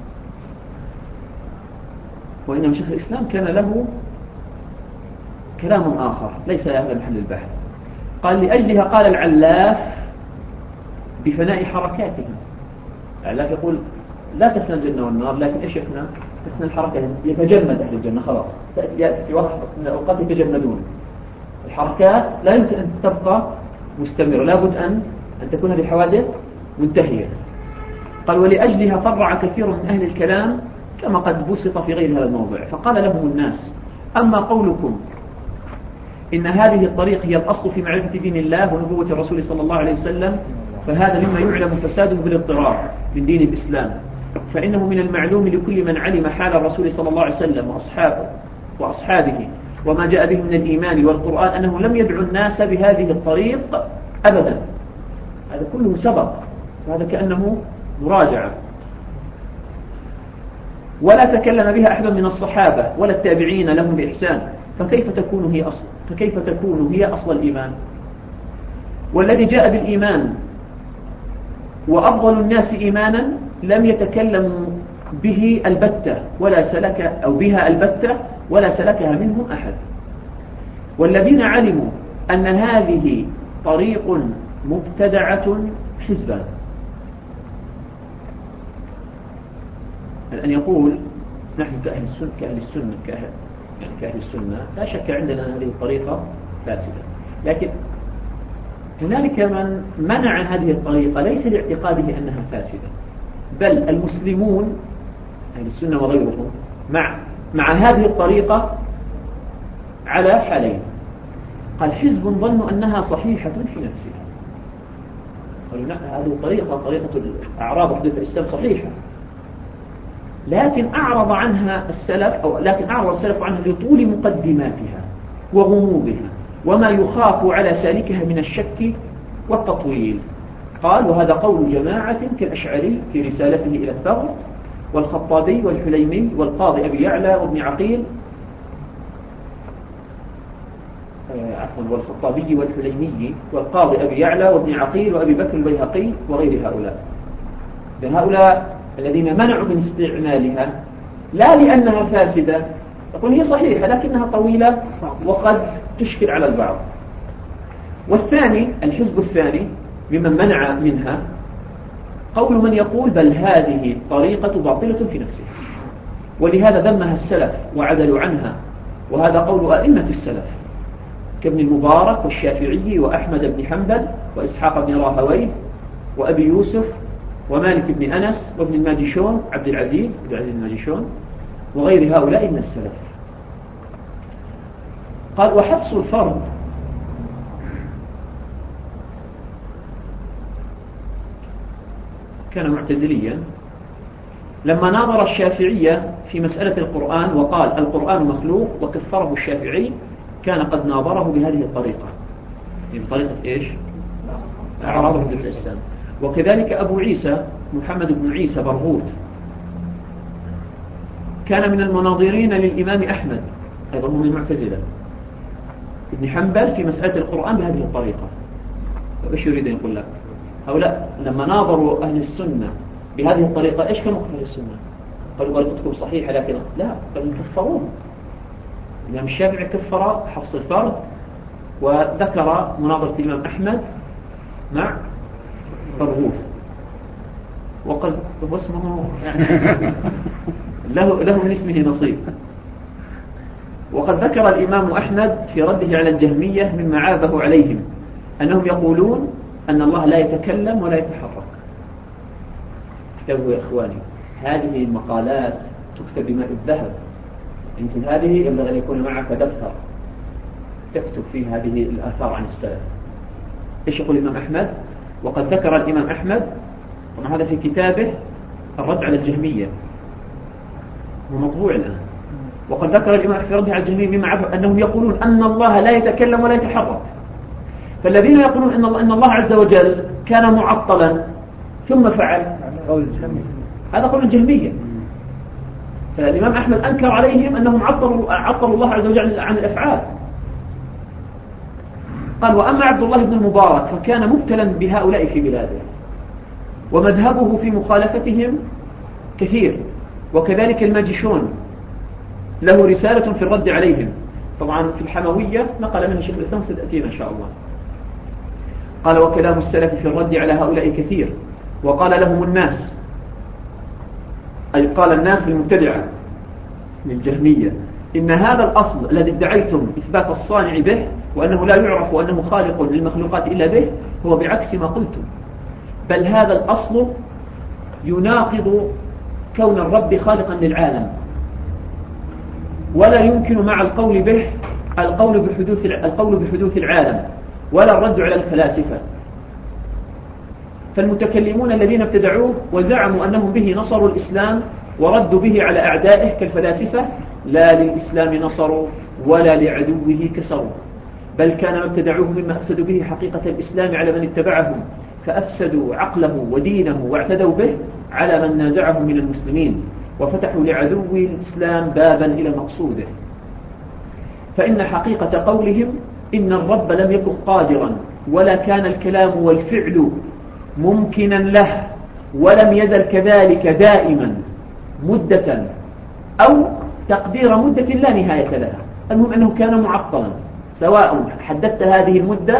وإنما شيخ الإسلام كان له كلام آخر ليس هذا محل البحث. قال لأجلها قال العلاف بفناء حركاتهم. العلاف يقول لا تفنى الجنة والنار، لكن إيش يفنى؟ تفنى الحركات، يتجمد أهل الجنة خلاص، يأتي في وقت من الأوقات يتجمدون. الحركات لا يمكن أن تبقى مستمرة، لابد أن تكون هذه الحوادث منتهية. قال ولأجلها فرع كثير من أهل الكلام كما قد بسط في غير هذا الموضوع، فقال لهم الناس أما قولكم إن هذه الطريق هي الأصل في معرفة دين الله ونبوة الرسول صلى الله عليه وسلم، فهذا مما يعلم فساده بالاضطرار من دين الإسلام، فإنه من المعلوم لكل من علم حال الرسول صلى الله عليه وسلم وأصحابه وما جاء به من الإيمان والقرآن أنه لم يدعو الناس بهذه الطريق أبدا. هذا كله سبق، وهذا كأنه مراجعة. ولا تكلم بها أحد من الصحابة ولا التابعين لهم بإحسان، فكيف تكون هي أصل الإيمان؟ والذي جاء بالإيمان وأفضل الناس إيمانا لم يتكلم به البتة ولا سلك أو بها البتة ولا سلكها منهم أحد. والذين علموا أن هذه طريق مبتدعة حزبان. أن يقول نحن كأهل السنة لا شك عندنا أن هذه الطريقة فاسدة، لكن هنالك من منع هذه الطريقة ليس لاعتقاده أنها فاسدة، بل المسلمون أهل السنة وغيرهم مع هذه الطريقة على حالين. قال حزب ظنوا أنها صحيحة في نفسها، قالوا هذه طريقة الأعراب وحدة الإسلام صحيحة، لكن أعرض السلف عنها لطول مقدماتها وغموضها وما يخاف على سالكها من الشك والتطويل. قال وهذا قول جماعة كالأشعري في رسالته إلى الثغر، والخطابي والحليمي والقاضي أبي يعلى وابن عقيل والخطابي والحليمي والقاضي أبي يعلى وابن عقيل وأبي بكر البيهقي وغير هؤلاء. هؤلاء الذين منعوا من استعمالها لا لأنها فاسدة، يقول هي صحيحة لكنها طويلة وقد تشكل على البعض. والثاني الحزب الثاني ممن منع منها قول من يقول بل هذه طريقة باطلة في نفسها، ولهذا ذمها السلف وعدلوا عنها، وهذا قول أئمة السلف كابن المبارك والشافعي وأحمد بن حنبل وإسحاق بن راهويه وأبي يوسف ومالك بن أنس وابن الماجشون عبد العزيز الماجشون وغير هؤلاء من السلف. قال وحفص الفرد كان معتزليا لما ناظر الشافعية في مسألة القرآن وقال القرآن مخلوق وكفره الشافعي، كان قد ناظره بهذه الطريقة، بطريقة إيش؟ أعراضه بالإسلام. وكذلك أبو عيسى محمد بن عيسى برغوث كان من المناظرين للإمام أحمد أيضا من المعتزلة ابن حنبل في مسألة القرآن بهذه الطريقة. إيش يريد أن يقول لك؟ هؤلاء لما ناظروا أهل السنة بهذه الطريقة إيش كانوا أهل السنة؟ قالوا طريقتكم صحيحة، لكن لا، قالوا كفروه. الإمام الشافعي كفر حفص الفرد وذكر مناظرة الإمام أحمد مع برغوث، وقد اسمه يعني له من اسمه نصيب. وقد ذكر الإمام أحمد في رده على الجهمية مما عابه عليهم أنهم يقولون أن الله لا يتكلم ولا يتحرك. اكتبوا يا إخواني، هذه المقالات تكتب بماء الذهب، مثل هذه ينبغي أن يكون معك دفتر تكتب فيه هذه الآثار عن السلف. إيش يقول الإمام أحمد؟ وقد ذكر الإمام أحمد، وهذا في كتابه الرد على الجهمية ومطبوع الآن، وقد ذكر الإمام في رد على الجهمية مما عبه أنهم يقولون أن الله لا يتكلم ولا يتحرك. فالذين يقولون أن الله عز وجل كان معطلا ثم فعل، هذا قول الجهمية. فالإمام أحمد أنكر عليهم أنهم عطلوا الله عز وجل عن الأفعال. قال وأما عبد الله بن المبارك فكان مبتلا بهؤلاء في بلاده، ومذهبه في مخالفتهم كثير، وكذلك الماجشون له رسالة في الرد عليهم، طبعا في الحموية نقل منها شيخ الإسلام ستأتينا إن شاء الله. قال وكلام السلف في الرد على هؤلاء كثير، وقال لهم الناس، أي قال الناس للمبتدعة للجهمية، إن هذا الأصل الذي ادعيتم إثبات الصانع به وأنه لا يعرف وأنه خالق للمخلوقات إلا به هو بعكس ما قلتم، بل هذا الأصل يناقض كون الرب خالقا للعالم، ولا يمكن مع القول به القول بحدوث العالم ولا الرد على الفلاسفة. فالمتكلمون الذين ابتدعوه وزعموا أنهم به نصروا الإسلام وردوا به على أعدائه كالفلاسفة، لا للإسلام نصروا ولا لعدوه كسروا، بل كان ما ابتدعوه مما أفسدوا به حقيقة الإسلام على من اتبعهم، فأفسدوا عقله ودينه واعتدوا به على من نازعهم من المسلمين، وفتحوا لعدو الإسلام بابا إلى مقصوده. فإن حقيقة قولهم إن الرب لم يكن قادرا ولا كان الكلام والفعل ممكنا له ولم يزل كذلك دائما مدة أو تقدير مدة لا نهاية لها. المهم أنه كان معطلا سواء حددت هذه المدة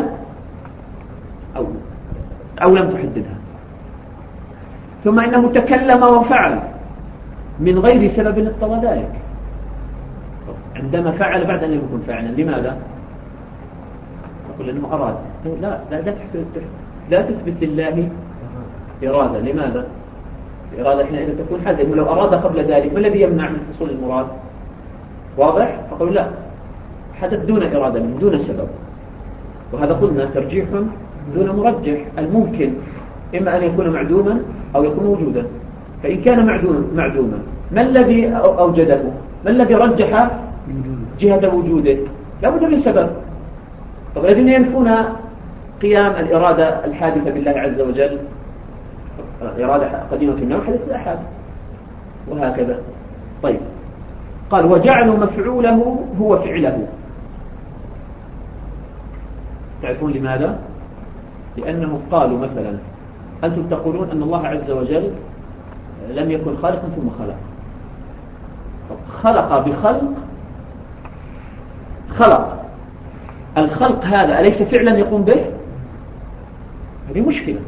أو لم تحددها. ثم إنه تكلم وفعل من غير سبب اقتضى ذلك. عندما فعل بعد أن يكون فاعلا لماذا؟ نقول أنه أراد. لا تثبت لله إرادة. لماذا؟ الإرادة حينئذ تكون حادثة. لو أراد قبل ذلك ما الذي يمنع من حصول المراد؟ واضح؟ فقالوا لا، حدث دون إرادة منه دون سبب. وهذا قلنا ترجيح دون مرجح. الممكن إما أن يكون معدوما أو يكون وجودا. فإن كان معدوما ما الذي أوجده؟ ما الذي رجح جهة وجوده؟ لا بد من سبب. طب الذين ينفون قيام الإرادة الحادثة بالله عز وجل إرادة قديمة في النوم حدث الأحد وهكذا. طيب قال وجعلوا مفعوله هو فعله. تعرفون لماذا؟ لأنه قالوا مثلا أنتم تقولون أن الله عز وجل لم يكن خالقا ثم خلق بخلق خلق. الخلق هذا أليس فعلا يقوم به؟ هذه مشكلة.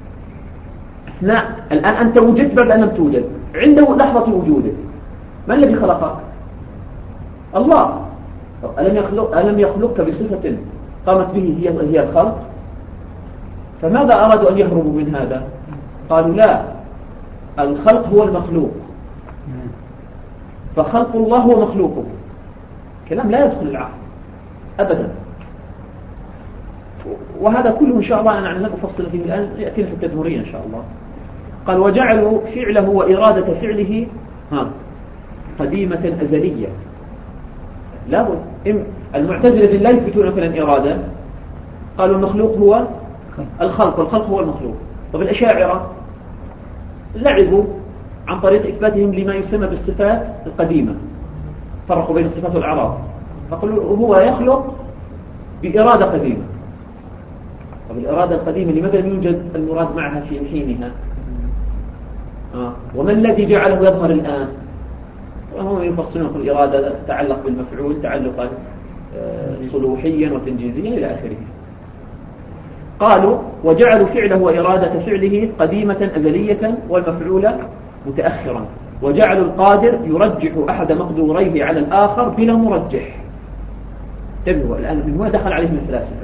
الآن أنت وجدت بعد أن لم توجد، عنده لحظة وجودك، ما الذي خلقك؟ الله. ألم يخلقك بصفة قامت به هي الخلق؟ فماذا أرادوا أن يهربوا من هذا؟ قالوا لا، الخلق هو المخلوق، فخلق الله هو مخلوقه. كلام لا يدخل العقل أبدا. وهذا كله إن شاء الله أنا لن أفصل فيه الآن، يأتينا في التدمرية إن شاء الله. قال وجعلوا فعله وإرادة فعله قديمة أزلية. لا بد. المعتزلة لا يثبتون مثلا إرادة، قالوا المخلوق هو الخلق والخلق هو المخلوق. طب الأشاعرة لعبوا عن طريق إثباتهم لما يسمى بالصفات القديمة، فرقوا بين الصفات والأعراض، فقالوا هو يخلق بإرادة قديمة. طب الإرادة القديمة لماذا لم يوجد المراد معها في حينها؟ وما الذي جعله يظهر الآن؟ وهم يفصلون في الإرادة تتعلق بالمفعول تعلقا صلوحيا وتنجيزيا إلى آخره. قالوا وجعلوا فعله وإرادة فعله قديمة أزلية والمفعول متأخرا، وجعلوا القادر يرجح أحد مقدوريه على الآخر بلا مرجح. انتبهوا الآن من هنا دخل عليهم الفلاسفة.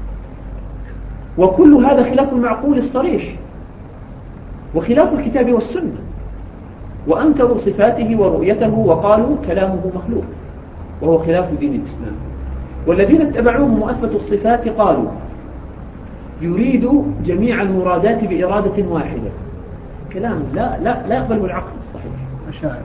وكل هذا خلاف المعقول الصريح وخلاف الكتاب والسنة، وأنكروا صفاته ورؤيته وقالوا كلامه مخلوق، وهو خلاف دين الإسلام. والذين اتبعوهم وأثبتوا الصفات قالوا يريد جميع المرادات بإرادة واحدة. كلام لا يقبله العقل الصحيح. أشاعرة.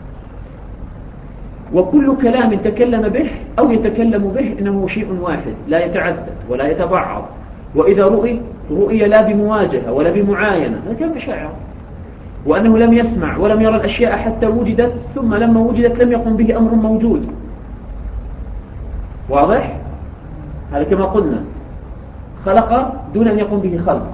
وكل كلام تكلم به أو يتكلم به إنه شيء واحد لا يتعدد ولا يتبعض، وإذا رؤي لا بمواجهة ولا بمعاينة، هذا كلام أشاعرة. وأنه لم يسمع ولم يرى الأشياء حتى وجدت، ثم لما وجدت لم يقم به أمر موجود. واضح؟ هذا كما قلنا خلق دون أن يقوم به خلق،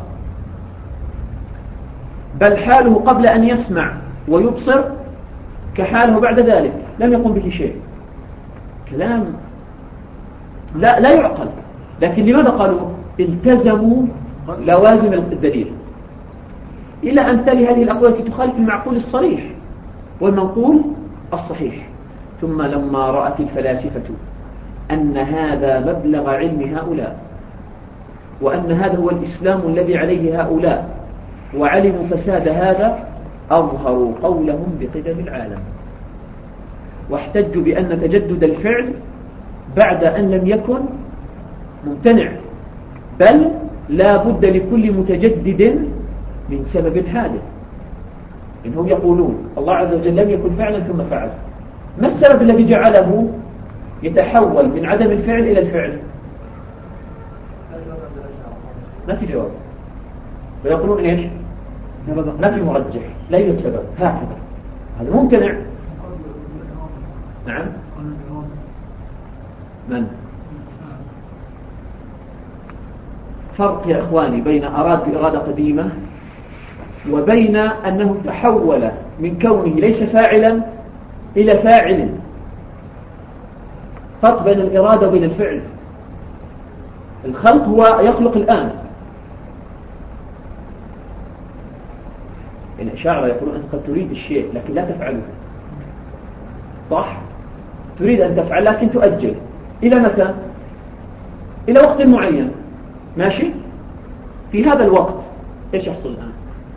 بل حاله قبل أن يسمع ويبصر كحاله بعد ذلك لم يقوم به شيء. كلام لا يعقل. لكن لماذا قالوا التزموا لوازم الدليل؟ إلى أن تلي هذه الأقوال التي تخالف المعقول الصريح والمنقول الصحيح. ثم لما رأت الفلاسفة أن هذا مبلغ علم هؤلاء، وأن هذا هو الإسلام الذي عليه هؤلاء، وعلموا فساد هذا، أظهروا قولهم بقدم العالم، واحتجوا بأن تجدد الفعل بعد أن لم يكن ممتنع، بل لا بد لكل متجدد من سبب حادث. إنهم يقولون الله عز وجل لم يكن فعلا ثم فعل. ما السبب الذي جعله يتحول من عدم الفعل إلى الفعل؟ ما في جواب. ويقولون إيش؟ ما في مرجح، لا يوجد سبب، هكذا هذا ممتنع. نعم من؟ فرق يا إخواني بين أراد بإرادة قديمة وبين أنه تحول من كونه ليس فاعلا إلى فاعل. فرق بين الإرادة وبين الفعل. الخلق هو يخلق الآن. يعني الأشاعرة يقولون أنت قد تريد الشيء لكن لا تفعله، صح؟ تريد أن تفعل لكن تؤجل إلى متى؟ إلى وقت معين، ماشي؟ في هذا الوقت إيش يحصل الآن؟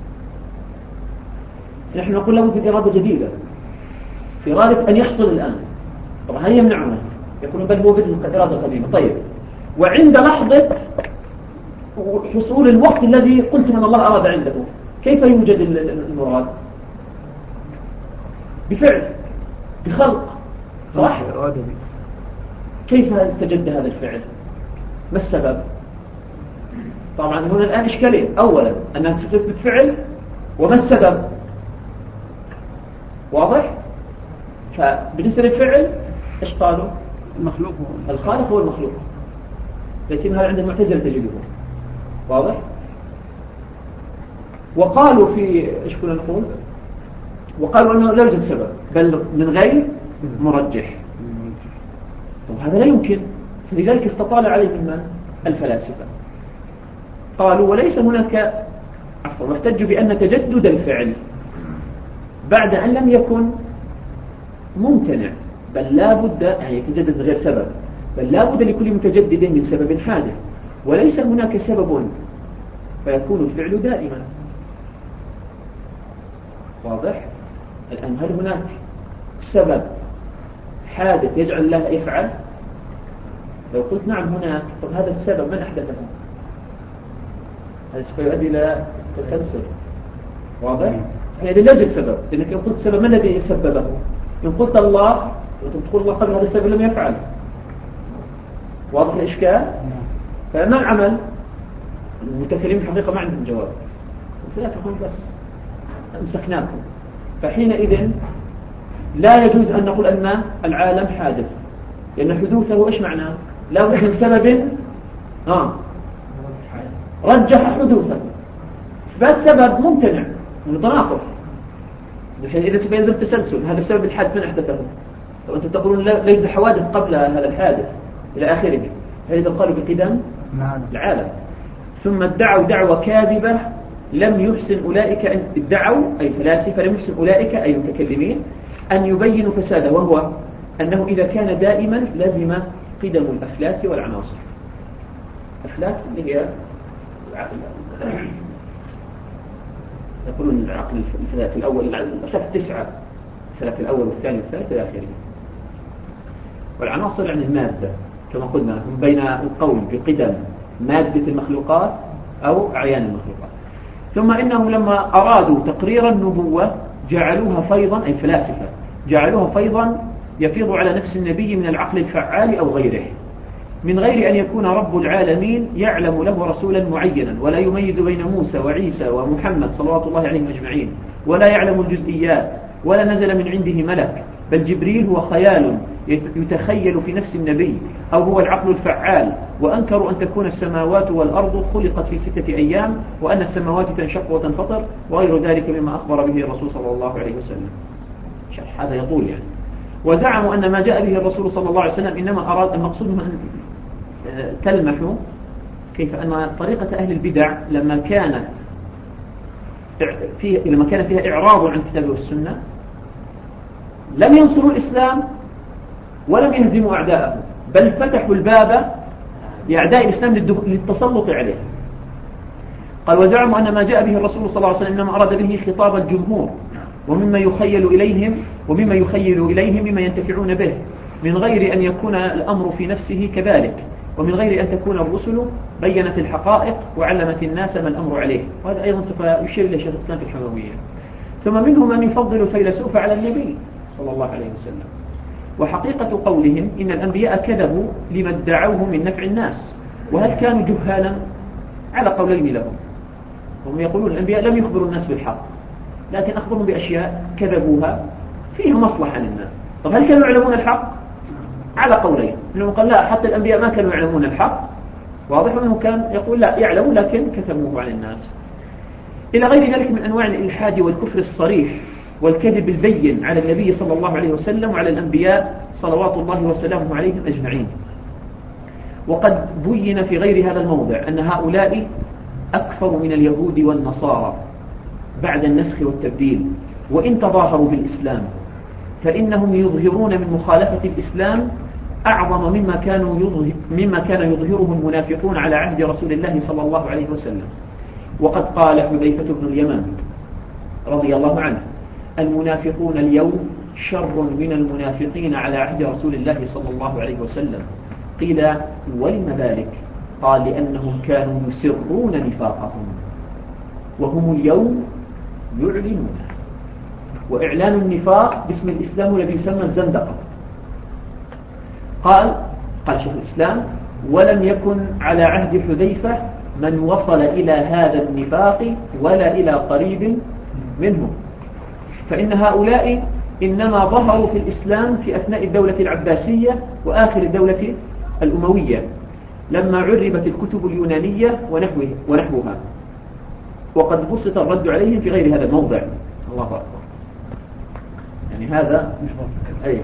نحن نقول له في إرادة جديدة، في إرادة أن يحصل الآن. طبعا هل يمنعنا؟ يقولون بل هو بدل إرادة قديمة. طيب، وعند لحظة حصول الوقت الذي قلت من الله أراد عنده، كيف يوجد المراد؟ بفعل، بخلق، صح؟ كيف استجد هذا الفعل؟ ما السبب؟ طبعا هنا الآن إشكالية. أولا أنها تثبت فعل، وما السبب؟ واضح؟ فبالنسبة للفعل إيش قالوا؟ المخلوق الخالق هو المخلوق، ليس هذا عند المعتزلة تجده. واضح؟ وقالوا في إيش كنا نقول؟ وقالوا أنه لا يوجد سبب بل من غير مرجح. طب هذا لا يمكن، فلذلك استطال عليه من الفلاسفة. قالوا وليس هناك واحتجوا بأن تجدد الفعل بعد أن لم يكن ممتنع، بل لا بد يعني يتجدد غير سبب، بل لا بد لكل متجدد من سبب حادث، وليس هناك سبب فيكون الفعل دائما. واضح؟ الآن هل هناك سبب حادث يجعل الله يفعل؟ لو قلت نعم هناك، طب هذا السبب من أحدثه؟ هذا سيؤدي إلى تسلسل. واضح؟ يعني لا يوجد سبب، لأنك إن قلت سبب من الذي سببه؟ إن قلت الله وتقول الله قبل هذا السبب لم يفعل. واضح الإشكال؟ فما العمل؟ المتكلمين حقيقة ما عندهم جواب، الثلاثة هم بس امسكناكم. فحينئذ لا يجوز أن نقول أن العالم حادث، لأن حدوثه إيش معناه؟ لا بد من سبب رجح حدوثه. إثبات سبب ممتنع متناقض، إذا سيلزم تسلسل. هذا السبب الحادث من أحدثه؟ طب أنتم تقولون لا يوجد حوادث قبل هذا الحادث إلى آخره. هذا قالوا بقدم العالم. ثم ادعوا دعوة كاذبة لم يحسن أولئك أن ادعوا، أي فلاسفة لم يحسن أولئك أي متكلمين أن يبينوا فساده، وهو أنه إذا كان دائما لازم قدم الأفلاك والعناصر. أفلاك اللي هي العقل، يقولون العقل الفلك الأول، الأفلاك 9، الفلك الأول والثاني والثالث إلى آخره. والعناصر يعني المادة كما قلنا، من بين القول بقدم مادة المخلوقات أو أعيان المخلوقات. ثم إنهم لما أرادوا تقرير النبوة جعلوها فيضا، أي فلاسفة جعلوها فيضا يفيض على نفس النبي من العقل الفعال أو غيره، من غير أن يكون رب العالمين يعلم له رسولا معينا، ولا يميز بين موسى وعيسى ومحمد صلوات الله عليهم أجمعين، ولا يعلم الجزئيات، ولا نزل من عنده ملك، بل جبريل هو خيال يتخيل في نفس النبي، أو هو العقل الفعال. وأنكروا أن تكون السماوات والأرض خلقت في 6 أيام، وأن السماوات تنشق وتنفطر، وغير ذلك مما أخبر به الرسول صلى الله عليه وسلم. هذا يطول يعني. وزعموا أن ما جاء به الرسول صلى الله عليه وسلم إنما أراد المقصود أن تلمحوا كيف أن طريقة أهل البدع لما كان فيها إعراض عن الكتاب والسنة لم ينصروا الإسلام ولم يهزموا أعداءه، بل فتحوا الباب لأعداء الإسلام للتسلط عليه. قال وزعموا أن ما جاء به الرسول صلى الله عليه وسلم إنما أراد به خطاب الجمهور، ومما يخيل إليهم مما ينتفعون به، من غير أن يكون الأمر في نفسه كذلك، ومن غير أن تكون الرسل بينت الحقائق وعلمت الناس ما الأمر عليه. وهذا أيضا سوف يشير إلى شيخ الإسلام في الحموية. ثم منهم من يفضل الفيلسوف على النبي صلى الله عليه وسلم. وحقيقة قولهم إن الأنبياء كذبوا لما ادعوه من نفع الناس، وهل كانوا جهالا؟ على قولين لهم. هم يقولون الأنبياء لم يخبروا الناس بالحق، لكن أخبرهم بأشياء كذبوها فيها مصلحة للناس. طب هل كانوا يعلمون الحق؟ على قولين، منهم قال لا حتى الأنبياء ما كانوا يعلمون الحق واضح، ومنهم كان يقول لا يعلمون لكن كتموه عن الناس، إلى غير ذلك من أنواع الإلحاد والكفر الصريح والكذب البين على النبي صلى الله عليه وسلم وعلى الأنبياء صلوات الله وسلامه عليهم أجمعين. وقد بين في غير هذا الموضع أن هؤلاء أكثر من اليهود والنصارى بعد النسخ والتبديل، وإن تظاهروا بالإسلام فإنهم يظهرون من مخالفة الإسلام أعظم مما كان يظهره المنافقون على عهد رسول الله صلى الله عليه وسلم. وقد قال حذيفة بن اليمان رضي الله عنه: المنافقون اليوم شر من المنافقين على عهد رسول الله صلى الله عليه وسلم. قيل: ولم ذلك؟ قال: لأنهم كانوا يسرون نفاقهم وهم اليوم يعلنون. وإعلان النفاق باسم الإسلام الذي يسمى الزندقة. قال شيخ الإسلام: ولم يكن على عهد حذيفة من وصل إلى هذا النفاق ولا إلى قريب منه، فإن هؤلاء إنما ظهروا في الإسلام في أثناء الدولة العباسية وآخر الدولة الأموية لما عربت الكتب اليونانية ونحوها، وقد بسط الرد عليهم في غير هذا الموضع. الله أكبر. يعني هذا أي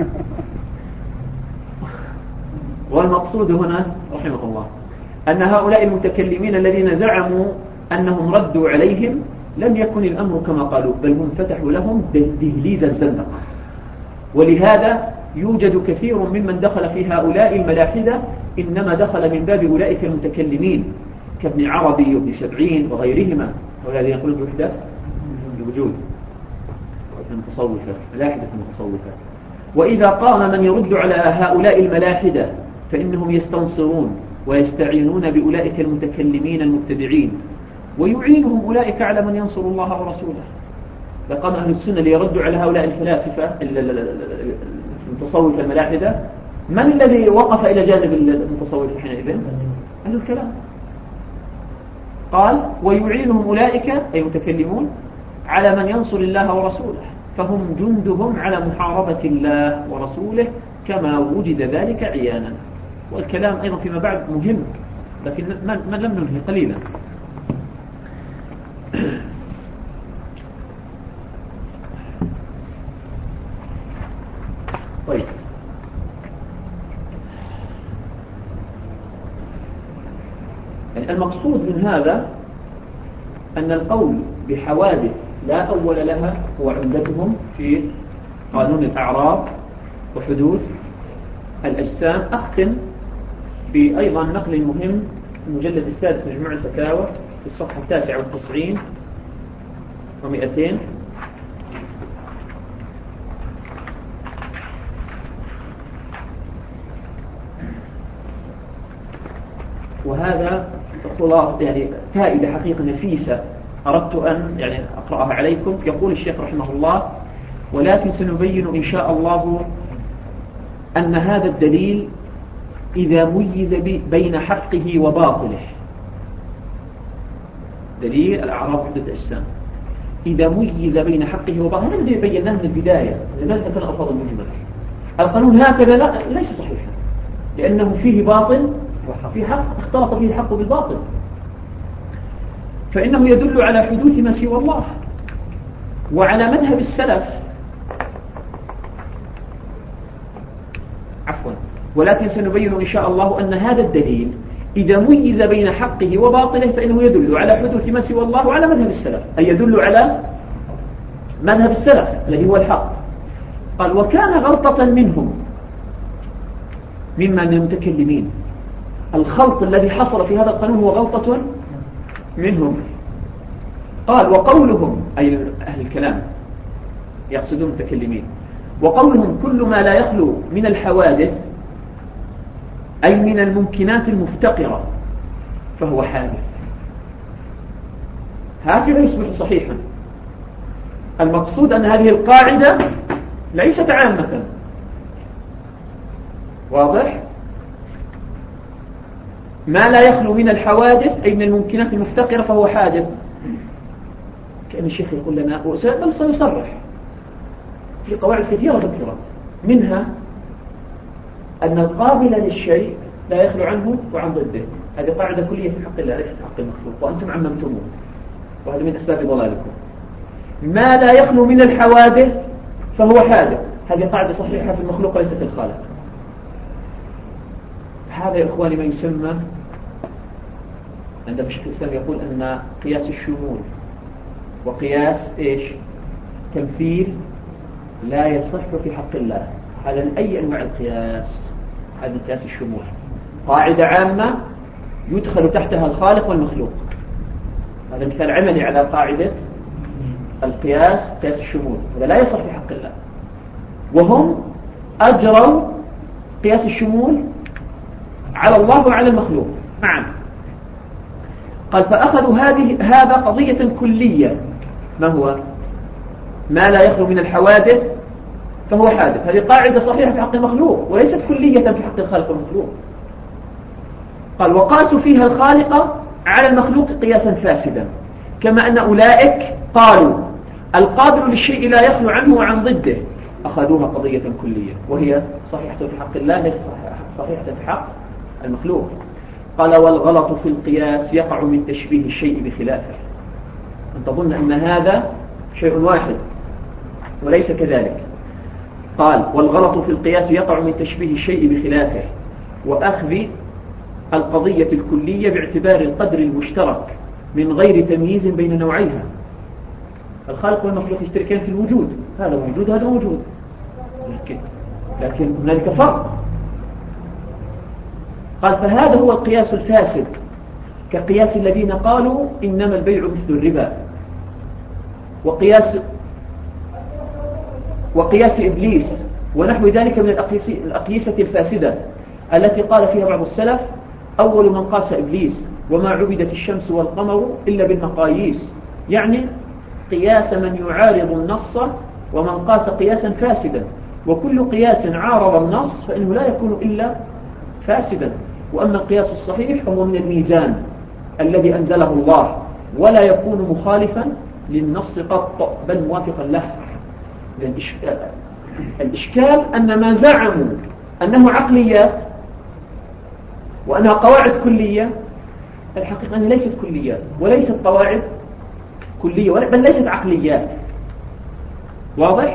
والمقصود هنا رحمه الله أن هؤلاء المتكلمين الذين زعموا أنهم ردوا عليهم لم يكن الأمر كما قالوا، بل هم فتحوا لهم دهليز الزندقة. ولهذا يوجد كثير ممن دخل في هؤلاء الملاحدة إنما دخل من باب أولئك المتكلمين كابن عربي وابن سبعين وغيرهما، والذين يقولون بوحدة الوجود المتصوفة، ملاحدة المتصوفة. وإذا قام من يرد على هؤلاء الملاحدة فإنهم يستنصرون ويستعينون بأولئك المتكلمين المبتدعين، ويعينهم أولئك على من ينصر الله ورسوله. فقام أهل السنة ليردوا على هؤلاء الفلاسفة المتصوفة الملاحدة. من الذي وقف إلى جانب المتصوفة حينئذ؟ أهل الكلام. قال: ويعينهم أولئك أي المتكلمون على من ينصر الله ورسوله، فهم جندهم على محاربة الله ورسوله كما وجد ذلك عيانا. والكلام أيضا فيما بعد مهم، لكن من لم ننهي قليلا. طيب، يعني المقصود من هذا أن القول بحوادث لا أول لها هو عمدتهم في قانون الأعراض وحدوث الأجسام. أختم بأيضا نقل مهم المجلد السادس من مجموع الفتاوى في الصفحة 99 و200. وهذا خلاص يعني فائدة حقيقة نفيسة أردت أن يعني أقرأها عليكم. يقول الشيخ رحمه الله: ولكن سنبين إن شاء الله أن هذا الدليل إذا ميز بين حقه وباطله، دليل الأعراض وحدة الأجسام، إذا ميز بين حقه وباطله، هذا الذي بيناه من البداية. لذلك كان ألفاظ مهمة. القانون هكذا ليس صحيحا، لأنه فيه باطل في حق، اختلط فيه الحق بالباطل، فإنه يدل على حدوث ما سوى الله. وعلى مذهب السلف ولكن سنبين إن شاء الله أن هذا الدليل إذا ميز بين حقه وباطله فإنه يدل على حدوث ما سوى الله وعلى مذهب السلف، أي يدل على مذهب السلف الذي هو الحق. قال: وكان غلطة منهم مما من المتكلمين. الخلط الذي حصل في هذا القانون هو غلطة منهم. قال: وقولهم أي أهل الكلام يقصدون المتكلمين، وقولهم كل ما لا يخلو من الحوادث أي من الممكنات المفتقرة فهو حادث. هكذا يصبح صحيحا. المقصود أن هذه القاعدة ليست عامة. واضح؟ ما لا يخلو من الحوادث أي من الممكنات المفتقرة فهو حادث. كأن الشيخ يقول لنا بل سنصرح في قواعد كثيرة ذكرت، منها أن القابل للشيء لا يخلو عنه وعن ضده. هذه قاعدة كلية في حق الله ليست في حق المخلوق، وأنتم عممتموه، وهذا من أسباب ضلالكم. ما لا يخلو من الحوادث فهو حادث، هذه قاعدة صحيحة في المخلوق وليست في الخالق. هذا يا إخواني ما يسمى عندما الشيخ الإسلام يقول أن قياس الشمول وقياس تمثيل لا يصح في حق الله. هذا من أي أنواع القياس؟ هذا قياس الشمول، قاعدة عامة يدخل تحتها الخالق والمخلوق. هذا مثال عملي على قاعدة القياس، قياس الشمول، هذا لا يصح في حق الله. وهم أجروا قياس الشمول على الله وعلى المخلوق معا. قال فأخذوا هذا قضية كلية. ما هو؟ ما لا يخلو من الحوادث فهو حادث. هذه قاعدة صحيحة في حق المخلوق وليست كلية في حق الخالق والمخلوق. قال وقاسوا فيها الخالق على المخلوق قياسا فاسدا، كما أن أولئك قالوا القابل للشيء لا يخلو عنه وعن ضده، أخذوها قضية كلية وهي صحيحة في حق الله ليست صحيحة في حق المخلوق. قال والغلط في القياس يقع من تشبيه الشيء بخلافه. أن تظن أن هذا شيء واحد وليس كذلك. قال والغلط في القياس يقع من تشبيه الشيء بخلافه وأخذ القضية الكلية باعتبار القدر المشترك من غير تمييز بين نوعيها. الخالق والمخلوق يشتركان في الوجود، هذا موجود هذا موجود، لكن هنالك فرق. قال فهذا هو القياس الفاسد، كقياس الذين قالوا إنما البيع مثل الربا، وقياس إبليس ونحو ذلك من الأقيسة الفاسدة التي قال فيها بعض السلف أول من قاس إبليس وما عبدت الشمس والقمر إلا بالمقاييس، يعني قياس من يعارض النص ومن قاس قياسا فاسدا، وكل قياس عارض النص فإنه لا يكون إلا فاسدا. وأما القياس الصحيح فهو من الميزان الذي أنزله الله ولا يكون مخالفا للنص قط بل موافقا له. الإشكال أن ما زعموا أنه عقليات وأنها قواعد كلية، الحقيقة أنها ليست كليات وليست قواعد كلية بل ليست عقليات. واضح؟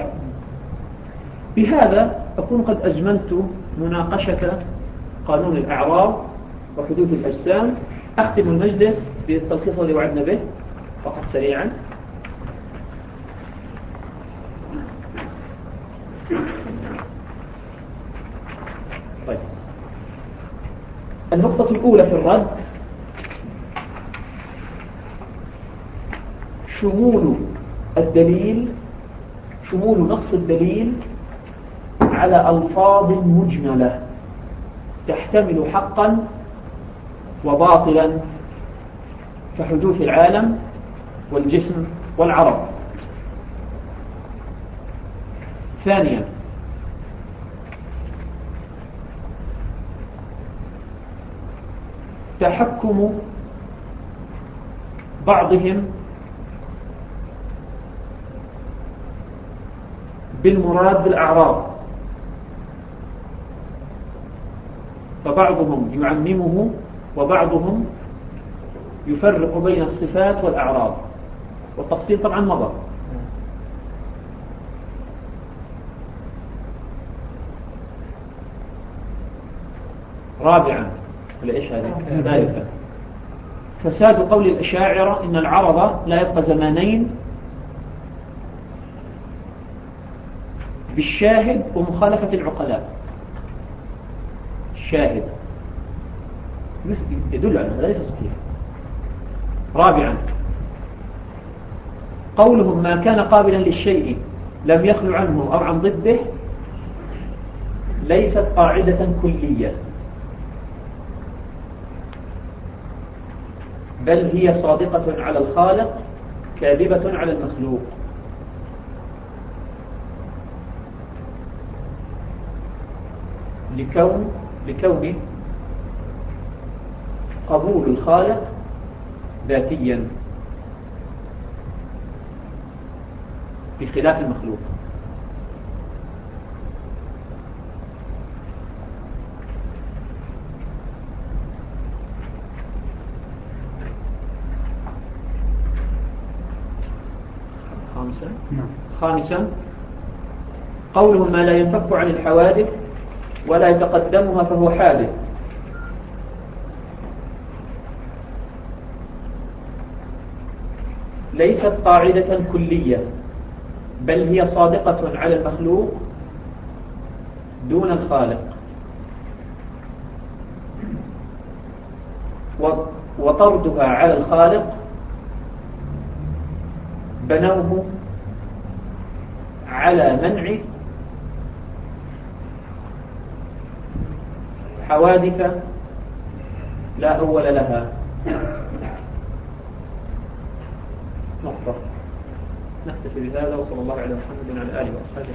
بهذا أكون قد أجملت مناقشة قانون الأعراض وحدوث الأجسام. أختم المجلس بالتلخيص الذي وعدنا به فقط سريعا. طيب. النقطة الأولى في الرد شمول نص الدليل على ألفاظ مجملة تحتمل حقا وباطلا كحدوث العالم والجسم والعرض. ثانيا تحكم بعضهم بالمراد بالأعراض، فبعضهم يعممه وبعضهم يفرق بين الصفات والأعراض، والتفصيل طبعا مضى. رابعا لإيش هذا؟ ثالثا فساد قول الأشاعرة إن العرض لا يبقى زمانين بالشاهد ومخالفة العقلاء. الشاهد يدل على هذا ليس صحيح. رابعا قولهم ما كان قابلا للشيء لم يخلو عنه أو عن ضده ليست قاعدة كلية، بل هي صادقة على الخالق كاذبة على المخلوق. لكون قبول الخالق ذاتيا بخلاف المخلوق. خامسا قوله ما لا ينفك عن الحوادث ولا يتقدمها فهو حادث. ليست قاعدة كلية، بل هي صادقة على المخلوق دون الخالق، وطردها على الخالق بنوه على منع حوادث لا أول لها. نقطة. نكتفي بهذا، وصلى الله على محمد وعلى آله وأصحابه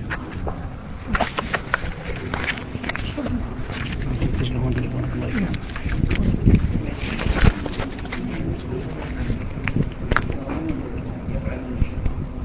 الله